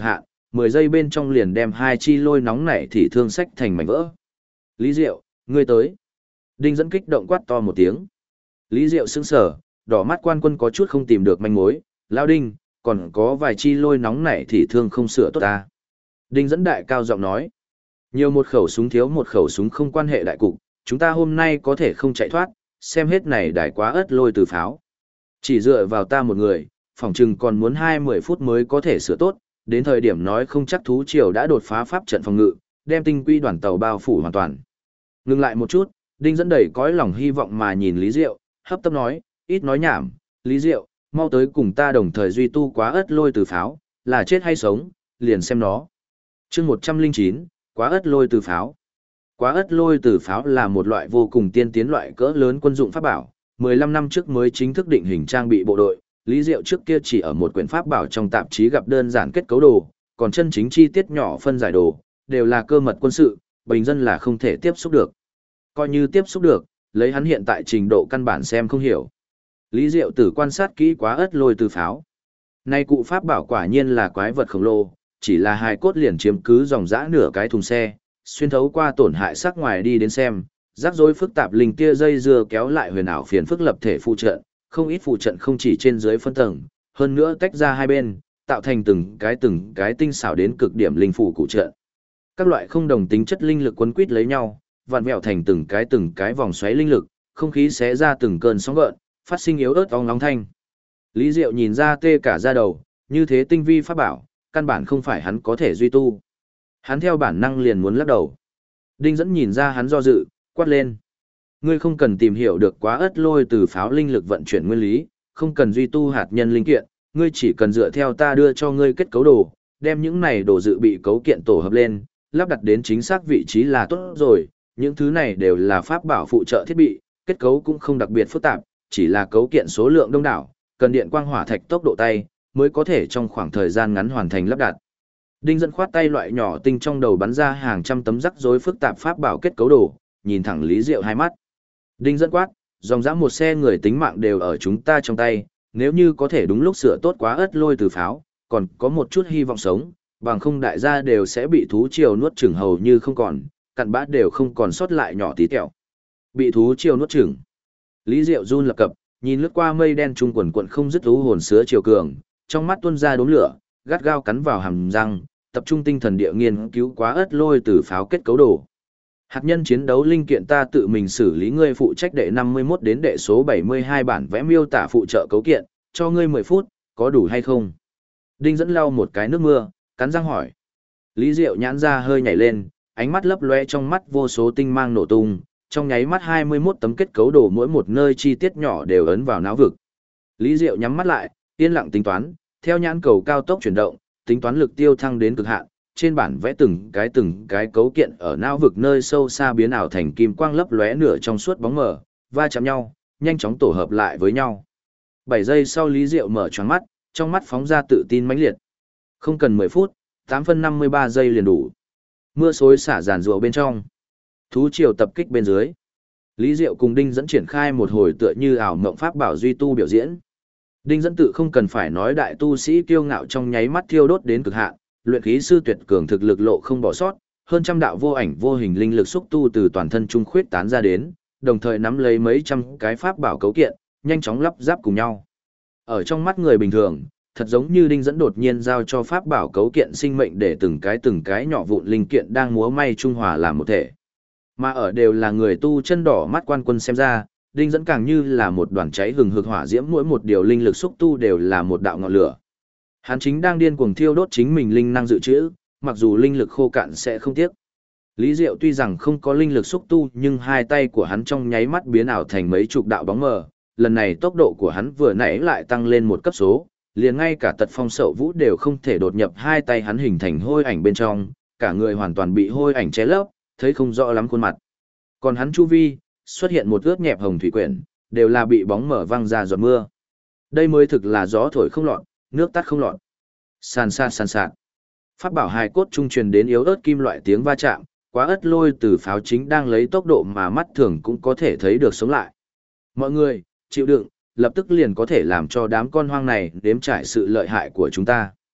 S1: 10 giây bên trong liền đem hai chi lôi nóng nảy thì thương sách thành mảnh vỡ. Lý Diệu, ngươi tới. Đinh Dẫn kích động quát to một tiếng. Lý Diệu sững sờ, đỏ mắt quan quân có chút không tìm được manh mối, lao Đinh, còn có vài chi lôi nóng nảy thì thương không sửa tốt ta. Đinh Dẫn đại cao giọng nói, nhiều một khẩu súng thiếu một khẩu súng không quan hệ đại cục, chúng ta hôm nay có thể không chạy thoát, xem hết này đài quá ớt lôi từ pháo. Chỉ dựa vào ta một người, phỏng chừng còn muốn 20 phút mới có thể sửa tốt, đến thời điểm nói không chắc thú triều đã đột phá pháp trận phòng ngự, đem tinh quy đoàn tàu bao phủ hoàn toàn. Ngừng lại một chút, Đinh Dẫn đầy cõi lòng hy vọng mà nhìn Lý Diệu, hấp tấp nói, ít nói nhảm, Lý Diệu, mau tới cùng ta đồng thời duy tu quá ớt lôi từ pháo, là chết hay sống, liền xem nó. Chương 109, quá ớt lôi từ pháo. Quá ớt lôi từ pháo là một loại vô cùng tiên tiến loại cỡ lớn quân dụng pháp bảo, 15 năm trước mới chính thức định hình trang bị bộ đội, Lý Diệu trước kia chỉ ở một quyển pháp bảo trong tạp chí gặp đơn giản kết cấu đồ, còn chân chính chi tiết nhỏ phân giải đồ, đều là cơ mật quân sự, bình dân là không thể tiếp xúc được. Coi như tiếp xúc được, lấy hắn hiện tại trình độ căn bản xem không hiểu. Lý Diệu tử quan sát kỹ quá ớt lôi từ pháo. Nay cụ pháp bảo quả nhiên là quái vật khổng lồ, chỉ là hài cốt liền chiếm cứ dòng dã nửa cái thùng xe, xuyên thấu qua tổn hại sắc ngoài đi đến xem, rắc rối phức tạp linh kia dây dưa kéo lại huyền ảo phiền phức lập thể phụ trận, không ít phụ trận không chỉ trên dưới phân tầng, hơn nữa tách ra hai bên, tạo thành từng cái tinh xảo đến cực điểm linh phủ cụ trận. Các loại không đồng tính chất linh lực quấn quýt lấy nhau, vặn vẹo thành từng cái vòng xoáy linh lực, không khí xé ra từng cơn sóng gợn, phát sinh yếu ớt ong nóng thanh. Lý Diệu nhìn ra tê cả da đầu, như thế tinh vi pháp bảo, căn bản không phải hắn có thể duy tu. Hắn theo bản năng liền muốn lắc đầu. Đinh Dẫn nhìn ra hắn do dự, quát lên. Ngươi không cần tìm hiểu được quá ớt lôi từ pháo linh lực vận chuyển nguyên lý, không cần duy tu hạt nhân linh kiện, ngươi chỉ cần dựa theo ta đưa cho ngươi kết cấu đồ, đem những này đồ dự bị cấu kiện tổ hợp lên, lắp đặt đến chính xác vị trí là tốt rồi, những thứ này đều là pháp bảo phụ trợ thiết bị, kết cấu cũng không đặc biệt phức tạp, chỉ là cấu kiện số lượng đông đảo, cần điện quang hỏa thạch tốc độ tay, mới có thể trong khoảng thời gian ngắn hoàn thành lắp đặt. Đinh Dẫn khoát tay loại nhỏ tinh trong đầu bắn ra hàng trăm tấm rắc rối phức tạp pháp bảo kết cấu đồ, nhìn thẳng Lý Diệu hai mắt. Đinh Dẫn quát, dòng dã một xe người tính mạng đều ở chúng ta trong tay, nếu như có thể đúng lúc sửa tốt quá ớt lôi từ pháo, còn có một chút hy vọng sống, bằng không đại gia đều sẽ bị thú triều nuốt chửng hầu như không còn, cặn bã đều không còn sót lại nhỏ tí tẹo. Bị thú triều nuốt chửng. Lý Diệu run lập cập, nhìn lướt qua mây đen trung quần quận không dứt thú hồn sứa triều cường, trong mắt tuôn ra đốm lửa, gắt gao cắn vào hàm răng, tập trung tinh thần địa nghiên cứu quá ớt lôi từ pháo kết cấu đồ. Hạt nhân chiến đấu linh kiện ta tự mình xử lý, ngươi phụ trách đệ 51 đến đệ số 72 bản vẽ miêu tả phụ trợ cấu kiện, cho ngươi 10 phút, có đủ hay không? Đinh Dẫn lau một cái nước mưa, cắn răng hỏi. Lý Diệu nhãn ra hơi nhảy lên, ánh mắt lấp loe, trong mắt vô số tinh mang nổ tung, trong nháy mắt 21 tấm kết cấu đồ mỗi một nơi chi tiết nhỏ đều ấn vào não vực. Lý Diệu nhắm mắt lại, yên lặng tính toán, theo nhãn cầu cao tốc chuyển động, tính toán lực tiêu thăng đến cực hạn, trên bản vẽ từng cái cấu kiện ở não vực nơi sâu xa biến ảo thành kim quang lấp lóe nửa trong suốt bóng mờ, va chạm nhau, nhanh chóng tổ hợp lại với nhau. 7 giây sau Lý Diệu mở choáng mắt, trong mắt phóng ra tự tin mãnh liệt. Không cần 10 phút, 8 phân 53 giây liền đủ. Mưa xối xả giàn rùa bên trong, thú triều tập kích bên dưới. Lý Diệu cùng Đinh Dẫn triển khai một hồi tựa như ảo mộng pháp bảo duy tu biểu diễn. Đinh Dẫn tự không cần phải nói, đại tu sĩ kiêu ngạo trong nháy mắt thiêu đốt đến cực hạn, luyện khí sư tuyệt cường thực lực lộ không bỏ sót, hơn trăm đạo vô ảnh vô hình linh lực xúc tu từ toàn thân trung khuyết tán ra đến, đồng thời nắm lấy mấy trăm cái pháp bảo cấu kiện, nhanh chóng lắp ráp cùng nhau. Ở trong mắt người bình thường, thật giống như Đinh Dẫn đột nhiên giao cho pháp bảo cấu kiện sinh mệnh để từng cái nhỏ vụn linh kiện đang múa may trung hòa làm một thể. Mà ở đều là người tu chân đỏ mắt quan quân xem ra, Đinh Dẫn càng như là một đoàn cháy hừng hực hỏa diễm, mỗi một điều linh lực xúc tu đều là một đạo ngọn lửa. Hắn chính đang điên cuồng thiêu đốt chính mình linh năng dự trữ, mặc dù linh lực khô cạn sẽ không tiếc. Lý Diệu tuy rằng không có linh lực xúc tu, nhưng hai tay của hắn trong nháy mắt biến ảo thành mấy chục đạo bóng mờ, lần này tốc độ của hắn vừa nãy lại tăng lên một cấp số, liền ngay cả Tật Phong Sậu Vũ đều không thể đột nhập hai tay hắn hình thành hôi ảnh bên trong, cả người hoàn toàn bị hôi ảnh che lấp, thấy không rõ lắm khuôn mặt. Còn hắn chu vi, xuất hiện một ướt nhẹp hồng thủy quyển, đều là bị bóng mở văng ra giọt mưa. Đây mới thực là gió thổi không lọt, nước tắt không lọt. Sàn sạt. Pháp bảo hài cốt trung truyền đến yếu ớt kim loại tiếng va chạm, quá ớt lôi từ pháo chính đang lấy tốc độ mà mắt thường cũng có thể thấy được sống lại. Mọi người, chịu đựng, lập tức liền có thể làm cho đám con hoang này đếm trải sự lợi hại của chúng ta.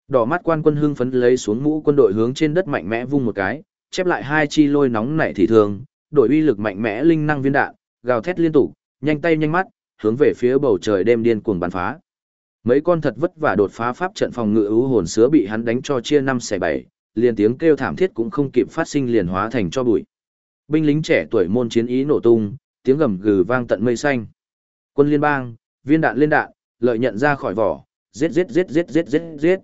S1: Đỏ mắt quan quân hưng phấn lấy xuống mũ quân đội hướng trên đất mạnh mẽ vung một cái, chép lại hai chi lôi nóng nảy thị thường, đổi uy lực mạnh mẽ linh năng viên đạn, gào thét liên tục, nhanh tay nhanh mắt, hướng về phía bầu trời đêm điên cuồng bắn phá. Mấy con thật vất vả đột phá pháp trận phòng ngự ưu hồn sứa bị hắn đánh cho chia 5/7, liền tiếng kêu thảm thiết cũng không kịp phát sinh liền hóa thành cho bụi. Binh lính trẻ tuổi môn chiến ý nổ tung, tiếng gầm gừ vang tận mây xanh. Quân liên bang, viên đạn lên đạn, lợi nhận ra khỏi vỏ, giết giết giết giết giết giết giết.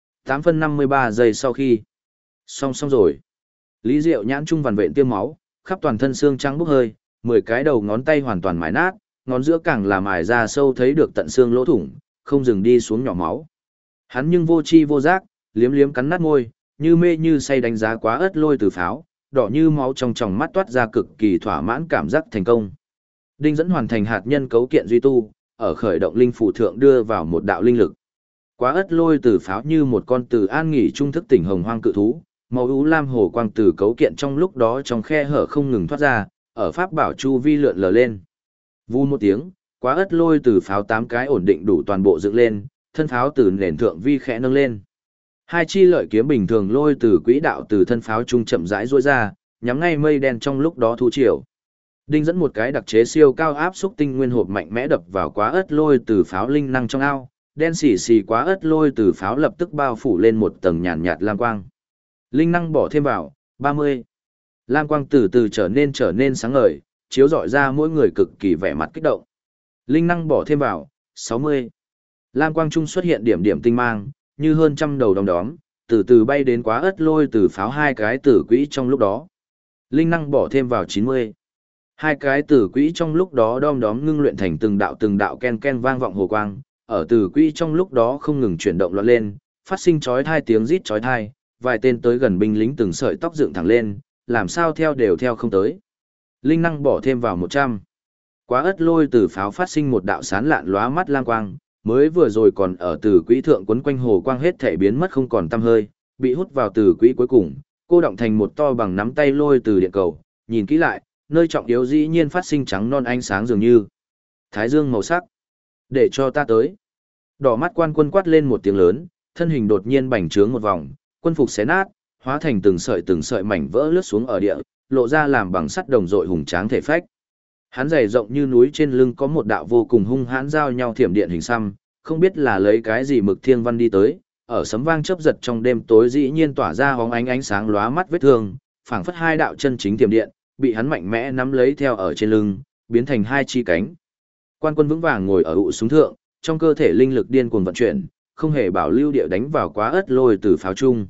S1: 8 phân 53 giây sau khi xong rồi. Lý Diệu nhãn trung vằn vện tiêm máu, khắp toàn thân xương trắng bốc hơi, 10 cái đầu ngón tay hoàn toàn mài nát, ngón giữa càng là mài ra sâu thấy được tận xương lỗ thủng, không dừng đi xuống nhỏ máu. Hắn nhưng vô chi vô giác, liếm liếm cắn nát môi, như mê như say đánh giá quá ớt lôi từ pháo, đỏ như máu trong tròng mắt toát ra cực kỳ thỏa mãn cảm giác thành công. Đinh dẫn hoàn thành hạt nhân cấu kiện duy tu, ở khởi động linh phủ thượng đưa vào một đạo linh lực. Quá ớt lôi từ pháo như một con từ an nghỉ trung thức tỉnh hồng hoang cự thú, màu ú lam hồ quang từ cấu kiện trong lúc đó trong khe hở không ngừng thoát ra, ở pháp bảo chu vi lượn lờ lên. Vù một tiếng, quá ớt lôi từ pháo 8 cái ổn định đủ toàn bộ dựng lên, thân pháo từ nền thượng vi khẽ nâng lên. Hai chi lợi kiếm bình thường lôi từ quỹ đạo từ thân pháo trung chậm rãi duỗi ra, nhắm ngay mây đen trong lúc đó thu chiều. Đinh dẫn một cái đặc chế siêu cao áp xúc tinh nguyên hộp mạnh mẽ đập vào quá ớt lôi từ pháo linh năng trong ao, đen xì xì quá ớt lôi từ pháo lập tức bao phủ lên một tầng nhàn nhạt lam quang. Linh năng bỏ thêm vào, 30. Lam quang từ từ trở nên sáng ngời, chiếu rọi ra mỗi người cực kỳ vẻ mặt kích động. Linh năng bỏ thêm vào, 60. Lam quang trung xuất hiện điểm điểm tinh mang, như hơn trăm đầu đom đóm, từ từ bay đến quá ớt lôi từ pháo hai cái tử quỹ trong lúc đó. Linh năng bỏ thêm vào 90. Hai cái tử quỹ trong lúc đó đom đóm ngưng luyện thành từng đạo ken ken vang vọng hồ quang, ở tử quỹ trong lúc đó không ngừng chuyển động loạn lên, phát sinh chói tai tiếng rít chói tai, vài tên tới gần binh lính từng sợi tóc dựng thẳng lên, làm sao theo đều theo không tới. Linh năng bỏ thêm vào 100. Quá ớt lôi từ pháo phát sinh một đạo sán lạn lóa mắt lang quang, mới vừa rồi còn ở từ quỹ thượng quấn quanh hồ quang hết thể biến mất không còn tăm hơi, bị hút vào từ quỹ cuối cùng, cô động thành một to bằng nắm tay lôi từ điện cầu, nhìn kỹ lại, nơi trọng yếu dĩ nhiên phát sinh trắng non ánh sáng dường như thái dương màu sắc. Để cho ta tới. Đỏ mắt quan quân quát lên một tiếng lớn, thân hình đột nhiên bành trướng một vòng, quân phục xé nát, hóa thành từng sợi mảnh vỡ lướt xuống ở địa, lộ ra làm bằng sắt đồng dội hùng tráng thể phách. Hắn dày rộng như núi, trên lưng có một đạo vô cùng hung hãn giao nhau thiểm điện hình xăm, không biết là lấy cái gì mực thiêng văn đi tới, ở sấm vang chớp giật trong đêm tối dĩ nhiên tỏa ra hóng ánh sáng lóa mắt vết thương, phảng phất hai đạo chân chính thiểm điện, bị hắn mạnh mẽ nắm lấy theo ở trên lưng, biến thành hai chi cánh. Quan quân vững vàng ngồi ở ụ súng thượng, trong cơ thể linh lực điên cuồng vận chuyển, không hề bảo lưu địa đánh vào quá ớt lôi từ pháo trung.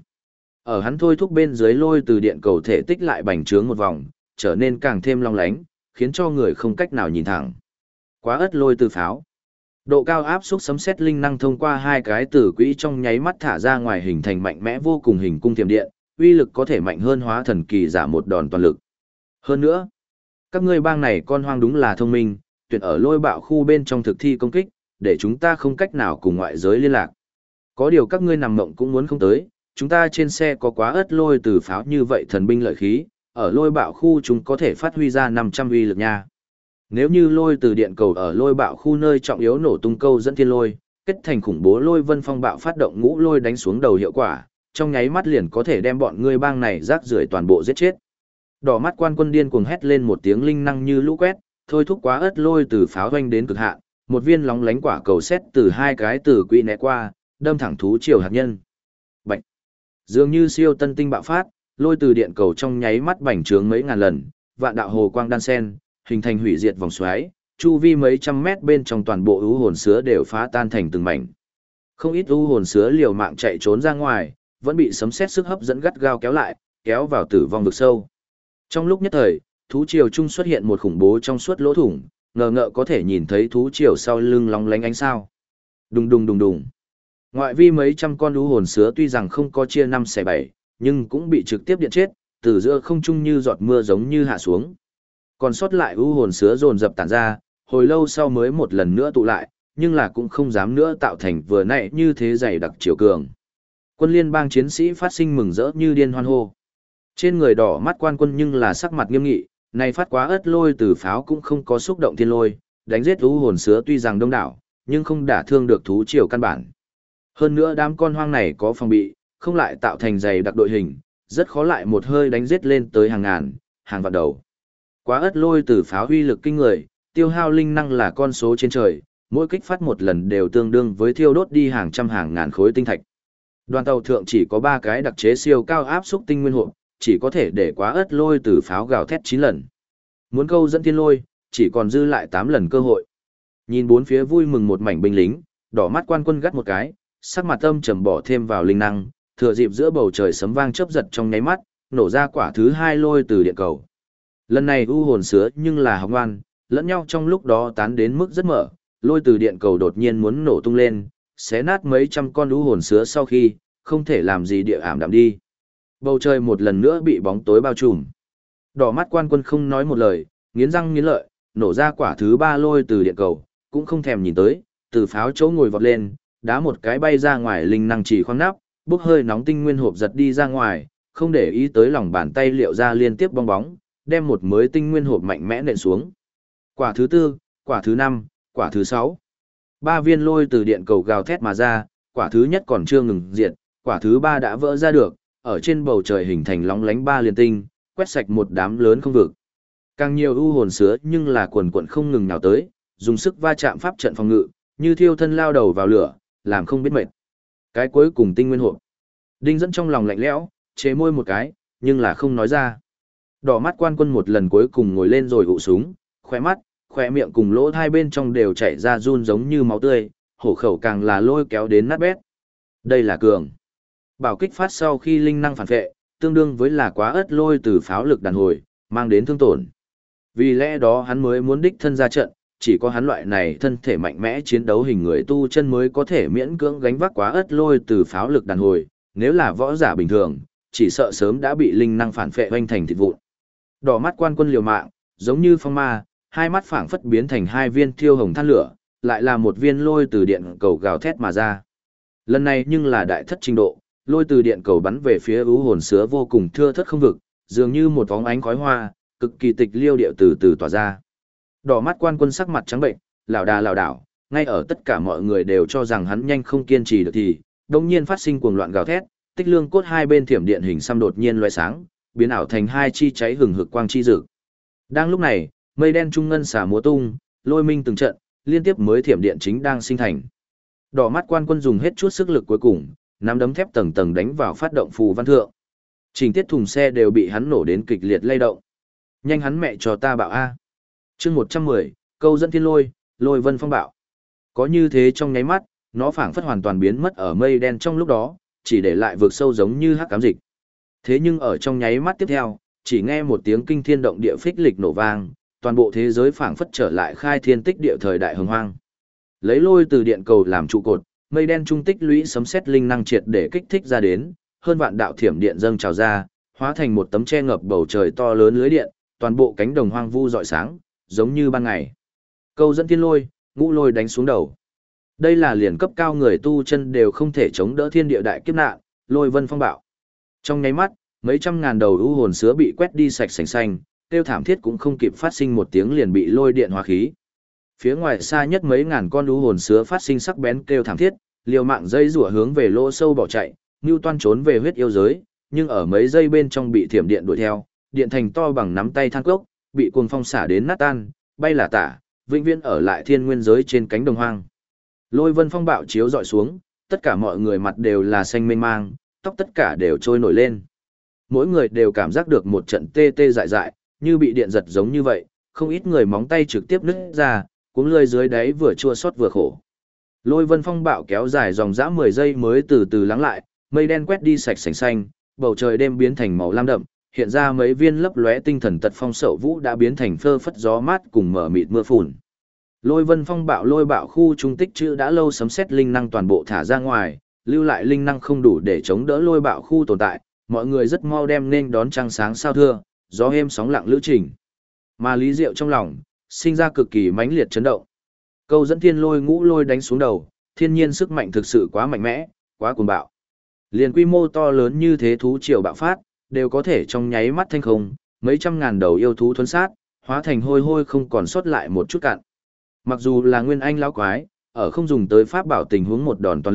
S1: Ở hắn thôi thúc bên dưới lôi từ điện cầu thể tích lại bành trướng một vòng, trở nên càng thêm long lánh, khiến cho người không cách nào nhìn thẳng. Quá ớt lôi từ pháo. Độ cao áp suất sấm sét linh năng thông qua hai cái tử quỹ trong nháy mắt thả ra ngoài hình thành mạnh mẽ vô cùng hình cung thiểm điện, uy lực có thể mạnh hơn hóa thần kỳ giả một đòn toàn lực. Hơn nữa, các ngươi bang này con hoang đúng là thông minh, tuyển ở lôi bạo khu bên trong thực thi công kích, để chúng ta không cách nào cùng ngoại giới liên lạc. Có điều các ngươi nằm mộng cũng muốn không tới, chúng ta trên xe có quá ớt lôi từ pháo như vậy thần binh lợi khí, ở lôi bạo khu chúng có thể phát huy ra 500 uy lực nha. Nếu như lôi từ điện cầu ở lôi bạo khu nơi trọng yếu nổ tung câu dẫn thiên lôi, kết thành khủng bố lôi vân phong bạo phát động ngũ lôi đánh xuống đầu hiệu quả, trong nháy mắt liền có thể đem bọn ngươi bang này rác rưởi toàn bộ giết chết. Đỏ mắt quan quân điên cuồng hét lên một tiếng linh năng như lũ quét, thôi thúc quá ớt lôi từ pháo doanh đến cực hạn, một viên lóng lánh quả cầu sét từ hai cái từ quỹ né qua, đâm thẳng thú triều hạt nhân. Bạch. Dường như siêu tân tinh bạo phát, lôi từ điện cầu trong nháy mắt bành trướng mấy ngàn lần, vạn đạo hồ quang đan sen, hình thành hủy diệt vòng xoáy, chu vi mấy trăm mét bên trong toàn bộ ưu hồn sứa đều phá tan thành từng mảnh. Không ít ưu hồn sứa liều mạng chạy trốn ra ngoài, vẫn bị sấm sét sức hấp dẫn gắt gao kéo lại, kéo vào tử vong vực sâu. Trong lúc nhất thời, thú triều trung xuất hiện một khủng bố trong suốt lỗ thủng, ngờ ngợ có thể nhìn thấy thú triều sau lưng lóng lánh ánh sao. Đùng đùng đùng đùng. Ngoại vi mấy trăm con ưu hồn sứa tuy rằng không có chia 5/7, nhưng cũng bị trực tiếp điện chết, từ giữa không trung như giọt mưa giống như hạ xuống. Còn sót lại ưu hồn sứa dồn dập tản ra, hồi lâu sau mới một lần nữa tụ lại, nhưng là cũng không dám nữa tạo thành vừa nãy như thế dày đặc chiều cường. Quân liên bang chiến sĩ phát sinh mừng rỡ như điên hoan hô. Trên người đỏ mắt quan quân nhưng là sắc mặt nghiêm nghị, này phát quá ớt lôi từ pháo cũng không có xúc động thiên lôi, đánh giết ưu hồn sứa tuy rằng đông đảo, nhưng không đả thương được thú triều căn bản. Hơn nữa đám con hoang này có phòng bị, không lại tạo thành dày đặc đội hình, rất khó lại một hơi đánh giết lên tới hàng ngàn, hàng vạn đầu. Quá ất lôi từ pháo huy lực kinh người, tiêu hao linh năng là con số trên trời, mỗi kích phát một lần đều tương đương với thiêu đốt đi hàng trăm hàng ngàn khối tinh thạch. Đoàn tàu thượng chỉ có 3 cái đặc chế siêu cao áp xúc tinh nguyên hộp, chỉ có thể để quá ất lôi từ pháo gào thét 9 lần. Muốn câu dẫn thiên lôi, chỉ còn dư lại 8 lần cơ hội. Nhìn bốn phía vui mừng một mảnh binh lính, đỏ mắt quan quân gắt một cái, sắc mặt âm trầm bỏ thêm vào linh năng, thừa dịp giữa bầu trời sấm vang chớp giật trong nháy mắt, nổ ra quả thứ 2 lôi từ điện cầu. Lần này u hồn sứa nhưng là học ngoan, lẫn nhau trong lúc đó tán đến mức rất mở, lôi từ điện cầu đột nhiên muốn nổ tung lên, xé nát mấy trăm con u hồn sứa sau khi, không thể làm gì địa ảm đạm đi. Bầu trời một lần nữa bị bóng tối bao trùm. Đỏ mắt quan quân không nói một lời, nghiến răng nghiến lợi, nổ ra quả thứ 3 lôi từ điện cầu, cũng không thèm nhìn tới, từ pháo chỗ ngồi vọt lên, đá một cái bay ra ngoài linh năng chỉ khoang nắp, bốc hơi nóng tinh nguyên hộp giật đi ra ngoài, không để ý tới lòng bàn tay liệu ra liên tiếp bong bóng, đem một mới tinh nguyên hộp mạnh mẽ nện xuống. Quả thứ 4, quả thứ 5, quả thứ 6. 3 viên lôi từ điện cầu gào thét mà ra, quả thứ nhất còn chưa ngừng diệt, quả thứ 3 đã vỡ ra được, ở trên bầu trời hình thành lóng lánh 3 liên tinh, quét sạch một đám lớn không vực. Càng nhiều u hồn sứa nhưng là quần quần không ngừng nào tới, dùng sức va chạm pháp trận phòng ngự, như thiêu thân lao đầu vào lửa, làm không biết mệt. Cái cuối cùng tinh nguyên hộp. Đinh dẫn trong lòng lạnh lẽo, chế môi một cái, nhưng là không nói ra. Đỏ mắt quan quân một lần cuối cùng ngồi lên rồi ụ súng, khóe mắt, khóe miệng cùng lỗ hai bên trong đều chảy ra run giống như máu tươi, hổ khẩu càng là lôi kéo đến nát bét. Đây là cường. Bảo kích phát sau khi linh năng phản vệ, tương đương với là quá ất lôi từ pháo lực đàn hồi, mang đến thương tổn. Vì lẽ đó hắn mới muốn đích thân ra trận, chỉ có hắn loại này thân thể mạnh mẽ chiến đấu hình người tu chân mới có thể miễn cưỡng gánh vác quá ất lôi từ pháo lực đàn hồi, nếu là võ giả bình thường, chỉ sợ sớm đã bị linh năng phản phệ hoành thành thịt vụn. Đỏ mắt quan quân liều mạng, giống như phong ma, hai mắt phảng phất biến thành 2 viên thiêu hồng than lửa, lại là một viên lôi từ điện cầu gào thét mà ra. Lần này nhưng là đại thất trình độ, lôi từ điện cầu bắn về phía ưu hồn sứa vô cùng thưa thớt không vực, dường như một vóng ánh khói hoa, cực kỳ tịch liêu điệu từ từ tỏa ra. Đỏ mắt quan quân sắc mặt trắng bệnh, lảo đảo, ngay ở tất cả mọi người đều cho rằng hắn nhanh không kiên trì được thì, đột nhiên phát sinh cuồng loạn gào thét, tích lương cốt hai bên thiểm điện hình xăm đột nhiên lóe sáng, biến ảo thành 2 chi cháy hừng hực quang chi rực. Đang lúc này, mây đen trung ngân xả múa tung, lôi minh từng trận, liên tiếp mới thiểm điện chính đang sinh thành. Đỏ mắt quan quân dùng hết chút sức lực cuối cùng, nắm đấm thép tầng tầng đánh vào phát động phù văn thượng. Trình tiết thùng xe đều bị hắn nổ đến kịch liệt lay động. Nhanh hắn mẹ cho ta bạo a. Chương 110, câu dẫn thiên lôi, lôi vân phong bạo. Có như thế trong nháy mắt, nó phảng phất hoàn toàn biến mất ở mây đen trong lúc đó, chỉ để lại vực sâu giống như hắc ám dịch. Thế nhưng ở trong nháy mắt tiếp theo, chỉ nghe một tiếng kinh thiên động địa phích lịch nổ vang, toàn bộ thế giới phảng phất trở lại khai thiên tích địa thời đại hồng hoang. Lấy lôi từ điện cầu làm trụ cột, mây đen trung tích lũy sấm sét linh năng triệt để kích thích ra đến, hơn vạn đạo thiểm điện dâng trào ra, hóa thành một tấm che ngập bầu trời to lớn lưới điện, toàn bộ cánh đồng hoang vu rọi sáng, giống như ban ngày. Câu dẫn thiên lôi, ngũ lôi đánh xuống đầu. Đây là liền cấp cao người tu chân đều không thể chống đỡ thiên địa đại kiếp nạn, lôi vân phong bạo. Trong nháy mắt, mấy trăm ngàn đầu u hồn sứa bị quét đi sạch sành xanh, tiêu thảm thiết cũng không kịp phát sinh một tiếng liền bị lôi điện hóa khí. Phía ngoài xa nhất mấy ngàn con u hồn sứa phát sinh sắc bén kêu thảm thiết, liều mạng dây rủa hướng về lỗ sâu bỏ chạy, Nưu Toan trốn về huyết yêu giới, nhưng ở mấy giây bên trong bị thiểm điện đuổi theo, điện thành to bằng nắm tay than cốc, bị cuồng phong xả đến nát tan, bay là tả, vĩnh viễn ở lại thiên nguyên giới trên cánh đồng hoang. Lôi vân phong bạo chiếu dọi xuống, tất cả mọi người mặt đều là xanh mênh mang, tóc tất cả đều trôi nổi lên. Mỗi người đều cảm giác được một trận tê tê dại dại, như bị điện giật giống như vậy, không ít người móng tay trực tiếp nứt ra, cuống lơi dưới đáy vừa chua xót vừa khổ. Lôi vân phong bạo kéo dài dòng dã 10 giây mới từ từ lắng lại, mây đen quét đi sạch sành xanh, bầu trời đêm biến thành màu lam đậm, hiện ra mấy viên lấp lóe tinh thần tật phong sậu vũ đã biến thành phơ phất gió mát cùng mở mịt mưa phùn. Lôi vân phong bạo lôi bạo khu trung tích chữ đã lâu sấm sét linh năng toàn bộ thả ra ngoài, lưu lại linh năng không đủ để chống đỡ lôi bạo khu tồn tại, mọi người rất mau đem nên đón trăng sáng sao thưa, gió êm sóng lặng lữ trình. Mà Lý Diệu trong lòng, sinh ra cực kỳ mãnh liệt chấn động. Câu dẫn thiên lôi ngũ lôi đánh xuống đầu, thiên nhiên sức mạnh thực sự quá mạnh mẽ, quá cuồng bạo. Liền quy mô to lớn như thế thú triều bạo phát, đều có thể trong nháy mắt thanh không, mấy trăm ngàn đầu yêu thú thuần sát, hóa thành hôi hôi không còn sót lại một chút cạn. Mặc dù là nguyên anh lão quái, ở không dùng tới pháp bảo tình huống một đòn toàn lực,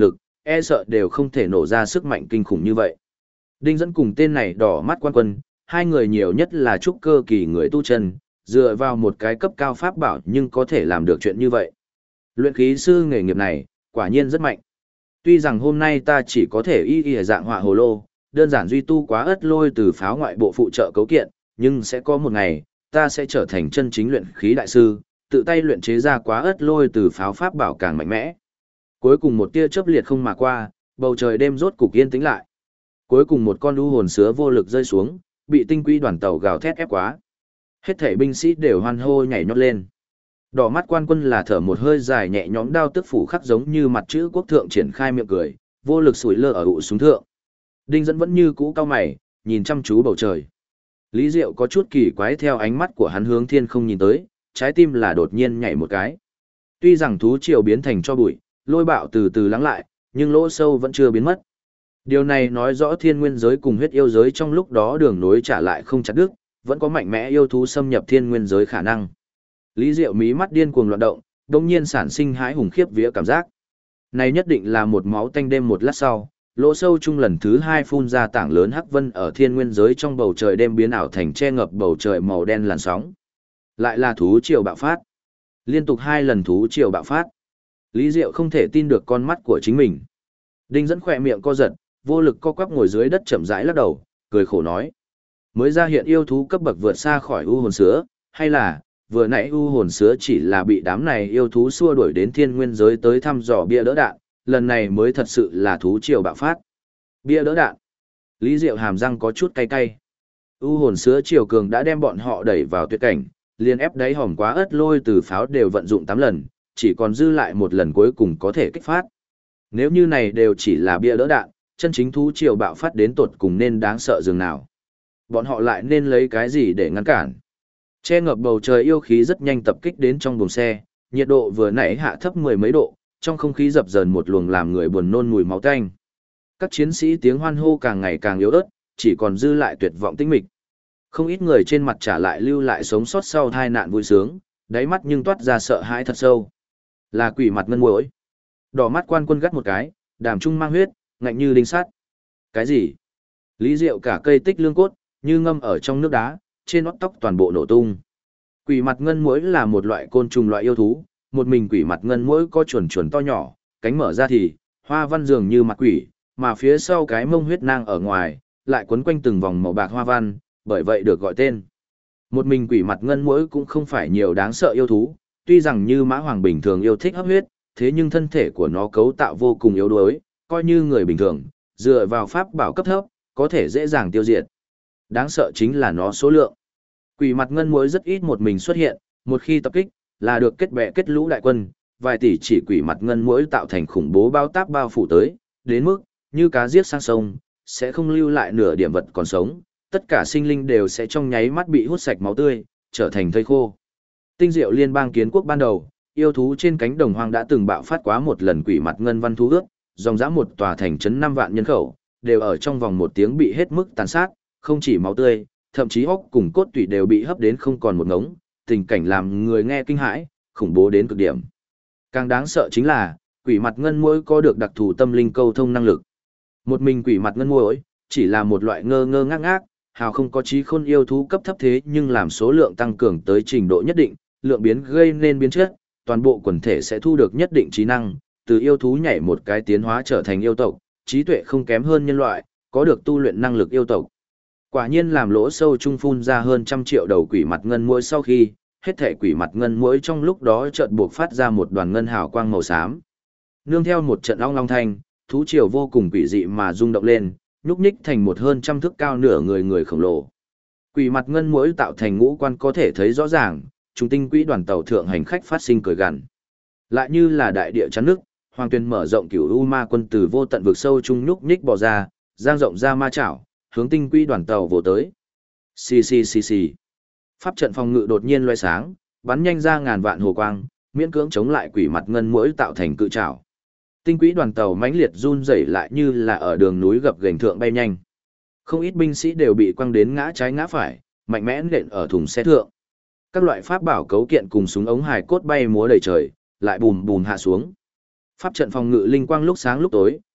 S1: e sợ đều không thể nổ ra sức mạnh kinh khủng như vậy. Đinh Dẫn cùng tên này đỏ mắt quan quân, hai người nhiều nhất là trúc cơ kỳ người tu chân, dựa vào một cái cấp cao pháp bảo nhưng có thể làm được chuyện như vậy. Luyện khí sư nghề nghiệp này, quả nhiên rất mạnh. Tuy rằng hôm nay ta chỉ có thể y dạng họa hồ lô, đơn giản duy tu quá ớt lôi từ pháo ngoại bộ phụ trợ cấu kiện, nhưng sẽ có một ngày, ta sẽ trở thành chân chính luyện khí đại sư, tự tay luyện chế ra quá ớt lôi từ pháo pháp bảo càng mạnh mẽ. Cuối cùng một tia chớp liệt không mà qua, bầu trời đêm rốt cục yên tĩnh lại. Cuối cùng một con u hồn sứa vô lực rơi xuống, bị tinh quỹ đoàn tàu gào thét ép quá. Hết thảy binh sĩ đều hoan hô nhảy nhót lên. Đỏ mắt quan quân là thở một hơi dài nhẹ nhõm, đao tức phủ khắc giống như mặt chữ quốc thượng triển khai miệng cười, vô lực sủi lơ ở ụ súng thượng. Đinh Dẫn vẫn như cũ cao mày, nhìn chăm chú bầu trời. Lý Diệu có chút kỳ quái theo ánh mắt của hắn hướng thiên không nhìn tới, trái tim là đột nhiên nhảy một cái. Tuy rằng thú triều biến thành cho bụi, lôi bạo từ từ lắng lại, nhưng lỗ sâu vẫn chưa biến mất. Điều này nói rõ thiên nguyên giới cùng huyết yêu giới trong lúc đó đường nối trả lại không chặt đứt, vẫn có mạnh mẽ yêu thú xâm nhập thiên nguyên giới khả năng. Lý Diệu mí mắt điên cuồng loạn động, đồng nhiên sản sinh hãi hùng khiếp vía cảm giác. Này nhất định là một máu tanh đêm. Một lát sau, lỗ sâu chung lần thứ hai phun ra tảng lớn hắc vân ở thiên nguyên giới trong bầu trời đêm biến ảo thành che ngập bầu trời màu đen làn sóng. Lại là thú triều bạo phát. Liên tục 2 lần thú triều bạo phát. Lý Diệu không thể tin được con mắt của chính mình. Đinh Dẫn khỏe miệng co giật, vô lực co quắp ngồi dưới đất chậm rãi lắc đầu, cười khổ nói: mới ra hiện yêu thú cấp bậc vượt xa khỏi u hồn sứa, hay là vừa nãy u hồn sứa chỉ là bị đám này yêu thú xua đuổi đến thiên nguyên giới tới thăm dò bia đỡ đạn, lần này mới thật sự là thú triều bạo phát. Bia đỡ đạn. Lý Diệu hàm răng có chút cay cay. U hồn sứa triều cường đã đem bọn họ đẩy vào tuyệt cảnh, liền ép đáy hòm quá ớt lôi từ pháo đều vận dụng 8 lần, chỉ còn dư lại một lần cuối cùng có thể kích phát. Nếu như này đều chỉ là bia đỡ đạn, chân chính thú triều bạo phát đến tột cùng nên đáng sợ dường nào. Bọn họ lại nên lấy cái gì để ngăn cản? Che ngập bầu trời yêu khí rất nhanh tập kích đến trong buồng xe, nhiệt độ vừa nãy hạ thấp 10 mấy độ, trong không khí dập dờn một luồng làm người buồn nôn mùi máu tanh. Các chiến sĩ tiếng hoan hô càng ngày càng yếu ớt, chỉ còn dư lại tuyệt vọng tĩnh mịch. Không ít người trên mặt trả lại lưu lại sống sót sau tai nạn vui sướng, đáy mắt nhưng toát ra sợ hãi thật sâu. Là quỷ mặt ngân muỗi. Đỏ mắt quan quân gắt một cái, đàm trung mang huyết, ngạnh như đinh sắt. Cái gì? Lý Diệu cả cây tích lương cốt, như ngâm ở trong nước đá, trên nót tóc toàn bộ nổ tung. Quỷ mặt ngân muỗi là một loại côn trùng loại yêu thú, một mình quỷ mặt ngân muỗi có chuồn chuồn to nhỏ, cánh mở ra thì hoa văn dường như mặt quỷ, mà phía sau cái mông huyết nang ở ngoài, lại quấn quanh từng vòng màu bạc hoa văn, bởi vậy được gọi tên. Một mình quỷ mặt ngân muỗi cũng không phải nhiều đáng sợ yêu thú, tuy rằng như mã hoàng bình thường yêu thích hấp huyết, thế nhưng thân thể của nó cấu tạo vô cùng yếu đuối, coi như người bình thường, dựa vào pháp bảo cấp thấp, có thể dễ dàng tiêu diệt. Đáng sợ chính là nó số lượng. Quỷ mặt ngân muỗi rất ít một mình xuất hiện, một khi tập kích, là được kết bè kết lũ đại quân, vài tỷ chỉ quỷ mặt ngân muỗi tạo thành khủng bố bao táp bao phủ tới, đến mức, như cá giết sang sông, sẽ không lưu lại nửa điểm vật còn sống, tất cả sinh linh đều sẽ trong nháy mắt bị hút sạch máu tươi, trở thành thây khô. Tinh diệu liên bang kiến quốc ban đầu, yêu thú trên cánh đồng hoang đã từng bạo phát quá một lần quỷ mặt ngân văn thú ước, dòng dã một tòa thành trấn 5 vạn nhân khẩu, đều ở trong vòng một tiếng bị hết mức tàn sát, không chỉ máu tươi, thậm chí óc cùng cốt tủy đều bị hấp đến không còn một ngống, tình cảnh làm người nghe kinh hãi, khủng bố đến cực điểm. Càng đáng sợ chính là, quỷ mặt ngân muỗi có được đặc thù tâm linh câu thông năng lực. Một mình quỷ mặt ngân muỗi chỉ là một loại ngơ ngơ ngác ngác, hào không có trí khôn yêu thú cấp thấp thế nhưng làm số lượng tăng cường tới trình độ nhất định, lượng biến gây nên biến chất, toàn bộ quần thể sẽ thu được nhất định trí năng, từ yêu thú nhảy một cái tiến hóa trở thành yêu tộc, trí tuệ không kém hơn nhân loại, có được tu luyện năng lực yêu tộc. Quả nhiên làm lỗ sâu trung phun ra hơn 100 triệu đầu quỷ mặt ngân muỗi sau khi, hết thể quỷ mặt ngân muỗi trong lúc đó chợt buộc phát ra một đoàn ngân hào quang màu xám. Nương theo một trận ong long thanh, thú triều vô cùng quỷ dị mà rung động lên, nhúc nhích thành một hơn 100 thước cao nửa người khổng lồ. Quỷ mặt ngân muỗi tạo thành ngũ quan có thể thấy rõ ràng, trung tinh quỹ đoàn tàu thượng hành khách phát sinh cười gằn. Lại như là đại địa chắn nước, hoàng tuyền mở rộng cửu u ma quân từ vô tận vực sâu trung nhúc nhích bò ra, giang rộng ra ma chảo, hướng tinh quỹ đoàn tàu vồ tới. Xì xì xì xì. Pháp trận phòng ngự đột nhiên loé sáng, bắn nhanh ra ngàn vạn hồ quang, miễn cưỡng chống lại quỷ mặt ngân muỗi tạo thành cự trảo. Tinh quỹ đoàn tàu mãnh liệt run rẩy lại như là ở đường núi gập ghềnh thượng bay nhanh. Không ít binh sĩ đều bị quăng đến ngã trái ngã phải, mạnh mẽ nện ở thùng xe thượng. Các loại pháp bảo cấu kiện cùng súng ống hài cốt bay múa đầy trời, lại bùm bùm hạ xuống. Pháp trận phòng ngự linh quang lúc sáng lúc tối,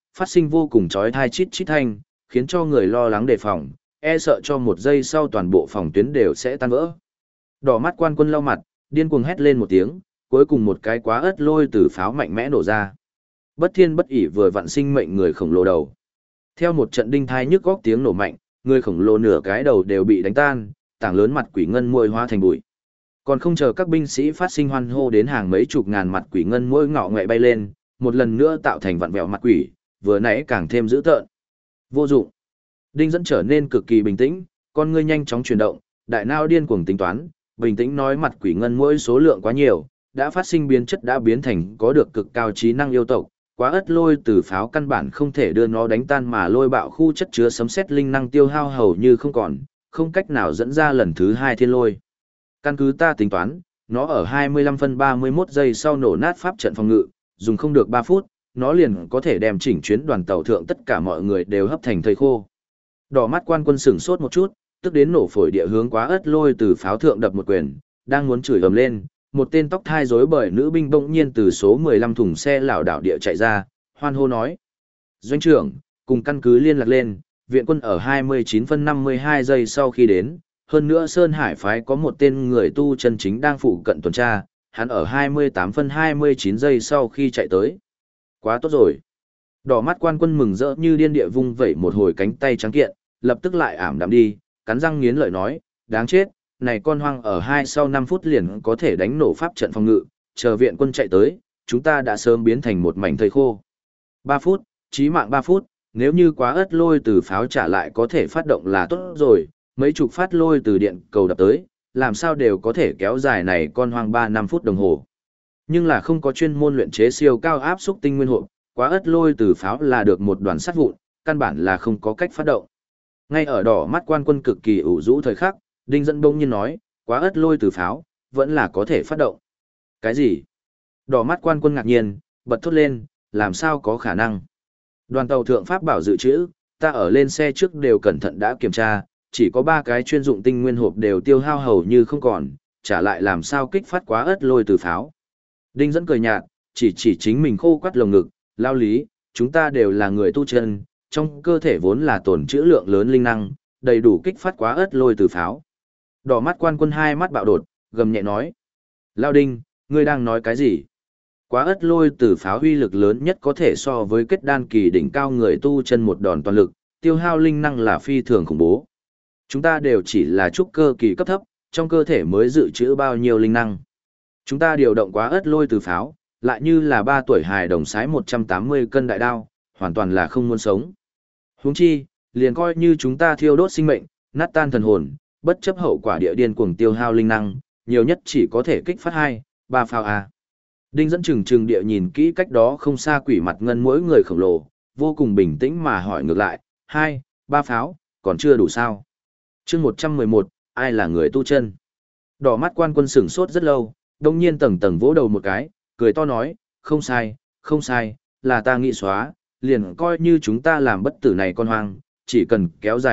S1: phát sinh vô cùng chói tai chít chít thanh, khiến cho người lo lắng đề phòng, e sợ cho một giây sau toàn bộ phòng tuyến đều sẽ tan vỡ. Đỏ mắt quan quân lau mặt, điên cuồng hét lên một tiếng, cuối cùng một cái quá ớt lôi từ pháo mạnh mẽ nổ ra. Bất thiên bất ỷ vừa vặn sinh mệnh người khổng lồ đầu. Theo một trận đinh thai nhức góc tiếng nổ mạnh, người khổng lồ nửa cái đầu đều bị đánh tan, tảng lớn mặt quỷ ngân muội hóa thành bụi. Còn không chờ các binh sĩ phát sinh hoan hô đến hàng mấy chục ngàn mặt quỷ ngân muội ngọ ngoại bay lên, một lần nữa tạo thành vặn vẹo mặt quỷ, vừa nãy càng thêm dữ tợn. Vô dụng. Đinh dẫn trở nên cực kỳ bình tĩnh, con ngươi nhanh chóng chuyển động, đại não điên cuồng tính toán, bình tĩnh nói mặt quỷ ngân muội số lượng quá nhiều, đã phát sinh biến chất đã biến thành có được cực cao trí năng yêu tộc, quá ớt lôi từ pháo căn bản không thể đưa nó đánh tan mà lôi bạo khu chất chứa sấm sét linh năng tiêu hao hầu như không còn, không cách nào dẫn ra lần thứ hai thiên lôi. Căn cứ ta tính toán, nó ở 25 phân 31 giây sau nổ nát pháp trận phòng ngự, dùng không được 3 phút, nó liền có thể đem chỉnh chuyến đoàn tàu thượng tất cả mọi người đều hấp thành thây khô. Đỏ mắt quan quân sửng sốt một chút, tức đến nổ phổi địa hướng quá ớt lôi từ pháo thượng đập một quyền, đang muốn chửi ầm lên, một tên tóc thai rối bời nữ binh bỗng nhiên từ số 15 thùng xe lảo đảo địa chạy ra, hoan hô nói: "Doanh trưởng, cùng căn cứ liên lạc lên, viện quân ở 29 phân 52 giây sau khi đến, hơn nữa Sơn Hải phái có một tên người tu chân chính đang phụ cận tuần tra, hắn ở 28 phân 29 giây sau khi chạy tới." Quá tốt rồi. Đỏ mắt quan quân mừng rỡ như điên địa vung vẩy một hồi cánh tay trắng kiện, lập tức lại ảm đạm đi, cắn răng nghiến lợi nói: "Đáng chết, này con hoang ở 2 sau 5 phút liền có thể đánh nổ pháp trận phòng ngự, chờ viện quân chạy tới, chúng ta đã sớm biến thành một mảnh thây khô." 3 phút, chí mạng 3 phút, nếu như quá ớt lôi từ pháo trả lại có thể phát động là tốt rồi, mấy chục phát lôi từ điện cầu đập tới, làm sao đều có thể kéo dài này con hoang 3-5 phút đồng hồ. Nhưng là không có chuyên môn luyện chế siêu cao áp xúc tinh nguyên hộp, quá ớt lôi từ pháo là được một đoàn sắt vụn, căn bản là không có cách phát động. Ngay ở đỏ mắt quan quân cực kỳ ủ rũ thời khắc, Đinh dẫn bỗng nhiên nói, quá ớt lôi từ pháo, vẫn là có thể phát động. Cái gì? Đỏ mắt quan quân ngạc nhiên, bật thốt lên, làm sao có khả năng? Đoàn tàu thượng pháp bảo dự trữ, ta ở lên xe trước đều cẩn thận đã kiểm tra, chỉ có 3 cái chuyên dụng tinh nguyên hộp đều tiêu hao hầu như không còn, trả lại làm sao kích phát quá ớt lôi từ pháo. Đinh dẫn cười nhạt, chỉ chính mình khô quắt lồng ngực, lao lý, chúng ta đều là người tu chân, trong cơ thể vốn là tổn trữ lượng lớn linh năng, đầy đủ kích phát quá ớt lôi từ pháo. Đỏ mắt quan quân hai mắt bạo đột, gầm nhẹ nói. Lao Đinh, ngươi đang nói cái gì? Quá ớt lôi từ pháo huy lực lớn nhất có thể so với kết đan kỳ đỉnh cao người tu chân một đòn toàn lực, tiêu hao linh năng là phi thường khủng bố. Chúng ta đều chỉ là trúc cơ kỳ cấp thấp, trong cơ thể mới dự trữ bao nhiêu linh năng. Chúng ta điều động quá ớt lôi từ pháo, lại như là 3 tuổi hài đồng sái 180 cân đại đao, hoàn toàn là không muốn sống. Huống chi, liền coi như chúng ta thiêu đốt sinh mệnh, nát tan thần hồn, bất chấp hậu quả địa điên cuồng tiêu hao linh năng, nhiều nhất chỉ có thể kích phát 2-3 pháo a. Đinh dẫn trừng địa nhìn kỹ cách đó không xa quỷ mặt ngân mỗi người khổng lồ, vô cùng bình tĩnh mà hỏi ngược lại, 2-3 pháo, còn chưa đủ sao? Chương 111, ai là người tu chân? Đỏ mắt quan quân sửng sốt rất lâu, đồng nhiên tầng tầng vỗ đầu một cái, cười to nói, không sai, là ta nghĩ xóa, liền coi như chúng ta làm bất tử này con hoang, chỉ cần kéo dài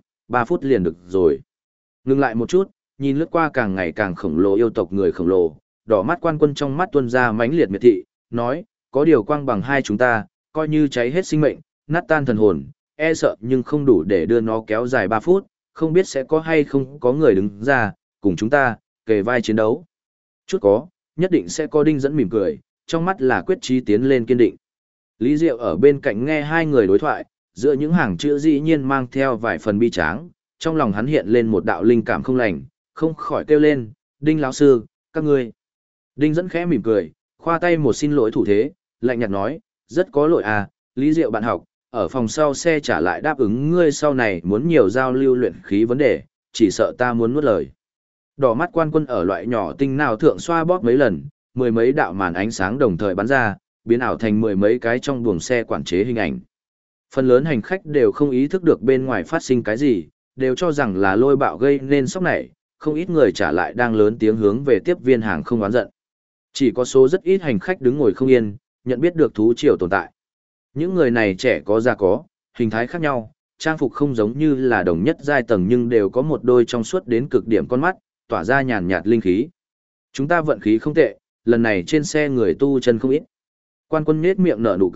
S1: 3 phút liền được rồi. Ngừng lại một chút, nhìn lướt qua càng ngày càng khổng lồ yêu tộc người khổng lồ, đỏ mắt quan quân trong mắt tuôn ra mãnh liệt miệt thị, nói, có điều quang bằng hai chúng ta, coi như cháy hết sinh mệnh, nát tan thần hồn, e sợ nhưng không đủ để đưa nó kéo dài 3 phút, không biết sẽ có hay không có người đứng ra, cùng chúng ta, kề vai chiến đấu. Chút có, nhất định sẽ có. Đinh dẫn mỉm cười, trong mắt là quyết chí tiến lên kiên định. Lý Diệu ở bên cạnh nghe hai người đối thoại, giữa những hàng chữ dĩ nhiên mang theo vài phần bi tráng, trong lòng hắn hiện lên một đạo linh cảm không lành, không khỏi kêu lên, Đinh lão sư, các ngươi. Đinh dẫn khẽ mỉm cười, khoa tay một xin lỗi thủ thế, lạnh nhạt nói, rất có lỗi à, Lý Diệu bạn học, ở phòng sau xe trả lại đáp ứng ngươi sau này muốn nhiều giao lưu luyện khí vấn đề, chỉ sợ ta muốn nuốt lời. Đỏ mắt quan quân ở loại nhỏ tinh nào thượng xoa bóp mấy lần, mười mấy đạo màn ánh sáng đồng thời bắn ra, biến ảo thành mười mấy cái trong buồng xe quản chế hình ảnh. Phần lớn hành khách đều không ý thức được bên ngoài phát sinh cái gì, đều cho rằng là lôi bạo gây nên sốc này, không ít người trả lại đang lớn tiếng hướng về tiếp viên hàng không oán giận. Chỉ có số rất ít hành khách đứng ngồi không yên, nhận biết được thú triều tồn tại. Những người này trẻ có già có, hình thái khác nhau, trang phục không giống như là đồng nhất giai tầng nhưng đều có một đôi trong suốt đến cực điểm con mắt, tỏa ra nhàn nhạt linh khí. Chúng ta vận khí không tệ, lần này trên xe người tu chân không ít. Quan quân nhếch miệng nở nụ cười,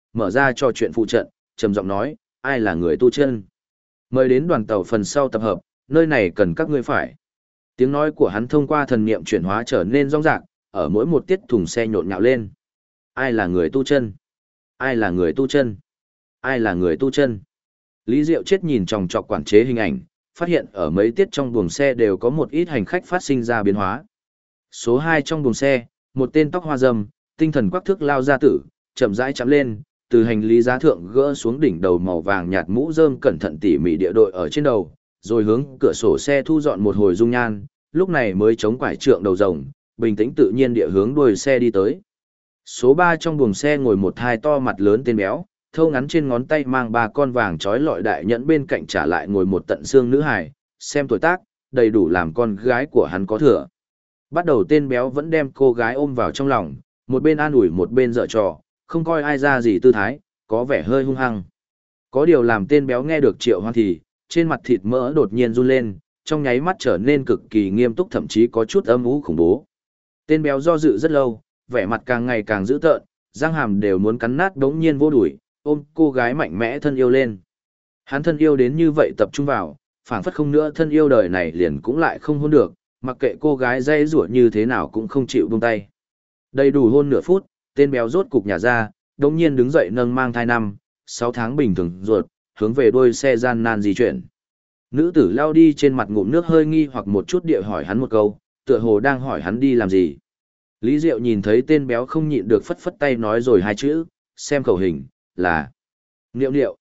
S1: mở ra trò chuyện phụ trận, trầm giọng nói, ai là người tu chân? Mời đến đoàn tàu phần sau tập hợp, nơi này cần các ngươi phải. Tiếng nói của hắn thông qua thần niệm chuyển hóa trở nên rong rạc, ở mỗi một tiết thùng xe nhộn nhạo lên. Ai là người tu chân? Ai là người tu chân? Ai là người tu chân? Lý Diệu chết nhìn chòng chọc quản chế hình ảnh, phát hiện ở mấy tiết trong buồng xe đều có một ít hành khách phát sinh ra biến hóa. Số 2 trong buồng xe, một tên tóc hoa râm, tinh thần quắc thước lao ra tử, chậm rãi chạm lên, từ hành lý giá thượng gỡ xuống đỉnh đầu màu vàng nhạt mũ rơm cẩn thận tỉ mỉ địa đội ở trên đầu, rồi hướng cửa sổ xe thu dọn một hồi dung nhan, lúc này mới chống quải trượng đầu rồng, bình tĩnh tự nhiên địa hướng đuôi xe đi tới. Số 3 trong buồng xe ngồi một thai to mặt lớn tên béo, thâu ngắn trên ngón tay mang 3 con vàng trói lọi đại nhẫn, bên cạnh trả lại ngồi một tận xương nữ hài, xem tuổi tác, đầy đủ làm con gái của hắn có thừa. Bắt đầu tên béo vẫn đem cô gái ôm vào trong lòng, một bên an ủi một bên giở trò, không coi ai ra gì tư thái, có vẻ hơi hung hăng. Có điều làm tên béo nghe được Triệu Hoan thì, trên mặt thịt mỡ đột nhiên run lên, trong nháy mắt trở nên cực kỳ nghiêm túc, thậm chí có chút âm u khủng bố. Tên béo do dự rất lâu, vẻ mặt càng ngày càng dữ tợn, răng hàm đều muốn cắn nát, đống nhiên vô đuổi, ôm cô gái mạnh mẽ thân yêu lên. Hắn thân yêu đến như vậy tập trung vào, phảng phất không nữa thân yêu đời này liền cũng lại không hôn được, mặc kệ cô gái dây rủa như thế nào cũng không chịu buông tay. Đầy đủ hôn nửa phút, tên béo rốt cục nhả ra, đống nhiên đứng dậy nâng mang thai 6 tháng bình thường ruột, hướng về đuôi xe gian nan di chuyển. Nữ tử lao đi trên mặt ngụm nước, hơi nghi hoặc một chút địa hỏi hắn một câu, tựa hồ đang hỏi hắn đi làm gì. Lý Diệu nhìn thấy tên béo không nhịn được phất phất tay nói rồi hai chữ, xem khẩu hình, là Niệu Niệu.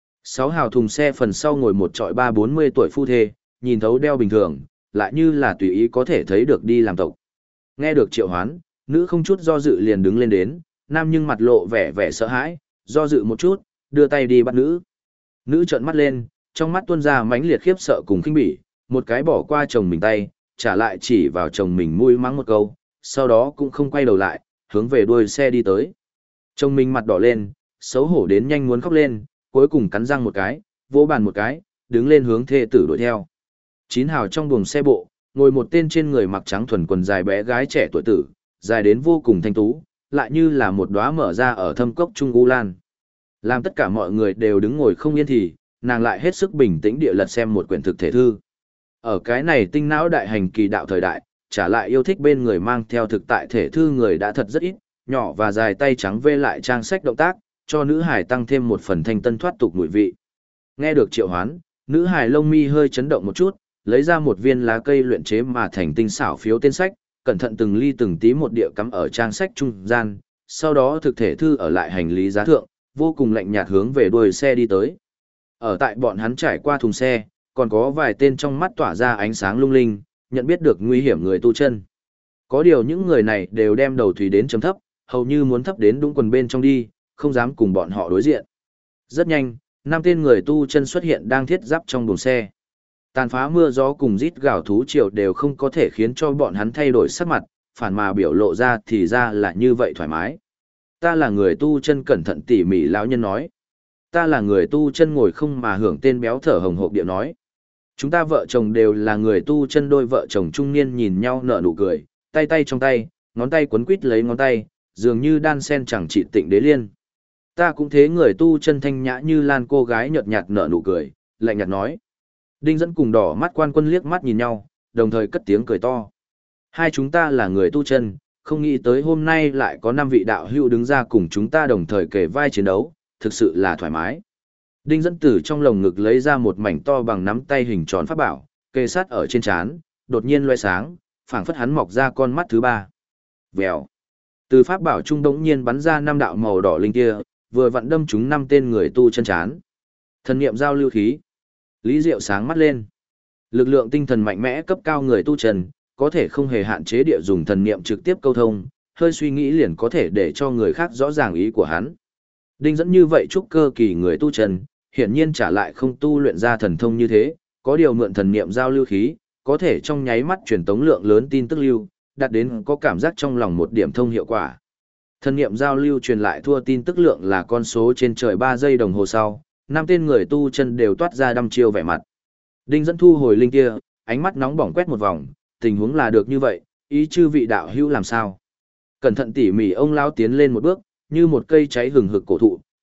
S1: 6 hào thùng xe phần sau ngồi một trọi 30-40 tuổi phu thê, nhìn thấu đeo bình thường, lại như là tùy ý có thể thấy được đi làm tộc. Nghe được triệu hoán, nữ không chút do dự liền đứng lên đến, nam nhưng mặt lộ vẻ vẻ sợ hãi, do dự một chút, đưa tay đi bắt nữ. Nữ trợn mắt lên, trong mắt tuôn ra mãnh liệt khiếp sợ cùng khinh bỉ, một cái bỏ qua chồng mình tay, trả lại chỉ vào chồng mình mũi mắng một câu, sau đó cũng không quay đầu lại, hướng về đuôi xe đi tới. Chồng mình mặt đỏ lên, xấu hổ đến nhanh muốn khóc lên, cuối cùng cắn răng một cái, vỗ bàn một cái, đứng lên hướng thê tử đuổi theo. 9 hào trong buồng xe bộ, ngồi một tên trên người mặc trắng thuần quần dài bé gái trẻ tuổi tử, dài đến vô cùng thanh tú, lại như là một đóa mở ra ở thâm cốc trung u lan. Làm tất cả mọi người đều đứng ngồi không yên thì, nàng lại hết sức bình tĩnh địa lật xem một quyển thực thể thư. Ở cái này tinh não đại hành kỳ đạo thời đại, trả lại yêu thích bên người mang theo thực tại thể thư người đã thật rất ít, nhỏ và dài tay trắng vê lại trang sách động tác, cho nữ hài tăng thêm một phần thanh tân thoát tục mùi vị. Nghe được triệu hoán, nữ hài lông mi hơi chấn động một chút, lấy ra một viên lá cây luyện chế mà thành tinh xảo phiếu tên sách, cẩn thận từng ly từng tí một địa cắm ở trang sách trung gian, sau đó thực thể thư ở lại hành lý giá thượng, vô cùng lạnh nhạt hướng về đuôi xe đi tới. Ở tại bọn hắn trải qua thùng xe, còn có vài tên trong mắt tỏa ra ánh sáng lung linh, nhận biết được nguy hiểm người tu chân. Có điều những người này đều đem đầu thủy đến chấm thấp, hầu như muốn thấp đến đúng quần bên trong đi, không dám cùng bọn họ đối diện. Rất nhanh, 5 tên người tu chân xuất hiện đang thiết giáp trong buồng xe. Tàn phá mưa gió cùng rít gào thú triều đều không có thể khiến cho bọn hắn thay đổi sắc mặt, phản mà biểu lộ ra thì ra là như vậy thoải mái. Ta là người tu chân, cẩn thận tỉ mỉ lão nhân nói. Ta là người tu chân, ngồi không mà hưởng tên béo thở hồng hộc điệu nói. Chúng ta vợ chồng đều là người tu chân. Đôi vợ chồng trung niên nhìn nhau nở nụ cười, tay tay trong tay, ngón tay quấn quít lấy ngón tay, dường như đan sen chẳng trị tịnh đế liên. Ta cũng thế, người tu chân thanh nhã như lan cô gái nhợt nhạt nở nụ cười, lạnh nhạt nói. Đinh Dẫn cùng đỏ mắt quan quân liếc mắt nhìn nhau, đồng thời cất tiếng cười to. Hai chúng ta là người tu chân, không nghĩ tới hôm nay lại có 5 vị đạo hữu đứng ra cùng chúng ta đồng thời kề vai chiến đấu, thực sự là thoải mái. Đinh Dẫn từ trong lồng ngực lấy ra một mảnh to bằng nắm tay hình tròn pháp bảo, kề sát ở trên trán, đột nhiên loe sáng, phảng phất hắn mọc ra con mắt thứ 3. Vèo. Từ pháp bảo trung đống nhiên bắn ra 5 đạo màu đỏ linh kia, vừa vặn đâm trúng 5 tên người tu chân chán. Thần niệm giao lưu khí. Lý Diệu sáng mắt lên. Lực lượng tinh thần mạnh mẽ cấp cao người tu chân, có thể không hề hạn chế địa dùng thần niệm trực tiếp câu thông, hơi suy nghĩ liền có thể để cho người khác rõ ràng ý của hắn. Đinh Dẫn như vậy trúc cơ kỳ người tu chân, hiển nhiên trả lại không tu luyện ra thần thông như thế, có điều mượn thần niệm giao lưu khí, có thể trong nháy mắt truyền tống lượng lớn tin tức lưu, đạt đến có cảm giác trong lòng một điểm thông hiệu quả. Thần niệm giao lưu truyền lại thua tin tức lượng là con số trên trời 3 giây đồng hồ sau, 5 tên người tu chân đều toát ra đăm chiêu vẻ mặt. Đinh Dẫn thu hồi linh kia, ánh mắt nóng bỏng quét một vòng, tình huống là được như vậy, ý chư vị đạo hữu làm sao? Cẩn thận tỉ mỉ ông lão tiến lên một bước, như một cây cháy hừng hực cổ thụ,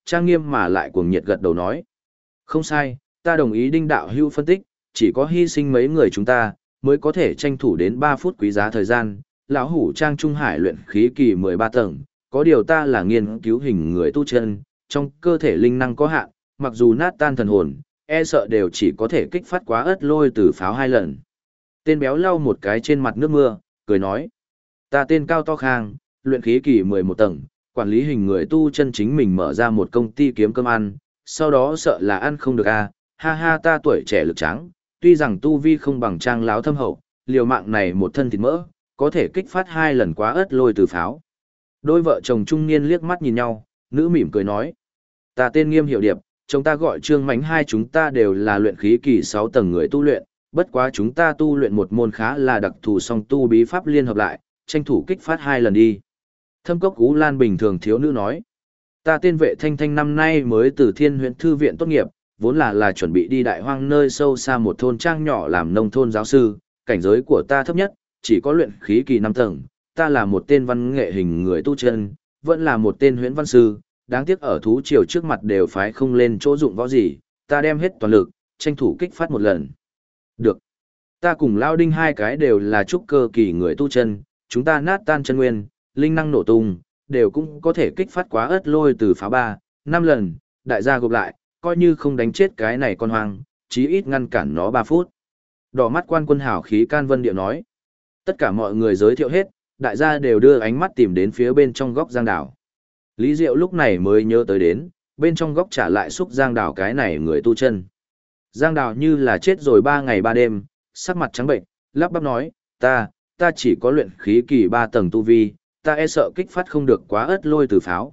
S1: trang nghiêm mà lại cuồng nhiệt gật đầu nói. Không sai, ta đồng ý Đinh đạo hữu phân tích, chỉ có hy sinh mấy người chúng ta, mới có thể tranh thủ đến 3 phút quý giá thời gian. Lão hủ Trang Trung Hải luyện khí kỳ 13 tầng, có điều ta là nghiên cứu hình người tu chân, trong cơ thể linh năng có hạn, mặc dù nát tan thần hồn, e sợ đều chỉ có thể kích phát quá ớt lôi từ pháo 2 lần. Tên béo lau một cái trên mặt nước mưa, cười nói. Ta tên Cao To Khang, luyện khí kỳ 11 tầng, quản lý hình người tu chân chính mình mở ra một công ty kiếm cơm ăn, sau đó sợ là ăn không được à, ha ha ta tuổi trẻ lực trắng, tuy rằng tu vi không bằng Trang láo thâm hậu, liều mạng này một thân thịt mỡ, có thể kích phát 2 lần quá ớt lôi từ pháo. Đôi vợ chồng trung niên liếc mắt nhìn nhau, nữ mỉm cười nói. Ta tên Nghiêm Hiểu Điệp, chồng ta gọi Trương Mánh, hai chúng ta đều là luyện khí kỳ 6 tầng người tu luyện, bất quá chúng ta tu luyện một môn khá là đặc thù song tu bí pháp liên hợp lại, tranh thủ kích phát 2 lần đi. Thâm Cốc Ú Lan bình thường thiếu nữ nói. Ta tên Vệ Thanh Thanh năm nay mới từ Thiên Huyễn Thư viện tốt nghiệp, vốn là chuẩn bị đi đại hoang nơi sâu xa một thôn trang nhỏ làm nông thôn giáo sư, cảnh giới của ta thấp nhất, chỉ có luyện khí kỳ 5 tầng, ta là một tên văn nghệ hình người tu chân, vẫn là một tên huyễn văn sư, đáng tiếc ở thú triều trước mặt đều phái không lên chỗ dụng võ gì, ta đem hết toàn lực, tranh thủ kích phát một lần. Được. Ta cùng Lao Đinh hai cái đều là trúc cơ kỳ người tu chân, chúng ta nát tan chân nguyên, linh năng nổ tung, đều cũng có thể kích phát quá ớt lôi từ pháo 3, 5 lần, đại gia gộp lại, coi như không đánh chết cái này con hoang, chí ít ngăn cản nó 3 phút. Đỏ mắt quan quân hảo khí can vân điệu nói. Tất cả mọi người giới thiệu hết, đại gia đều đưa ánh mắt tìm đến phía bên trong góc giang đảo. Lý Diệu lúc này mới nhớ tới đến, bên trong góc trả lại xúc giang đảo cái này người tu chân. Giang đảo như là chết rồi 3 ngày 3 đêm, sắc mặt trắng bệnh, lắp bắp nói, ta chỉ có luyện khí kỳ 3 tầng tu vi, ta e sợ kích phát không được quá ớt lôi từ pháo,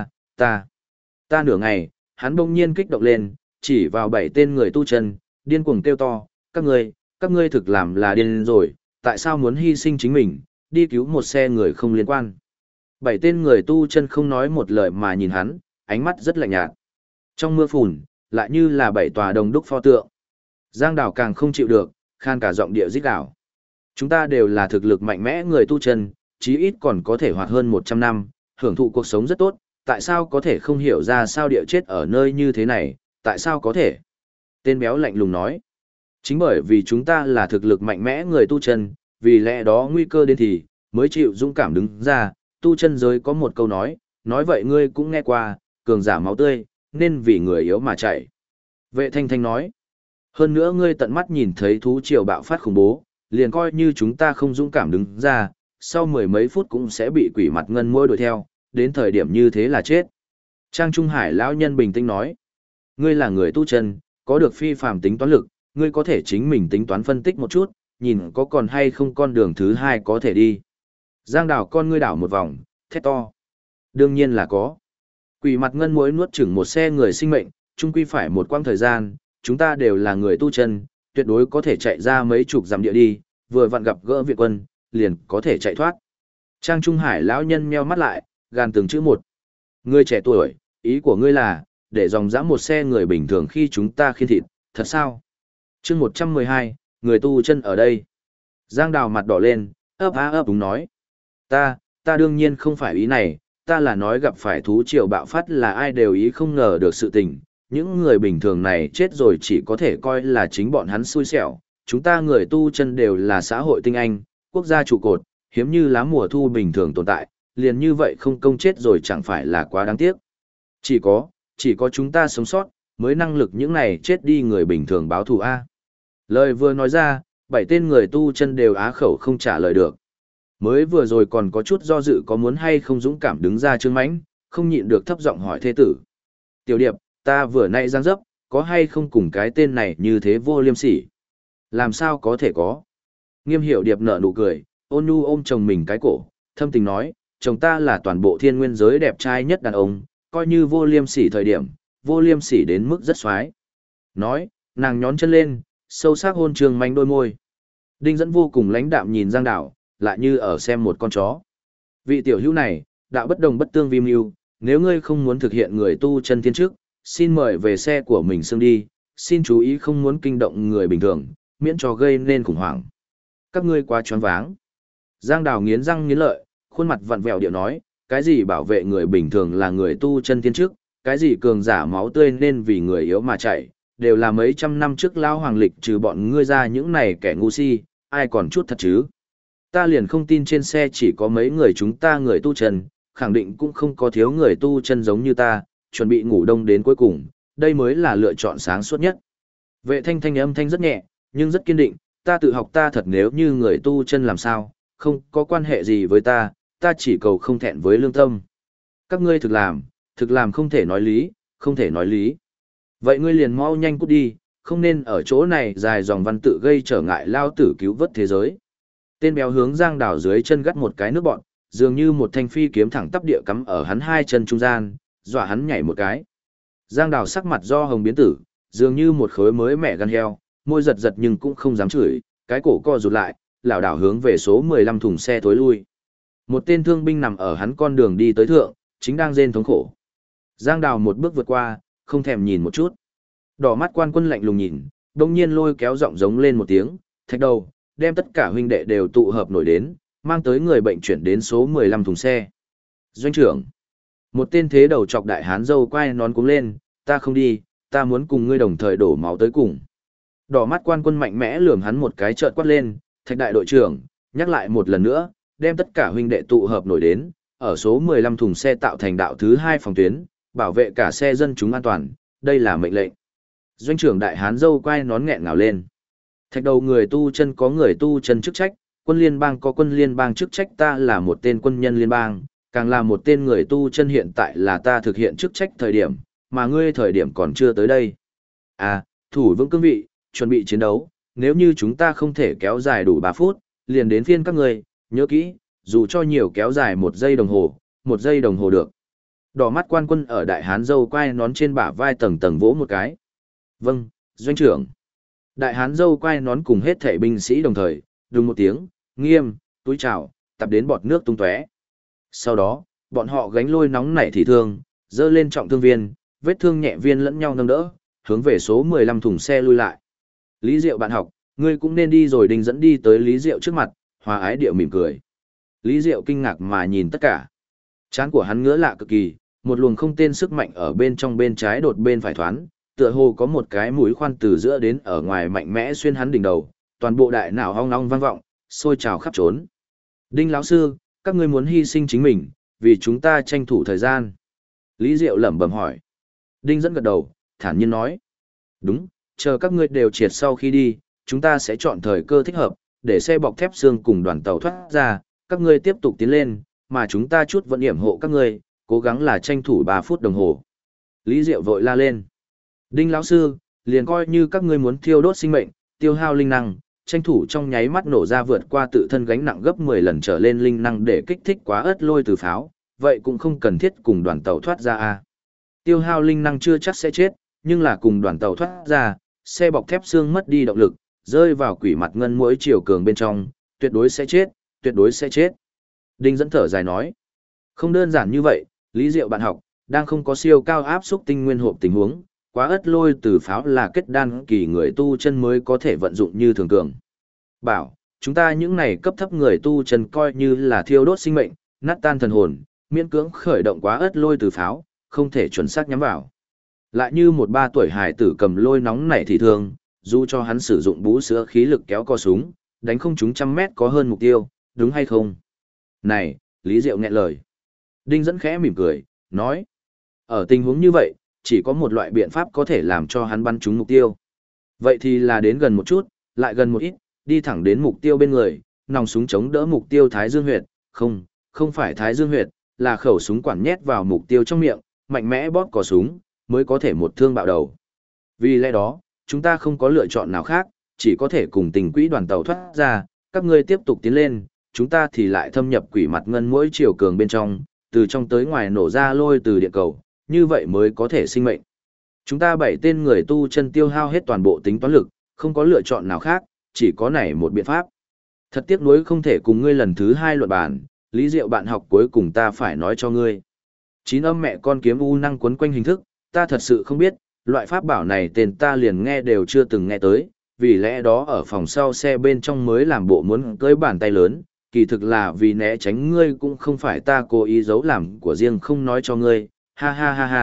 S1: ta nửa ngày, hắn bỗng nhiên kích động lên, chỉ vào 7 tên người tu chân, điên cuồng kêu to, các ngươi thực làm là điên rồi, tại sao muốn hy sinh chính mình, đi cứu một xe người không liên quan. 7 tên người tu chân không nói một lời mà nhìn hắn, ánh mắt rất lạnh nhạt. Trong mưa phùn, lại như là 7 tòa đồng đúc pho tượng. Giang Đào càng không chịu được, khan cả giọng địa rít đảo. Chúng ta đều là thực lực mạnh mẽ người tu chân, chí ít còn có thể hoạt hơn 100 năm, hưởng thụ cuộc sống rất tốt, tại sao có thể không hiểu ra sao địa chết ở nơi như thế này, tại sao có thể? Tên béo lạnh lùng nói. Chính bởi vì chúng ta là thực lực mạnh mẽ người tu chân, vì lẽ đó nguy cơ đến thì, mới chịu dũng cảm đứng ra, tu chân giới có một câu nói vậy ngươi cũng nghe qua, cường giả máu tươi, nên vì người yếu mà chạy. Vệ Thanh Thanh nói, hơn nữa ngươi tận mắt nhìn thấy thú triều bạo phát khủng bố, liền coi như chúng ta không dũng cảm đứng ra, sau 10 mấy phút cũng sẽ bị quỷ mặt ngân môi đuổi theo, đến thời điểm như thế là chết. Trang Trung Hải lão nhân bình tĩnh nói, ngươi là người tu chân, có được phi phàm tính toán lực, ngươi có thể chính mình tính toán phân tích một chút, nhìn có còn hay không con đường thứ hai có thể đi. Giang đảo con ngươi đảo một vòng, thét to. Đương nhiên là có. Quỷ mặt ngân muối nuốt chửng một xe người sinh mệnh, chung quy phải một quãng thời gian, chúng ta đều là người tu chân, tuyệt đối có thể chạy ra mấy chục dặm địa đi, vừa vặn gặp gỡ viện quân, liền có thể chạy thoát. Trang Trung Hải lão nhân meo mắt lại, gàn từng chữ một. Ngươi trẻ tuổi, ý của ngươi là, để dòng dã một xe người bình thường khi chúng ta khiên thịt, thật sao? Chương 112, người tu chân ở đây. Giang Đào mặt đỏ lên, ấp đúng nói. Ta đương nhiên không phải ý này, ta là nói gặp phải thú triều bạo phát là ai đều ý không ngờ được sự tình. Những người bình thường này chết rồi chỉ có thể coi là chính bọn hắn xui xẻo. Chúng ta người tu chân đều là xã hội tinh anh, quốc gia trụ cột, hiếm như lá mùa thu bình thường tồn tại, liền như vậy không công chết rồi chẳng phải là quá đáng tiếc. Chỉ có chúng ta sống sót, mới năng lực những này chết đi người bình thường báo thù A. Lời vừa nói ra, 7 tên người tu chân đều á khẩu không trả lời được. Mới vừa rồi còn có chút do dự có muốn hay không dũng cảm đứng ra Trương Mãnh, không nhịn được thấp giọng hỏi thê tử. Tiểu Điệp, ta vừa nãy giang dấp, có hay không cùng cái tên này như thế vô liêm sỉ? Làm sao có thể có? Nghiêm Hiểu Điệp nở nụ cười, ôn nhu ôm chồng mình cái cổ, thâm tình nói, chồng ta là toàn bộ thiên nguyên giới đẹp trai nhất đàn ông, coi như vô liêm sỉ thời điểm, vô liêm sỉ đến mức rất xoái. Nói, nàng nhón chân lên, sâu sắc hôn Trương Mãnh đôi môi. Đinh Dẫn vô cùng lãnh đạm nhìn Giang Đảo, lại như ở xem một con chó. Vị tiểu hữu này, đạo bất đồng bất tương vi mưu, nếu ngươi không muốn thực hiện người tu chân thiên chức, xin mời về xe của mình xương đi, xin chú ý không muốn kinh động người bình thường, miễn cho gây nên khủng hoảng. Các ngươi quá choáng váng. Giang Đào nghiến răng nghiến lợi, khuôn mặt vặn vẹo điệu nói, cái gì bảo vệ người bình thường là người tu chân thiên chức, cái gì cường giả máu tươi nên vì người yếu mà chạy, đều là mấy trăm năm trước lao hoàng lịch trừ bọn ngươi ra những này kẻ ngu si, ai còn chút thật chứ. Ta liền không tin trên xe chỉ có mấy người chúng ta người tu chân, khẳng định cũng không có thiếu người tu chân giống như ta, chuẩn bị ngủ đông đến cuối cùng, đây mới là lựa chọn sáng suốt nhất. Vệ thanh thanh âm thanh rất nhẹ, nhưng rất kiên định, ta tự học ta thật nếu như người tu chân làm sao, không có quan hệ gì với ta, ta chỉ cầu không thẹn với lương tâm. Các ngươi thực làm không thể nói lý, không thể nói lý. Vậy ngươi liền mau nhanh cút đi, không nên ở chỗ này dài dòng văn tự gây trở ngại lao tử cứu vớt thế giới. Tên béo hướng Giang Đào dưới chân gắt một cái nước bọn, dường như một thanh phi kiếm thẳng tắp địa cắm ở hắn hai chân trung gian, dọa hắn nhảy một cái. Giang Đào sắc mặt do hồng biến tử, dường như một khối mới mẻ gan heo, môi giật giật nhưng cũng không dám chửi, cái cổ co rụt lại, lảo đảo hướng về số 15 thùng xe tối lui. Một tên thương binh nằm ở hắn con đường đi tới thượng, chính đang rên thống khổ. Giang Đào một bước vượt qua, không thèm nhìn một chút. Đỏ mắt quan quân lạnh lùng nhìn, đông nhiên lôi kéo giọng giống lên một tiếng, thạch đầu, đem tất cả huynh đệ đều tụ hợp nổi đến, mang tới người bệnh chuyển đến số 15 thùng xe. Doanh trưởng. Một tên thế đầu chọc đại hán dâu quay nón cuống lên, ta không đi, ta muốn cùng ngươi đồng thời đổ máu tới cùng. Đỏ mắt quan quân mạnh mẽ lườm hắn một cái trợn quát lên, thạch đại đội trưởng, nhắc lại một lần nữa, đem tất cả huynh đệ tụ hợp nổi đến, ở số 15 thùng xe tạo thành đạo thứ 2 phòng tuyến, bảo vệ cả xe dân chúng an toàn, đây là mệnh lệnh. Doanh trưởng đại hán dâu quay nón nghẹn ngào lên. Thạch đầu người tu chân có người tu chân chức trách, quân liên bang có quân liên bang chức trách, ta là một tên quân nhân liên bang, càng là một tên người tu chân, hiện tại là ta thực hiện chức trách thời điểm, mà ngươi thời điểm còn chưa tới đây. À, thủ vững cương vị, chuẩn bị chiến đấu, nếu như chúng ta không thể kéo dài đủ 3 phút, liền đến phiên các ngươi, nhớ kỹ, dù cho nhiều kéo dài 1 giây đồng hồ, 1 giây đồng hồ được. Đỏ mắt quan quân ở đại hán dâu quay nón trên bả vai tầng tầng vỗ một cái. Vâng, doanh trưởng. Đại hán dâu quay nón cùng hết thảy binh sĩ đồng thời, đùng một tiếng, nghiêm, túi chào, tập đến bọt nước tung tóe. Sau đó, bọn họ gánh lôi nóng nảy thì thương, dơ lên trọng thương viên, vết thương nhẹ viên lẫn nhau nâng đỡ, hướng về số 15 thùng xe lui lại. Lý Diệu bạn học, ngươi cũng nên đi rồi. Đinh dẫn đi tới Lý Diệu trước mặt, hòa ái điệu mỉm cười. Lý Diệu kinh ngạc mà nhìn tất cả. Trán của hắn ngứa lạ cực kỳ, một luồng không tên sức mạnh ở bên trong bên trái đột bên phải thoán, tựa hồ có một cái mũi khoan từ giữa đến ở ngoài mạnh mẽ xuyên hắn đỉnh đầu, toàn bộ đại não ong ong vang vọng, sôi trào khắp trốn. Đinh lão sư, các ngươi muốn hy sinh chính mình, vì chúng ta tranh thủ thời gian. Lý Diệu lẩm bẩm hỏi. Đinh dẫn gật đầu, thản nhiên nói. Đúng, chờ các ngươi đều triệt sau khi đi, chúng ta sẽ chọn thời cơ thích hợp, để xe bọc thép xương cùng đoàn tàu thoát ra, các ngươi tiếp tục tiến lên, mà chúng ta chút vận yểm hộ các ngươi, cố gắng là tranh thủ 3 phút đồng hồ. Lý Diệu vội la lên. Đinh lão sư, liền coi như các ngươi muốn thiêu đốt sinh mệnh, tiêu hao linh năng, tranh thủ trong nháy mắt nổ ra vượt qua tự thân gánh nặng gấp 10 lần trở lên linh năng để kích thích quá ớt lôi từ pháo, vậy cũng không cần thiết cùng đoàn tàu thoát ra a. Tiêu hao linh năng chưa chắc sẽ chết, nhưng là cùng đoàn tàu thoát ra, xe bọc thép xương mất đi động lực, rơi vào quỷ mặt ngân mỗi chiều cường bên trong, tuyệt đối sẽ chết, tuyệt đối sẽ chết. Đinh dẫn thở dài nói, không đơn giản như vậy, Lý Diệu bạn học, đang không có siêu cao áp xúc tinh nguyên hộp tình huống, quá ớt lôi từ pháo là kết đan kỳ người tu chân mới có thể vận dụng như thường cường. Bảo, chúng ta những này cấp thấp người tu chân coi như là thiêu đốt sinh mệnh, nát tan thần hồn, miễn cưỡng khởi động quá ớt lôi từ pháo, không thể chuẩn xác nhắm vào. Lại như một 3 tuổi hài tử cầm lôi nóng nảy thì thường, dù cho hắn sử dụng bú sữa khí lực kéo co súng, đánh không trúng 100 mét có hơn mục tiêu, đúng hay không? Này, Lý Diệu nghẹn lời. Đinh dẫn khẽ mỉm cười, nói. Ở tình huống như vậy, chỉ có một loại biện pháp có thể làm cho hắn bắn trúng mục tiêu. Vậy thì là đến gần một chút, lại gần một ít, đi thẳng đến mục tiêu bên người, nòng súng chống đỡ mục tiêu Thái Dương huyệt, không phải Thái Dương huyệt, là khẩu súng quản nhét vào mục tiêu trong miệng, mạnh mẽ bóp cò súng, mới có thể một thương bạo đầu. Vì lẽ đó, chúng ta không có lựa chọn nào khác, chỉ có thể cùng tình quỹ đoàn tàu thoát ra, các ngươi tiếp tục tiến lên, chúng ta thì lại thâm nhập quỷ mặt ngân mỗi chiều cường bên trong, từ trong tới ngoài nổ ra lôi từ địa cầu, như vậy mới có thể sinh mệnh. Chúng ta 7 tên người tu chân tiêu hao hết toàn bộ tính toán lực, không có lựa chọn nào khác, chỉ có này một biện pháp. Thật tiếc nuối không thể cùng ngươi lần thứ 2 luận bàn, Lý Diệu bạn học cuối cùng ta phải nói cho ngươi. 9 âm mẹ con kiếm u năng quấn quanh hình thức, ta thật sự không biết, loại pháp bảo này tên ta liền nghe đều chưa từng nghe tới, vì lẽ đó ở phòng sau xe bên trong mới làm bộ muốn cưỡi bàn tay lớn, kỳ thực là vì né tránh ngươi, cũng không phải ta cố ý giấu làm của riêng không nói cho ngươi, ha ha ha ha,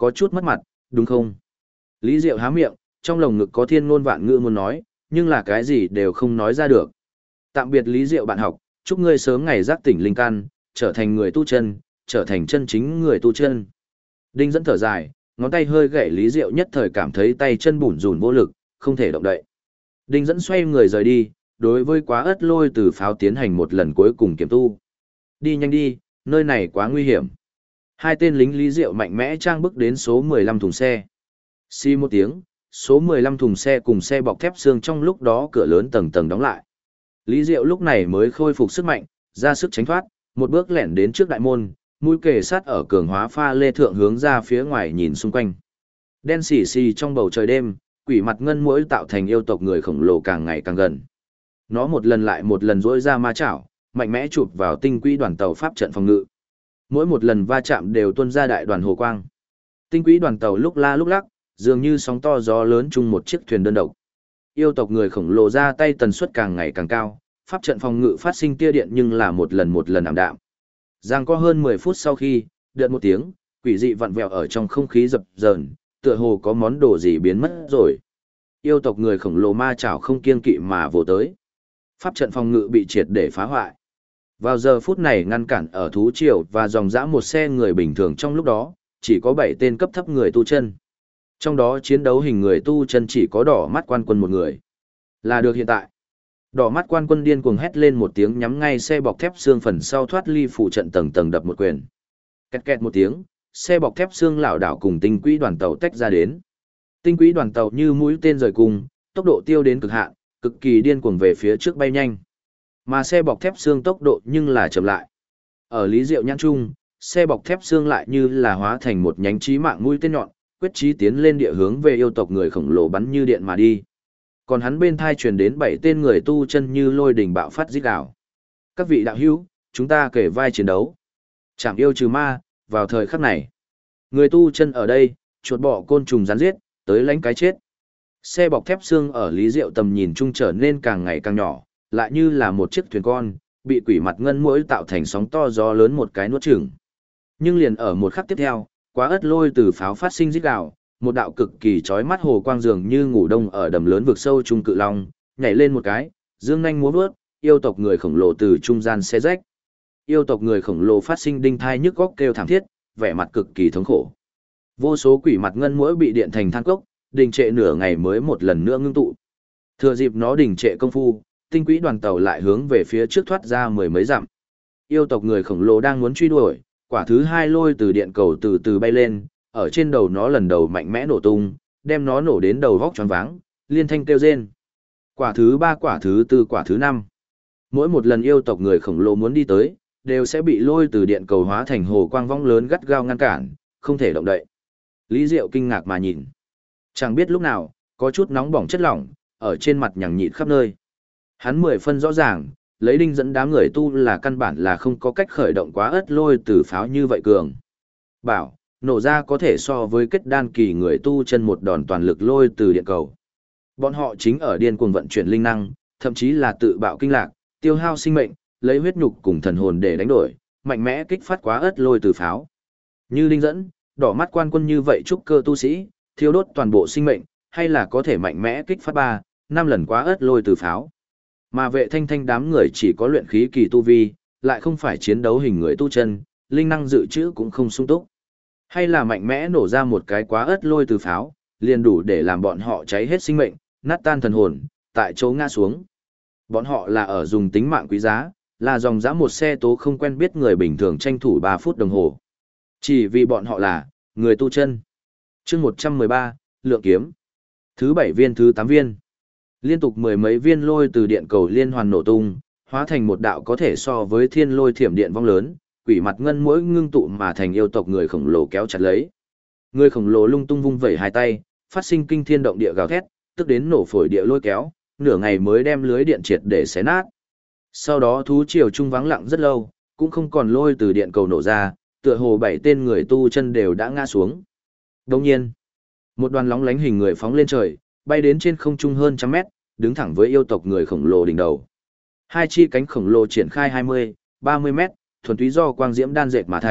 S1: có chút mất mặt, đúng không? Lý Diệu há miệng, trong lồng ngực có thiên ngôn vạn ngữ muốn nói, nhưng là cái gì đều không nói ra được. Tạm biệt Lý Diệu bạn học, chúc ngươi sớm ngày giác tỉnh linh căn, trở thành người tu chân, trở thành chân chính người tu chân. Đinh Dẫn thở dài, ngón tay hơi gãy Lý Diệu nhất thời cảm thấy tay chân bủn rủn vô lực, không thể động đậy. Đinh Dẫn xoay người rời đi, đối với Quá Ất Lôi Từ Pháo tiến hành một lần cuối cùng kiểm tu. Đi nhanh đi, nơi này quá nguy hiểm. Hai tên lính Lý Diệu mạnh mẽ trang bức đến số 15 thùng xe. Xì một tiếng, số 15 thùng xe cùng xe bọc thép xương trong lúc đó cửa lớn tầng tầng đóng lại. Lý Diệu lúc này mới khôi phục sức mạnh, ra sức tránh thoát, một bước lẻn đến trước đại môn, mũi kề sát ở cường hóa pha lê thượng hướng ra phía ngoài nhìn xung quanh. Đen xì xì trong bầu trời đêm, quỷ mặt ngân muỗi tạo thành yêu tộc người khổng lồ càng ngày càng gần. Nó một lần lại một lần rỗi ra ma chảo, mạnh mẽ chụp vào tinh quỹ đoàn tàu pháp trận phòng ngự. Mỗi một lần va chạm đều tuôn ra đại đoàn hồ quang. Tinh quỹ đoàn tàu lúc la lúc lắc, dường như sóng to gió lớn chung một chiếc thuyền đơn độc. Yêu tộc người khổng lồ ra tay tần suất càng ngày càng cao, pháp trận phòng ngự phát sinh tia điện nhưng là một lần ảm đạm. Giang có hơn 10 phút sau khi, đợt một tiếng, quỷ dị vặn vẹo ở trong không khí dập dờn, tựa hồ có món đồ gì biến mất rồi. Yêu tộc người khổng lồ ma chảo không kiêng kỵ mà vồ tới. Pháp trận phòng ngự bị triệt để phá hoại. Vào giờ phút này ngăn cản ở thú triều và dòng dã một xe người bình thường trong lúc đó, chỉ có 7 tên cấp thấp người tu chân. Trong đó chiến đấu hình người tu chân chỉ có đỏ mắt quan quân một người. Là được hiện tại. Đỏ mắt quan quân điên cuồng hét lên một tiếng nhắm ngay xe bọc thép xương phần sau thoát ly phủ trận tầng tầng đập một quyền. Kẹt kẹt một tiếng, xe bọc thép xương lảo đảo cùng tinh quỹ đoàn tàu tách ra đến. Tinh quỹ đoàn tàu như mũi tên rời cung, tốc độ tiêu đến cực hạn, cực kỳ điên cuồng về phía trước bay nhanh. Mà xe bọc thép xương tốc độ nhưng là chậm lại. Ở Lý Diệu nhãn trung, xe bọc thép xương lại như là hóa thành một nhánh chí mạng mũi tên nhọn, quyết chí tiến lên địa hướng về yêu tộc người khổng lồ bắn như điện mà đi. Còn hắn bên thai truyền đến 7 tên người tu chân như lôi đình bạo phát rít gào. Các vị đạo hữu, chúng ta kể vai chiến đấu. Chảm yêu trừ ma, vào thời khắc này. Người tu chân ở đây, chuột bọ côn trùng rắn giết, tới lãnh cái chết. Xe bọc thép xương ở Lý Diệu tầm nhìn trung trở nên càng ngày càng nhỏ, lại như là một chiếc thuyền con, bị quỷ mặt ngân muỗi tạo thành sóng to gió lớn một cái nuốt chửng. Nhưng liền ở một khắc tiếp theo, Quá Ất Lôi Từ Pháo phát sinh rít gào, một đạo cực kỳ chói mắt hồ quang dường như ngủ đông ở đầm lớn vực sâu trung cự long, nhảy lên một cái, dương nhanh múa vớt, yêu tộc người khổng lồ từ trung gian xé rách. Yêu tộc người khổng lồ phát sinh đinh thai nhức góc kêu thảm thiết, vẻ mặt cực kỳ thống khổ. Vô số quỷ mặt ngân muỗi bị điện thành than cốc, đình trệ nửa ngày mới một lần nữa ngưng tụ. Thừa dịp nó đình trệ công phu, tinh quỹ đoàn tàu lại hướng về phía trước thoát ra mười mấy dặm. Yêu tộc người khổng lồ đang muốn truy đuổi, quả thứ hai lôi từ điện cầu từ từ bay lên, ở trên đầu nó lần đầu mạnh mẽ nổ tung, đem nó nổ đến đầu vóc choáng váng, liên thanh kêu rên. Quả thứ ba, quả thứ tư, quả thứ năm. Mỗi một lần yêu tộc người khổng lồ muốn đi tới, đều sẽ bị lôi từ điện cầu hóa thành hồ quang vong lớn gắt gao ngăn cản, không thể động đậy. Lý Diệu kinh ngạc mà nhìn. Chẳng biết lúc nào, có chút nóng bỏng chất lỏng, ở trên mặt nhằng nhịt khắp nơi. Hắn 10 phân rõ ràng, lấy Đinh Dẫn đám người tu là căn bản là không có cách khởi động Quá Ất Lôi Từ Pháo như vậy cường. Bảo, nổ ra có thể so với kết đan kỳ người tu chân một đòn toàn lực lôi từ điện cầu. Bọn họ chính ở điên cuồng vận chuyển linh năng, thậm chí là tự bạo kinh lạc, tiêu hao sinh mệnh, lấy huyết nhục cùng thần hồn để đánh đổi, mạnh mẽ kích phát Quá Ất Lôi Từ Pháo. Như Đinh Dẫn, đỏ mắt quan quân như vậy trúc cơ tu sĩ, thiêu đốt toàn bộ sinh mệnh, hay là có thể mạnh mẽ kích phát 3, 5 lần Quá Ất Lôi Từ Pháo. Mà Vệ Thanh Thanh đám người chỉ có luyện khí kỳ tu vi, lại không phải chiến đấu hình người tu chân, linh năng dự trữ cũng không sung túc. Hay là mạnh mẽ nổ ra một cái Quá Ất Lôi Từ Pháo, liền đủ để làm bọn họ cháy hết sinh mệnh, nát tan thần hồn, tại chỗ ngã xuống. Bọn họ là ở dùng tính mạng quý giá, là dòng dã một xe tố không quen biết người bình thường tranh thủ 3 phút đồng hồ. Chỉ vì bọn họ là người tu chân. Chương 113, Lượng Kiếm. Thứ 7 viên thứ 8 viên. Liên tục mười mấy viên lôi từ điện cầu liên hoàn nổ tung, hóa thành một đạo có thể so với thiên lôi thiểm điện vong lớn, quỷ mặt ngân mỗi ngưng tụ mà thành yêu tộc người khổng lồ kéo chặt lấy. Người khổng lồ lung tung vung vẩy hai tay, phát sinh kinh thiên động địa gào thét, tức đến nổ phổi địa lôi kéo, nửa ngày mới đem lưới điện triệt để xé nát. Sau đó thú triều trung vắng lặng rất lâu, cũng không còn lôi từ điện cầu nổ ra, tựa hồ 7 tên người tu chân đều đã ngã xuống. Đồng nhiên, một đoàn lóng lánh hình người phóng lên trời, bay đến trên không trung hơn trăm mét, đứng thẳng với yêu tộc người khổng lồ đỉnh đầu. Hai chi cánh khổng lồ triển khai 20, 30 mét, thuần túy do quang diễm đan dệt mà thành,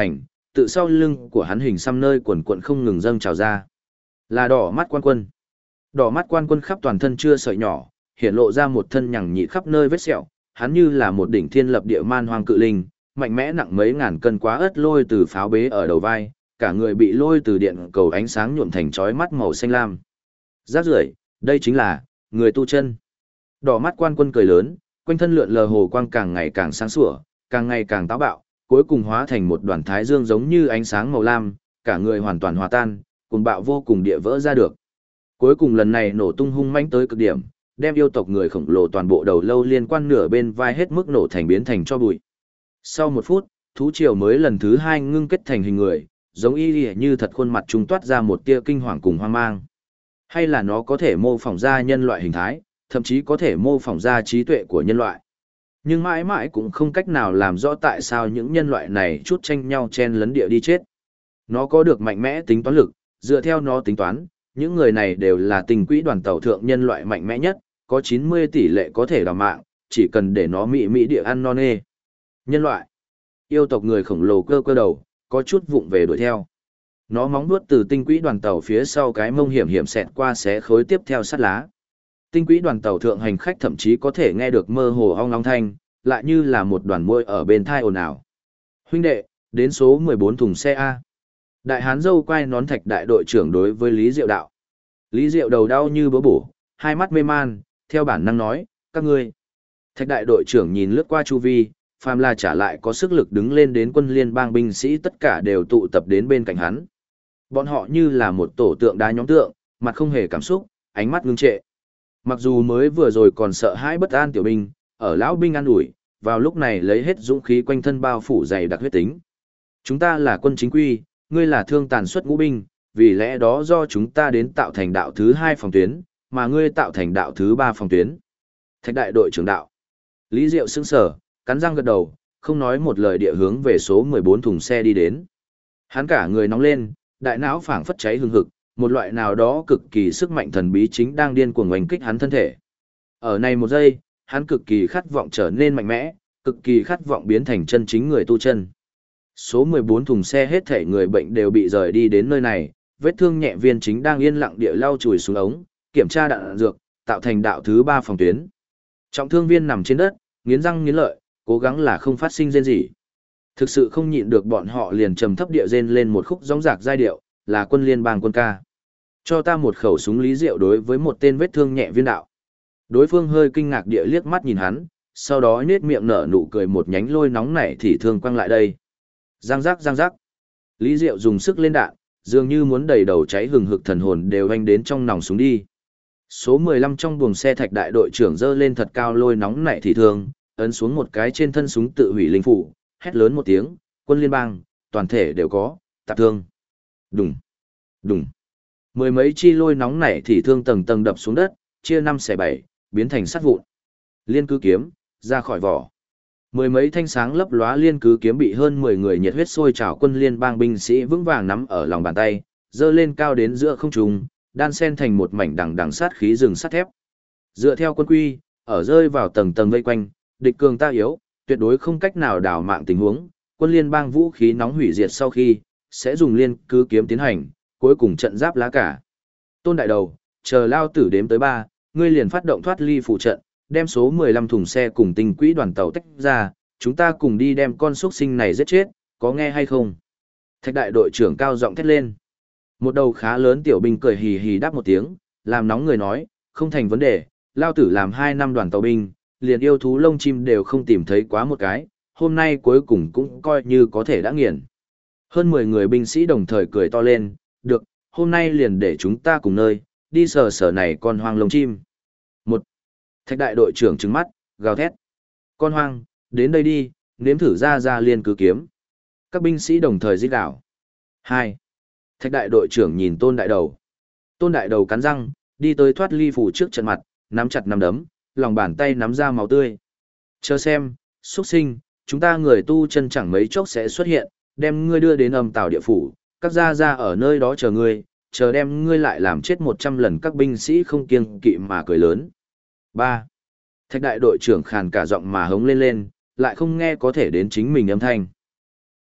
S1: tự sau lưng của hắn hình xăm nơi quần quận không ngừng dâng trào ra. Là đỏ mắt quan quân. Đỏ mắt quan quân khắp toàn thân chưa sợi nhỏ, hiện lộ ra một thân nhằng nhị khắp nơi vết sẹo, hắn như là một đỉnh thiên lập địa man hoang cự linh, mạnh mẽ nặng mấy ngàn cân quá ớt lôi từ pháo bế ở đầu vai, cả người bị lôi từ điện cầu ánh sáng nhuộm thành chói mắt màu xanh lam. Rác rưởi, đây chính là người tu chân. Đỏ mắt quan quân cười lớn, quanh thân lượn lờ hồ quang càng ngày càng sáng sủa, càng ngày càng táo bạo, cuối cùng hóa thành một đoàn thái dương giống như ánh sáng màu lam, cả người hoàn toàn hòa tan, cuồng bạo vô cùng địa vỡ ra được. Cuối cùng lần này nổ tung hung mãnh tới cực điểm, đem yêu tộc người khổng lồ toàn bộ đầu lâu liên quan nửa bên vai hết mức nổ thành biến thành cho bụi. Sau một phút, thú triều mới lần thứ hai ngưng kết thành hình người, giống y như thật khuôn mặt trung toát ra một tia kinh hoàng cùng hoang mang. Hay là nó có thể mô phỏng ra nhân loại hình thái, thậm chí có thể mô phỏng ra trí tuệ của nhân loại. Nhưng mãi mãi cũng không cách nào làm rõ tại sao những nhân loại này chút tranh nhau chen lấn địa đi chết. Nó có được mạnh mẽ tính toán lực, dựa theo nó tính toán, những người này đều là tình quỹ đoàn tàu thượng nhân loại mạnh mẽ nhất, có 90 tỷ lệ có thể đào mạng, chỉ cần để nó mị địa ăn non nê. Nhân loại, yêu tộc người khổng lồ cơ cơ đầu, có chút vụng về đuổi theo. Nó móng vuốt từ tinh quỹ đoàn tàu phía sau cái mông hiểm hiểm xẹt qua xé khối tiếp theo sắt lá. Tinh quỹ đoàn tàu thượng hành khách thậm chí có thể nghe được mơ hồ ong long thanh, lại như là một đoàn muỗi ở bên thai ồn ào. Huynh đệ, đến số 14 thùng xe A. Đại hán dâu quay nón thạch đại đội trưởng đối với Lý Diệu đạo. Lý Diệu đầu đau như bữa bổ, hai mắt mê man, theo bản năng nói, các ngươi. Thạch đại đội trưởng nhìn lướt qua chu vi, phàm là trả lại có sức lực đứng lên đến quân liên bang binh sĩ tất cả đều tụ tập đến bên cạnh hắn. Bọn họ như là một tổ tượng đá nhóm tượng, mặt không hề cảm xúc, ánh mắt ngưng trệ. Mặc dù mới vừa rồi còn sợ hãi bất an tiểu binh, ở lão binh an ủi, vào lúc này lấy hết dũng khí quanh thân bao phủ dày đặc huyết tính. Chúng ta là quân chính quy, ngươi là thương tàn xuất ngũ binh, vì lẽ đó do chúng ta đến tạo thành đạo thứ 2 phòng tuyến, mà ngươi tạo thành đạo thứ 3 phòng tuyến. Thạch đại đội trưởng đạo. Lý Diệu sững sờ, cắn răng gật đầu, không nói một lời địa hướng về số 14 thùng xe đi đến. Hắn cả người nóng lên, đại não phảng phất cháy hừng hực, một loại nào đó cực kỳ sức mạnh thần bí chính đang điên cuồng oanh kích hắn thân thể. Ở này một giây, hắn cực kỳ khát vọng trở nên mạnh mẽ, cực kỳ khát vọng biến thành chân chính người tu chân. Số 14 thùng xe hết thể người bệnh đều bị rời đi đến nơi này, vết thương nhẹ viên chính đang yên lặng địa lau chùi xuống ống, kiểm tra đạn dược, tạo thành đạo thứ 3 phòng tuyến. Trọng thương viên nằm trên đất, nghiến răng nghiến lợi, cố gắng là không phát sinh rên rỉ. Thực sự không nhịn được bọn họ liền trầm thấp địa rên lên một khúc rống rạc giai điệu, là quân liên bang quân ca. Cho ta một khẩu súng Lý Diệu đối với một tên vết thương nhẹ viên đạo. Đối phương hơi kinh ngạc địa liếc mắt nhìn hắn, sau đó nhếch miệng nở nụ cười một nhánh lôi nóng nảy thì thương quăng lại đây. Giang giác giang giác. Lý Diệu dùng sức lên đạn, dường như muốn đầy đầu cháy hừng hực thần hồn đều anh đến trong nòng súng đi. Số 15 trong buồng xe thạch đại đội trưởng giơ lên thật cao lôi nóng nảy thì thương, ấn xuống một cái trên thân súng tự hủy linh phủ, hét lớn một tiếng, quân liên bang, toàn thể đều có, tạp thương. Đùng, đùng. Mười mấy chi lôi nóng nảy thì thương tầng tầng đập xuống đất, chia 5 xẻ 7, biến thành sắt vụn. Liên cứ kiếm, ra khỏi vỏ. Mười mấy thanh sáng lấp lóa liên cứ kiếm bị hơn 10 người nhiệt huyết sôi trào quân liên bang binh sĩ vững vàng nắm ở lòng bàn tay, dơ lên cao đến giữa không trung, đan xen thành một mảnh đằng đằng sát khí rừng sắt thép. Dựa theo quân quy, ở rơi vào tầng tầng vây quanh, địch cường ta yếu, tuyệt đối không cách nào đảo mạng tình huống, quân liên bang vũ khí nóng hủy diệt sau khi, sẽ dùng liên cứ kiếm tiến hành, cuối cùng trận giáp lá cả. Tôn đại đầu, chờ lao tử đếm tới 3, ngươi liền phát động thoát ly phụ trận, đem số 15 thùng xe cùng tinh quỹ đoàn tàu tách ra, chúng ta cùng đi đem con xuất sinh này giết chết, có nghe hay không? Thạch đại đội trưởng cao giọng thét lên. Một đầu khá lớn tiểu binh cười hì hì đáp một tiếng, làm nóng người nói, không thành vấn đề, lao tử làm 2 năm đoàn tàu binh, liền yêu thú lông chim đều không tìm thấy quá một cái, hôm nay cuối cùng cũng coi như có thể đã nghiền. Hơn 10 người binh sĩ đồng thời cười to lên, được, hôm nay liền để chúng ta cùng nơi, đi sờ sờ này con hoang lông chim. Một, thạch đại đội trưởng trừng mắt, gào thét. Con hoang, đến đây đi, nếm thử ra liên cứ kiếm. Các binh sĩ đồng thời rít gào. 2, thạch đại đội trưởng nhìn tôn đại đầu. Tôn đại đầu cắn răng, đi tới thoát ly phủ trước trận mặt, nắm chặt nắm đấm, lòng bàn tay nắm ra máu tươi. Chờ xem, xuất sinh, chúng ta người tu chân chẳng mấy chốc sẽ xuất hiện, đem ngươi đưa đến âm tào địa phủ, các gia ở nơi đó chờ ngươi, chờ đem ngươi lại làm chết 100 lần. Các binh sĩ không kiêng kỵ mà cười lớn. 3, thạch đại đội trưởng khàn cả giọng mà hống lên, lại không nghe có thể đến chính mình âm thanh.